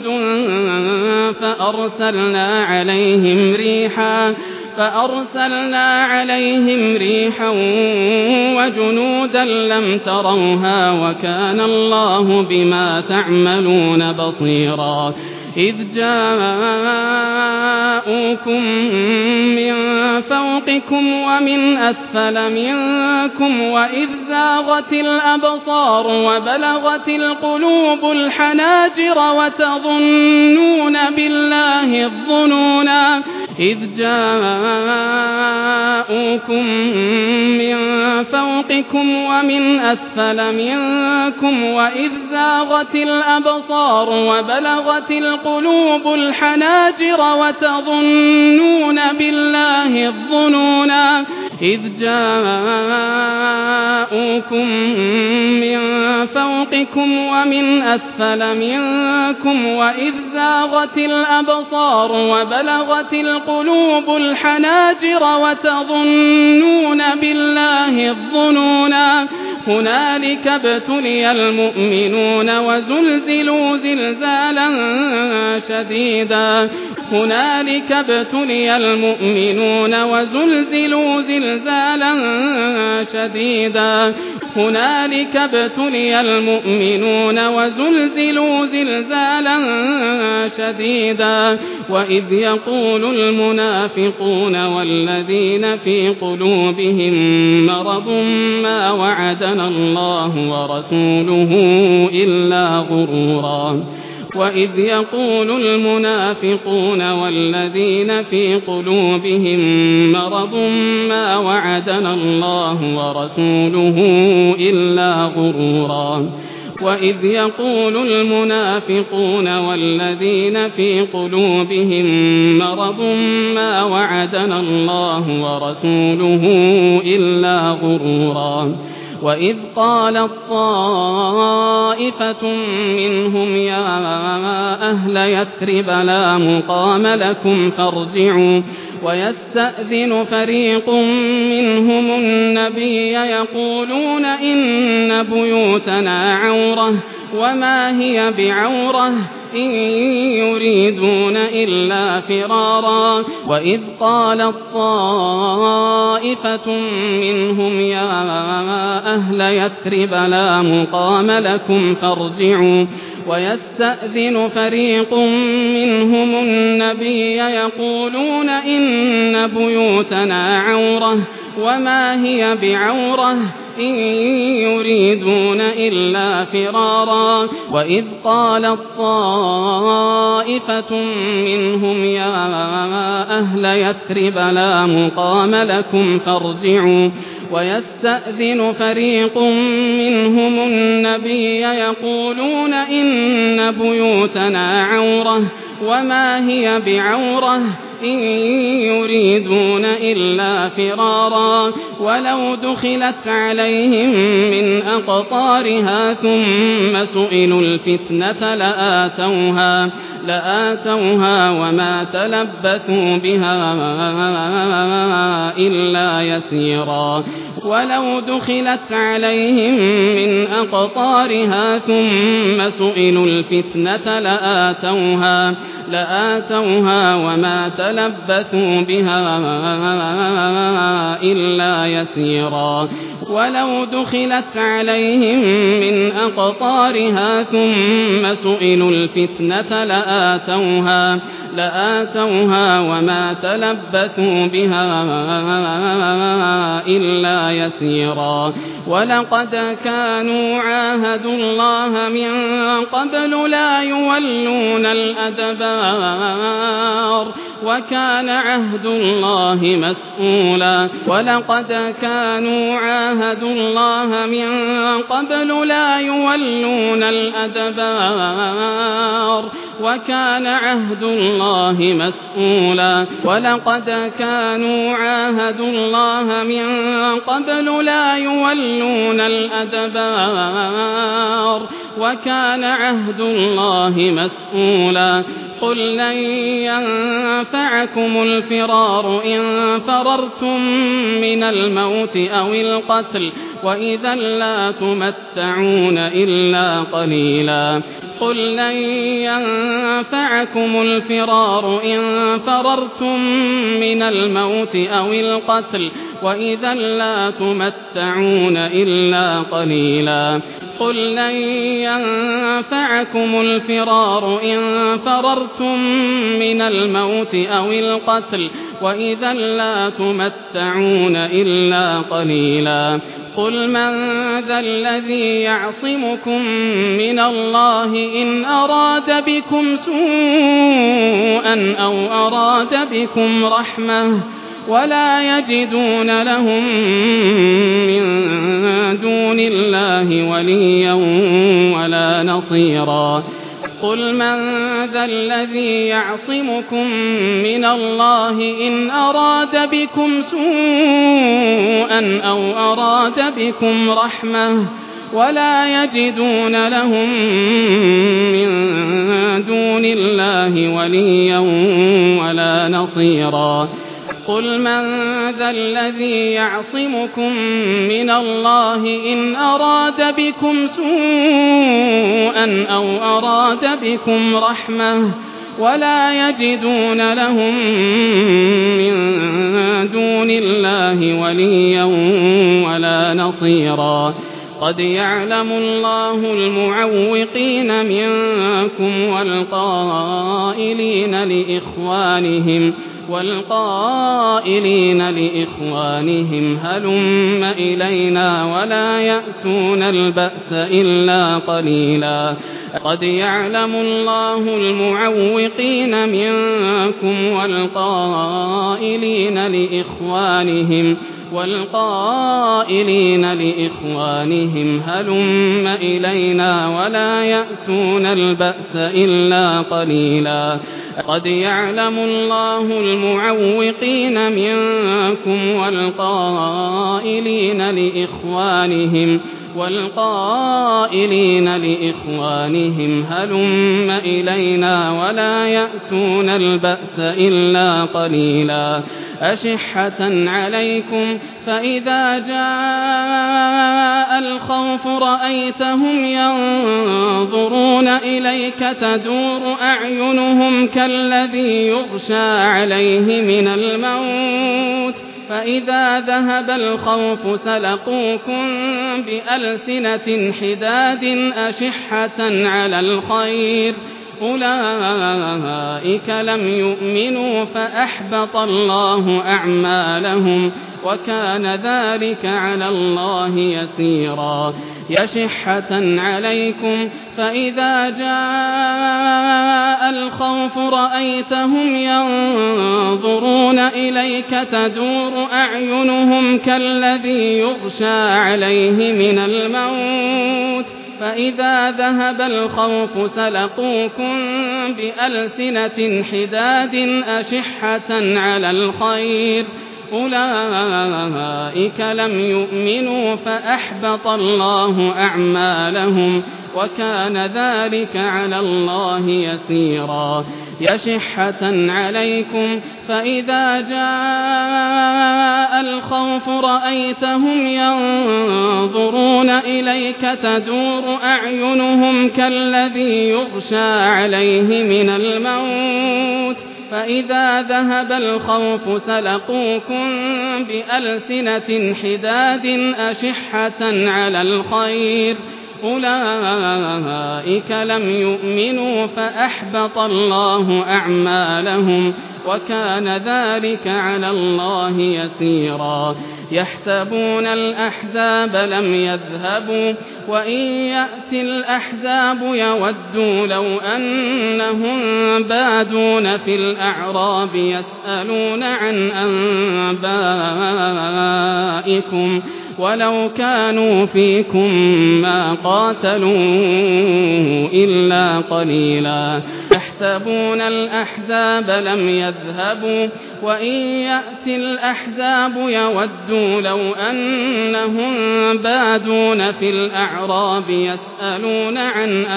فأرسلنا عليهم ريحا فأرسلنا عليهم ريحا وجنودا لم تروها وكان الله بما تعملون بصيرا إذ جاءوكم من فوقكم ومن أسفل منكم وإذ زاغت الأبصار وبلغت القلوب الحناجر وتظنون بالله الظنونا إذ جاءوكم من فوقكم ومن أسفل منكم وإذ زاغت الأبصار وبلغت القلوب الحناجر وتظنون بالله الظنونا إذ جاءوكم من فوقكم ومن أسفل منكم وإذ زاغت الأبصار وبلغت القلوب الحناجر وتظنون بالله الظنونا هنالك ابتلي المؤمنون وزلزلوا زلزالا شديدا هنالك ابتلي المؤمنون وزلزلوا زلزالا شديدا هنالك ابتلي المؤمنون وزلزلوا زلزالا شديدا وإذ يقول المنافقون والذين في قلوبهم مرض ما وعدنا الله ورسوله إلا غرورا وإذ يقول المنافقون والذين في قلوبهم مرض ما وعدنا الله ورسوله إلا غرورا وإذ يقول المنافقون والذين في قلوبهم مرض ما وعدنا الله ورسوله إلا غرورا وإذ قالت طائفة منهم يا أهل يثرب لا مقام لكم فارجعوا ويستأذن فريق منهم النبي يقولون إن بيوتنا عورة وما هي بعورة إن يريدون إلا فرارا وإذ قالت طائفة منهم يا أهل يثرب لا مقام لكم فارجعوا ويستأذن فريق منهم النبي يقولون إن بيوتنا عورة وما هي بعورة إن يريدون إلا فرارا وإذ قالت طائفة منهم يا أهل يثرب لا مقام لكم فارجعوا ويستأذن فريق منهم النبي يقولون إن بيوتنا عورة وما هي بعورة إن يريدون إلا فرارا ولو دخلت عليهم من أقطارها ثم سئلوا الفتنة لآتوها لآتوها وما تلبثوا بها إلا يسيرا ولو دخلت عليهم من أقطارها ثم سئلوا الفتنة لآتوها لآتوها وما تلبثوا بها إلا يسيرا ولو دخلت عليهم من أقطارها ثم سئلوا الفتنة لآتوها لآتوها وما تلبثوا بها إلا يسيرا ولقد كانوا عاهدوا الله من قبل لا يولون الأدبار وكان عهد الله مسؤولا ولقد كانوا عاهدوا الله من قبل لا يولون الأدبار وكان عهد الله مسؤولا ولقد كانوا عاهدوا الله من قبل لا يولون الأدبار وكان عهد الله مسؤولا قل لن ينفعكم الفرار إن فررتم من الموت أو القتل وإذا لا تمتعون إلا قليلا قل لن ينفعكم الفرار إن فررتم من الموت أو القتل وإذا لا تمتعون إلا قليلا قل لن ينفعكم الفرار إن فررتم من الموت أو القتل وإذا لا تمتعون إلا قليلا قل من ذا الذي يعصمكم من الله إن أراد بكم سوءا أو أراد بكم رحمة ولا يجدون لهم من دون الله وليا ولا نصيرا قل من ذا الذي يعصمكم من الله إن أراد بكم سوءا أو أراد بكم رحمة ولا يجدون لهم من دون الله وليا ولا نصيرا قل من ذا الذي يعصمكم من الله إن أراد بكم سوءا أو أراد بكم رحمة ولا يجدون لهم من دون الله وليا ولا نصيرا قد يعلم الله المعوقين منكم والقائلين لإخوانهم والقائلين لإخوانهم هلم إلينا ولا يأتون البأس إلا قليلا قد يعلم الله المعوقين منكم والقائلين لإخوانهم والقائلين لإخوانهم هلم إلينا ولا يأتون البأس إلا قليلا قد يعلم الله المعوقين منكم والقائلين لإخوانهم والقائلين لإخوانهم هلم إلينا ولا يأتون البأس إلا قليلا أشحة عليكم فإذا جاء الخوف رأيتهم ينظرون إليك تدور أعينهم كالذي يغشى عليه من الموت فإذا ذهب الخوف سلقوكم بألسنة حداد أشحة على الخير أولئك لم يؤمنوا فأحبط الله أعمالهم وكان ذلك على الله يسيرا يشحة عليكم فإذا جاء الخوف رأيتهم ينظرون إليك تدور أعينهم كالذي يغشى عليه من الموت فإذا ذهب الخوف سلقوكم بألسنة حداد أشحة على الخير أولئك لم يؤمنوا فأحبط الله أعمالهم وكان ذلك على الله يسيرا يشحة عليكم فإذا جاء الخوف رأيتهم ينظرون إليك تدور أعينهم كالذي يغشى عليه من الموت فإذا ذهب الخوف سلقوكم بألسنة حداد أشحة على الخير أولئك لم يؤمنوا فأحبط الله أعمالهم وكان ذلك على الله يسيرا يحسبون الأحزاب لم يذهبوا وإن يأتي الأحزاب يودوا لو أنهم بادون في الأعراب يسألون عن أنبائكم ولو كانوا فيكم ما قاتلوا إلا قليلا يحسبون الأحزاب لم يذهبوا وإن يأتي الأحزاب يودوا لو أنهم بادون في الأعراب يسألون عن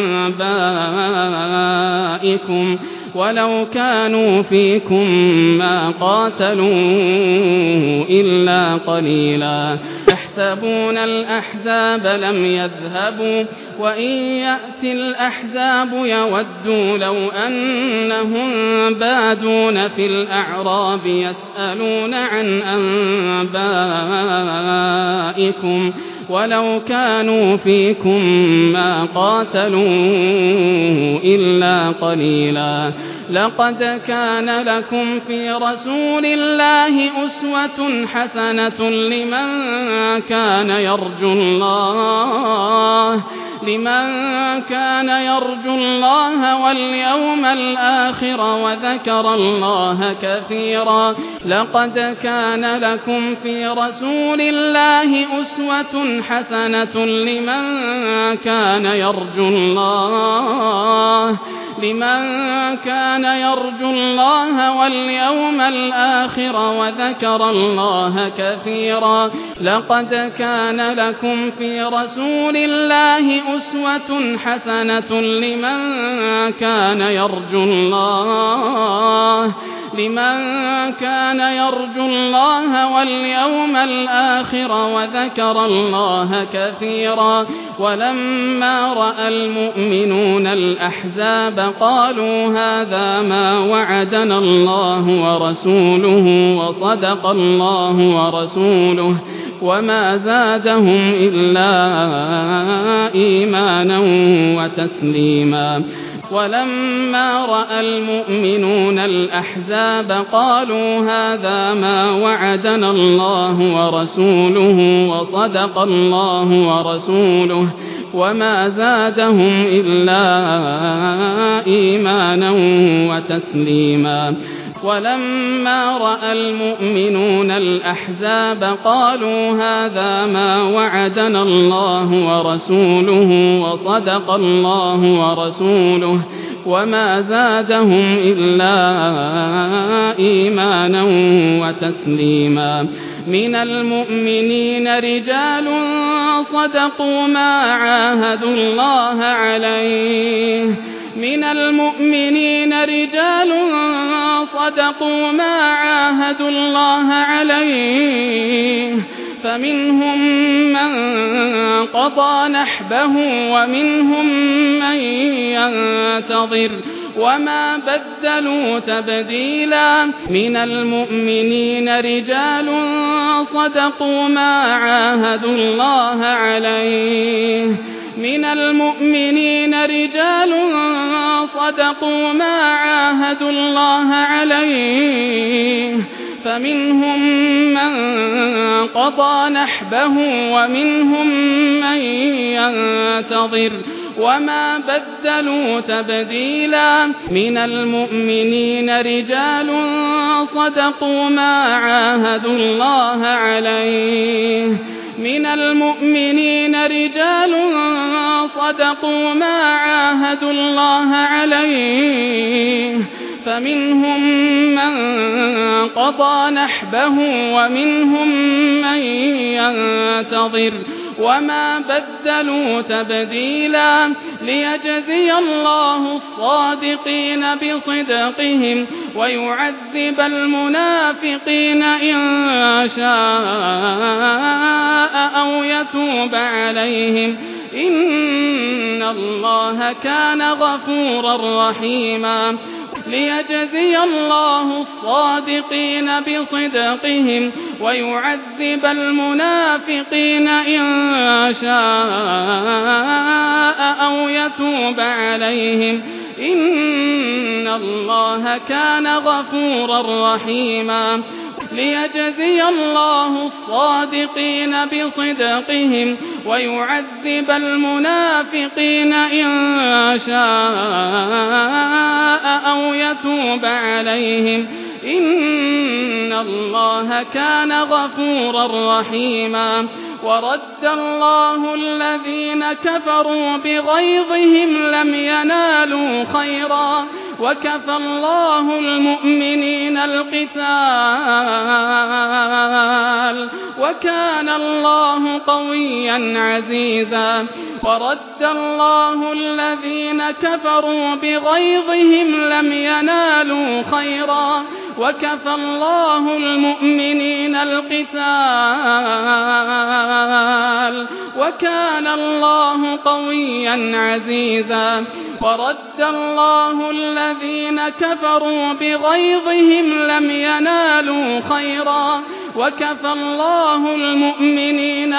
أنبائكم ولو كانوا فيكم ما قاتلوا إلا قليلا يحسبون الأحزاب لم يذهبوا وإن يأتي الأحزاب يودوا لو أنهم بادون في الأعراب يسألون عن أنبائكم ولو كانوا فيكم ما قاتلوا إلا قليلا لقد كان لكم في رسول الله أسوة حسنة لمن كان يرجو الله لمن كان يرجو الله واليوم الآخر وذكر الله كثيرا لقد كان لكم في رسول الله أسوة حسنة لمن كان يرجو الله لمن كان يرجو الله واليوم الآخر وذكر الله كثيرا لقد كان لكم في رسول الله أسوة حسنة لمن كان يرجو الله لمن كان يرجو الله واليوم الآخر وذكر الله كثيرا ولما رأى المؤمنون الأحزاب قالوا هذا ما وعدنا الله ورسوله وصدق الله ورسوله وما زادهم إلا إيمانا وتسليما ولما رأى المؤمنون الأحزاب قالوا هذا ما وعدنا الله ورسوله وصدق الله ورسوله وما زادهم إلا إيمانا وتسليما ولما رأى المؤمنون الأحزاب قالوا هذا ما وعدنا الله ورسوله وصدق الله ورسوله وما زادهم إلا إيمانا وتسليما من المؤمنين رجال صدقوا ما عاهدوا الله عليه من المؤمنين رجال صدقوا ما عاهدوا الله عليه فمنهم من قضى نحبه ومنهم من ينتظر وما بدلوا تبديلا من المؤمنين رجال صدقوا ما عاهدوا الله عليه من المؤمنين رجال صدقوا ما عاهدوا الله عليه فمنهم من قضى نحبه ومنهم من ينتظر وما بدلوا تبديلا من المؤمنين رجال صدقوا ما عاهدوا الله عليه من المؤمنين رجال صدقوا ما عاهدوا الله عليه فمنهم من قضى نحبه ومنهم من ينتظر وما بدلوا تبديلا ليجزي الله الصادقين بصدقهم ويعذب المنافقين إن شاء أو يتوب عليهم إن الله كان غفورا رحيما ليجزي الله الصادقين بصدقهم ويعذب المنافقين إن شاء أو يتوب عليهم إن الله كان غفورا رحيما ليجزي الله الصادقين بصدقهم ويعذب المنافقين إن شاء أو يتوب عليهم إن الله كان غفورا رحيما ورد الله الذين كفروا بغيظهم لم ينالوا خيرا وكفى الله المؤمنين القتال وكان الله قويا عزيزا ورد الله الذين كفروا بغيظهم لم ينالوا خيرا وكفى الله المؤمنين القتال وكان الله قويا عزيزا ورد الله الذين كفروا بغيظهم لم ينالوا خيرا وكفى الله المؤمنين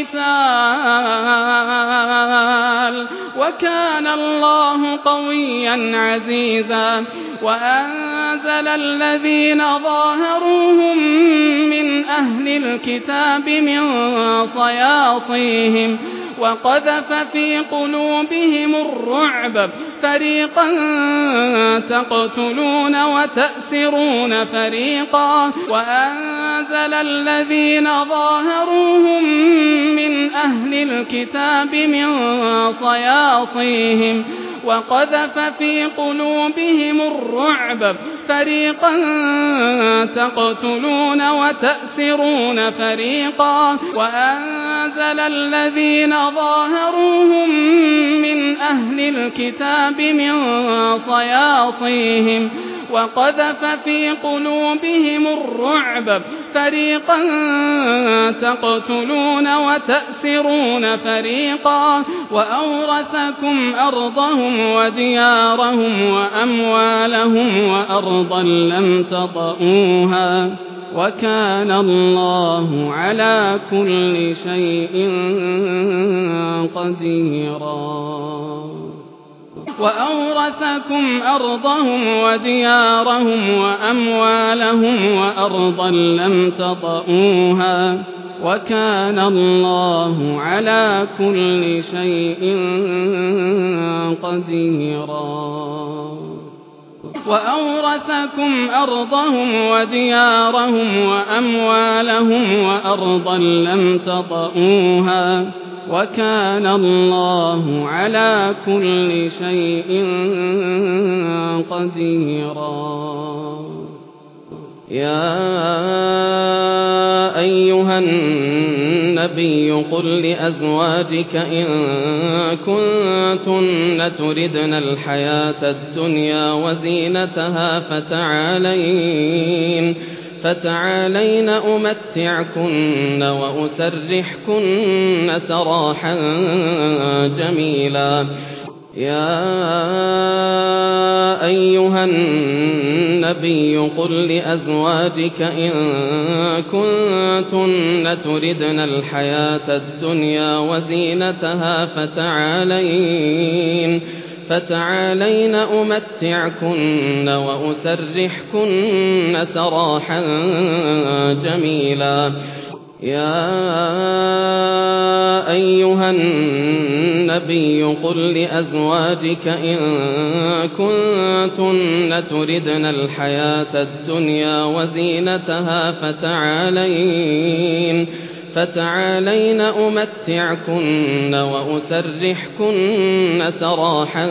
القتال وكان الله قويا عزيزا وأنزل الذين ظاهروهم من أهل الكتاب من صياصيهم وقذف في قلوبهم الرعب فريقا تقتلون وتأسرون فريقا وأنزل الذين ظاهروهم من أهل الكتاب من صياصيهم وقذف في قلوبهم الرعب فريقا تقتلون وتأسرون فريقا وأنزل الذين ظاهروهم من أهل الكتاب من صياصيهم وقذف في قلوبهم الرعب فريقا تقتلون وتأسرون فريقا وأورثكم أرضهم وديارهم وأموالهم وأرضا لم تطئوها وكان الله على كل شيء قديرا وأورثكم أرضهم وديارهم وأموالهم وأرضا لم تطئوها وكان الله على كل شيء قديرا وأورثكم أرضهم وديارهم وأموالهم وأرضا لم تطئوها وكان الله على كل شيء قديرا يا أيها النبي قل لأزواجك إن كنتن تردن الحياة الدنيا وزينتها فتعالين فتعالين أمتعكن وأسرحكن سراحا جميلا يا أيها النبي قل لأزواجك إن كنتن تردن الحياة الدنيا وزينتها فتعالين فتعالين أمتعكن وأسرحكن سراحا جميلا يا أيها النبي قل لأزواجك إن كنتن تردن الحياة الدنيا وزينتها فتعالين فتعالين أمتعكن وأسرحكن سراحا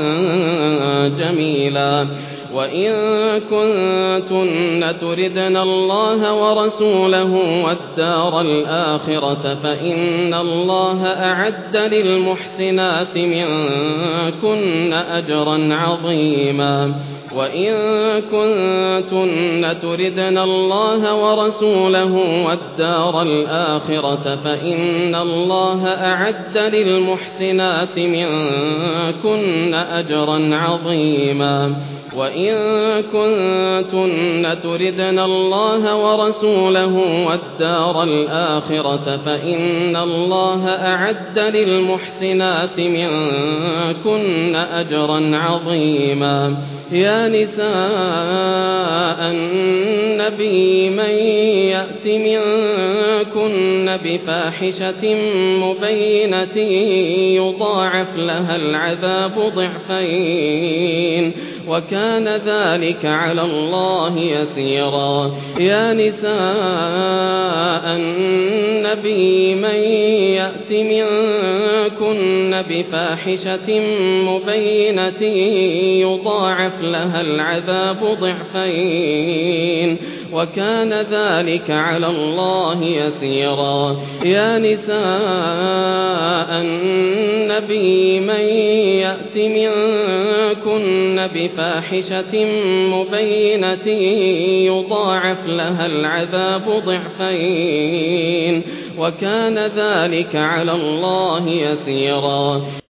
جميلا وإن كنتن تردن الله ورسوله والدار الآخرة فإن الله أعد للمحسنات منكن أجرا عظيما وإن كنتن تردن الله ورسوله والدار الآخرة فإن الله أعد للمحسنات منكن أجرا عظيما وإن كنتن تردن الله ورسوله والدار الآخرة فإن الله أعد للمحسنات منكن أجرا عظيما يا نساء النبي من يأت منكن بفاحشة مبينة يضاعف لها العذاب ضعفين وكان ذلك على الله يسيرا. يا نساء النبي من يأت منكن بفاحشة مبينة يضاعف لها العذاب ضعفين وكان ذلك على الله يسيرا. يا نساء النبي من يأت منكن بفاحشة مبينة يضاعف لها العذاب ضعفين وكان ذلك على الله يسيرا.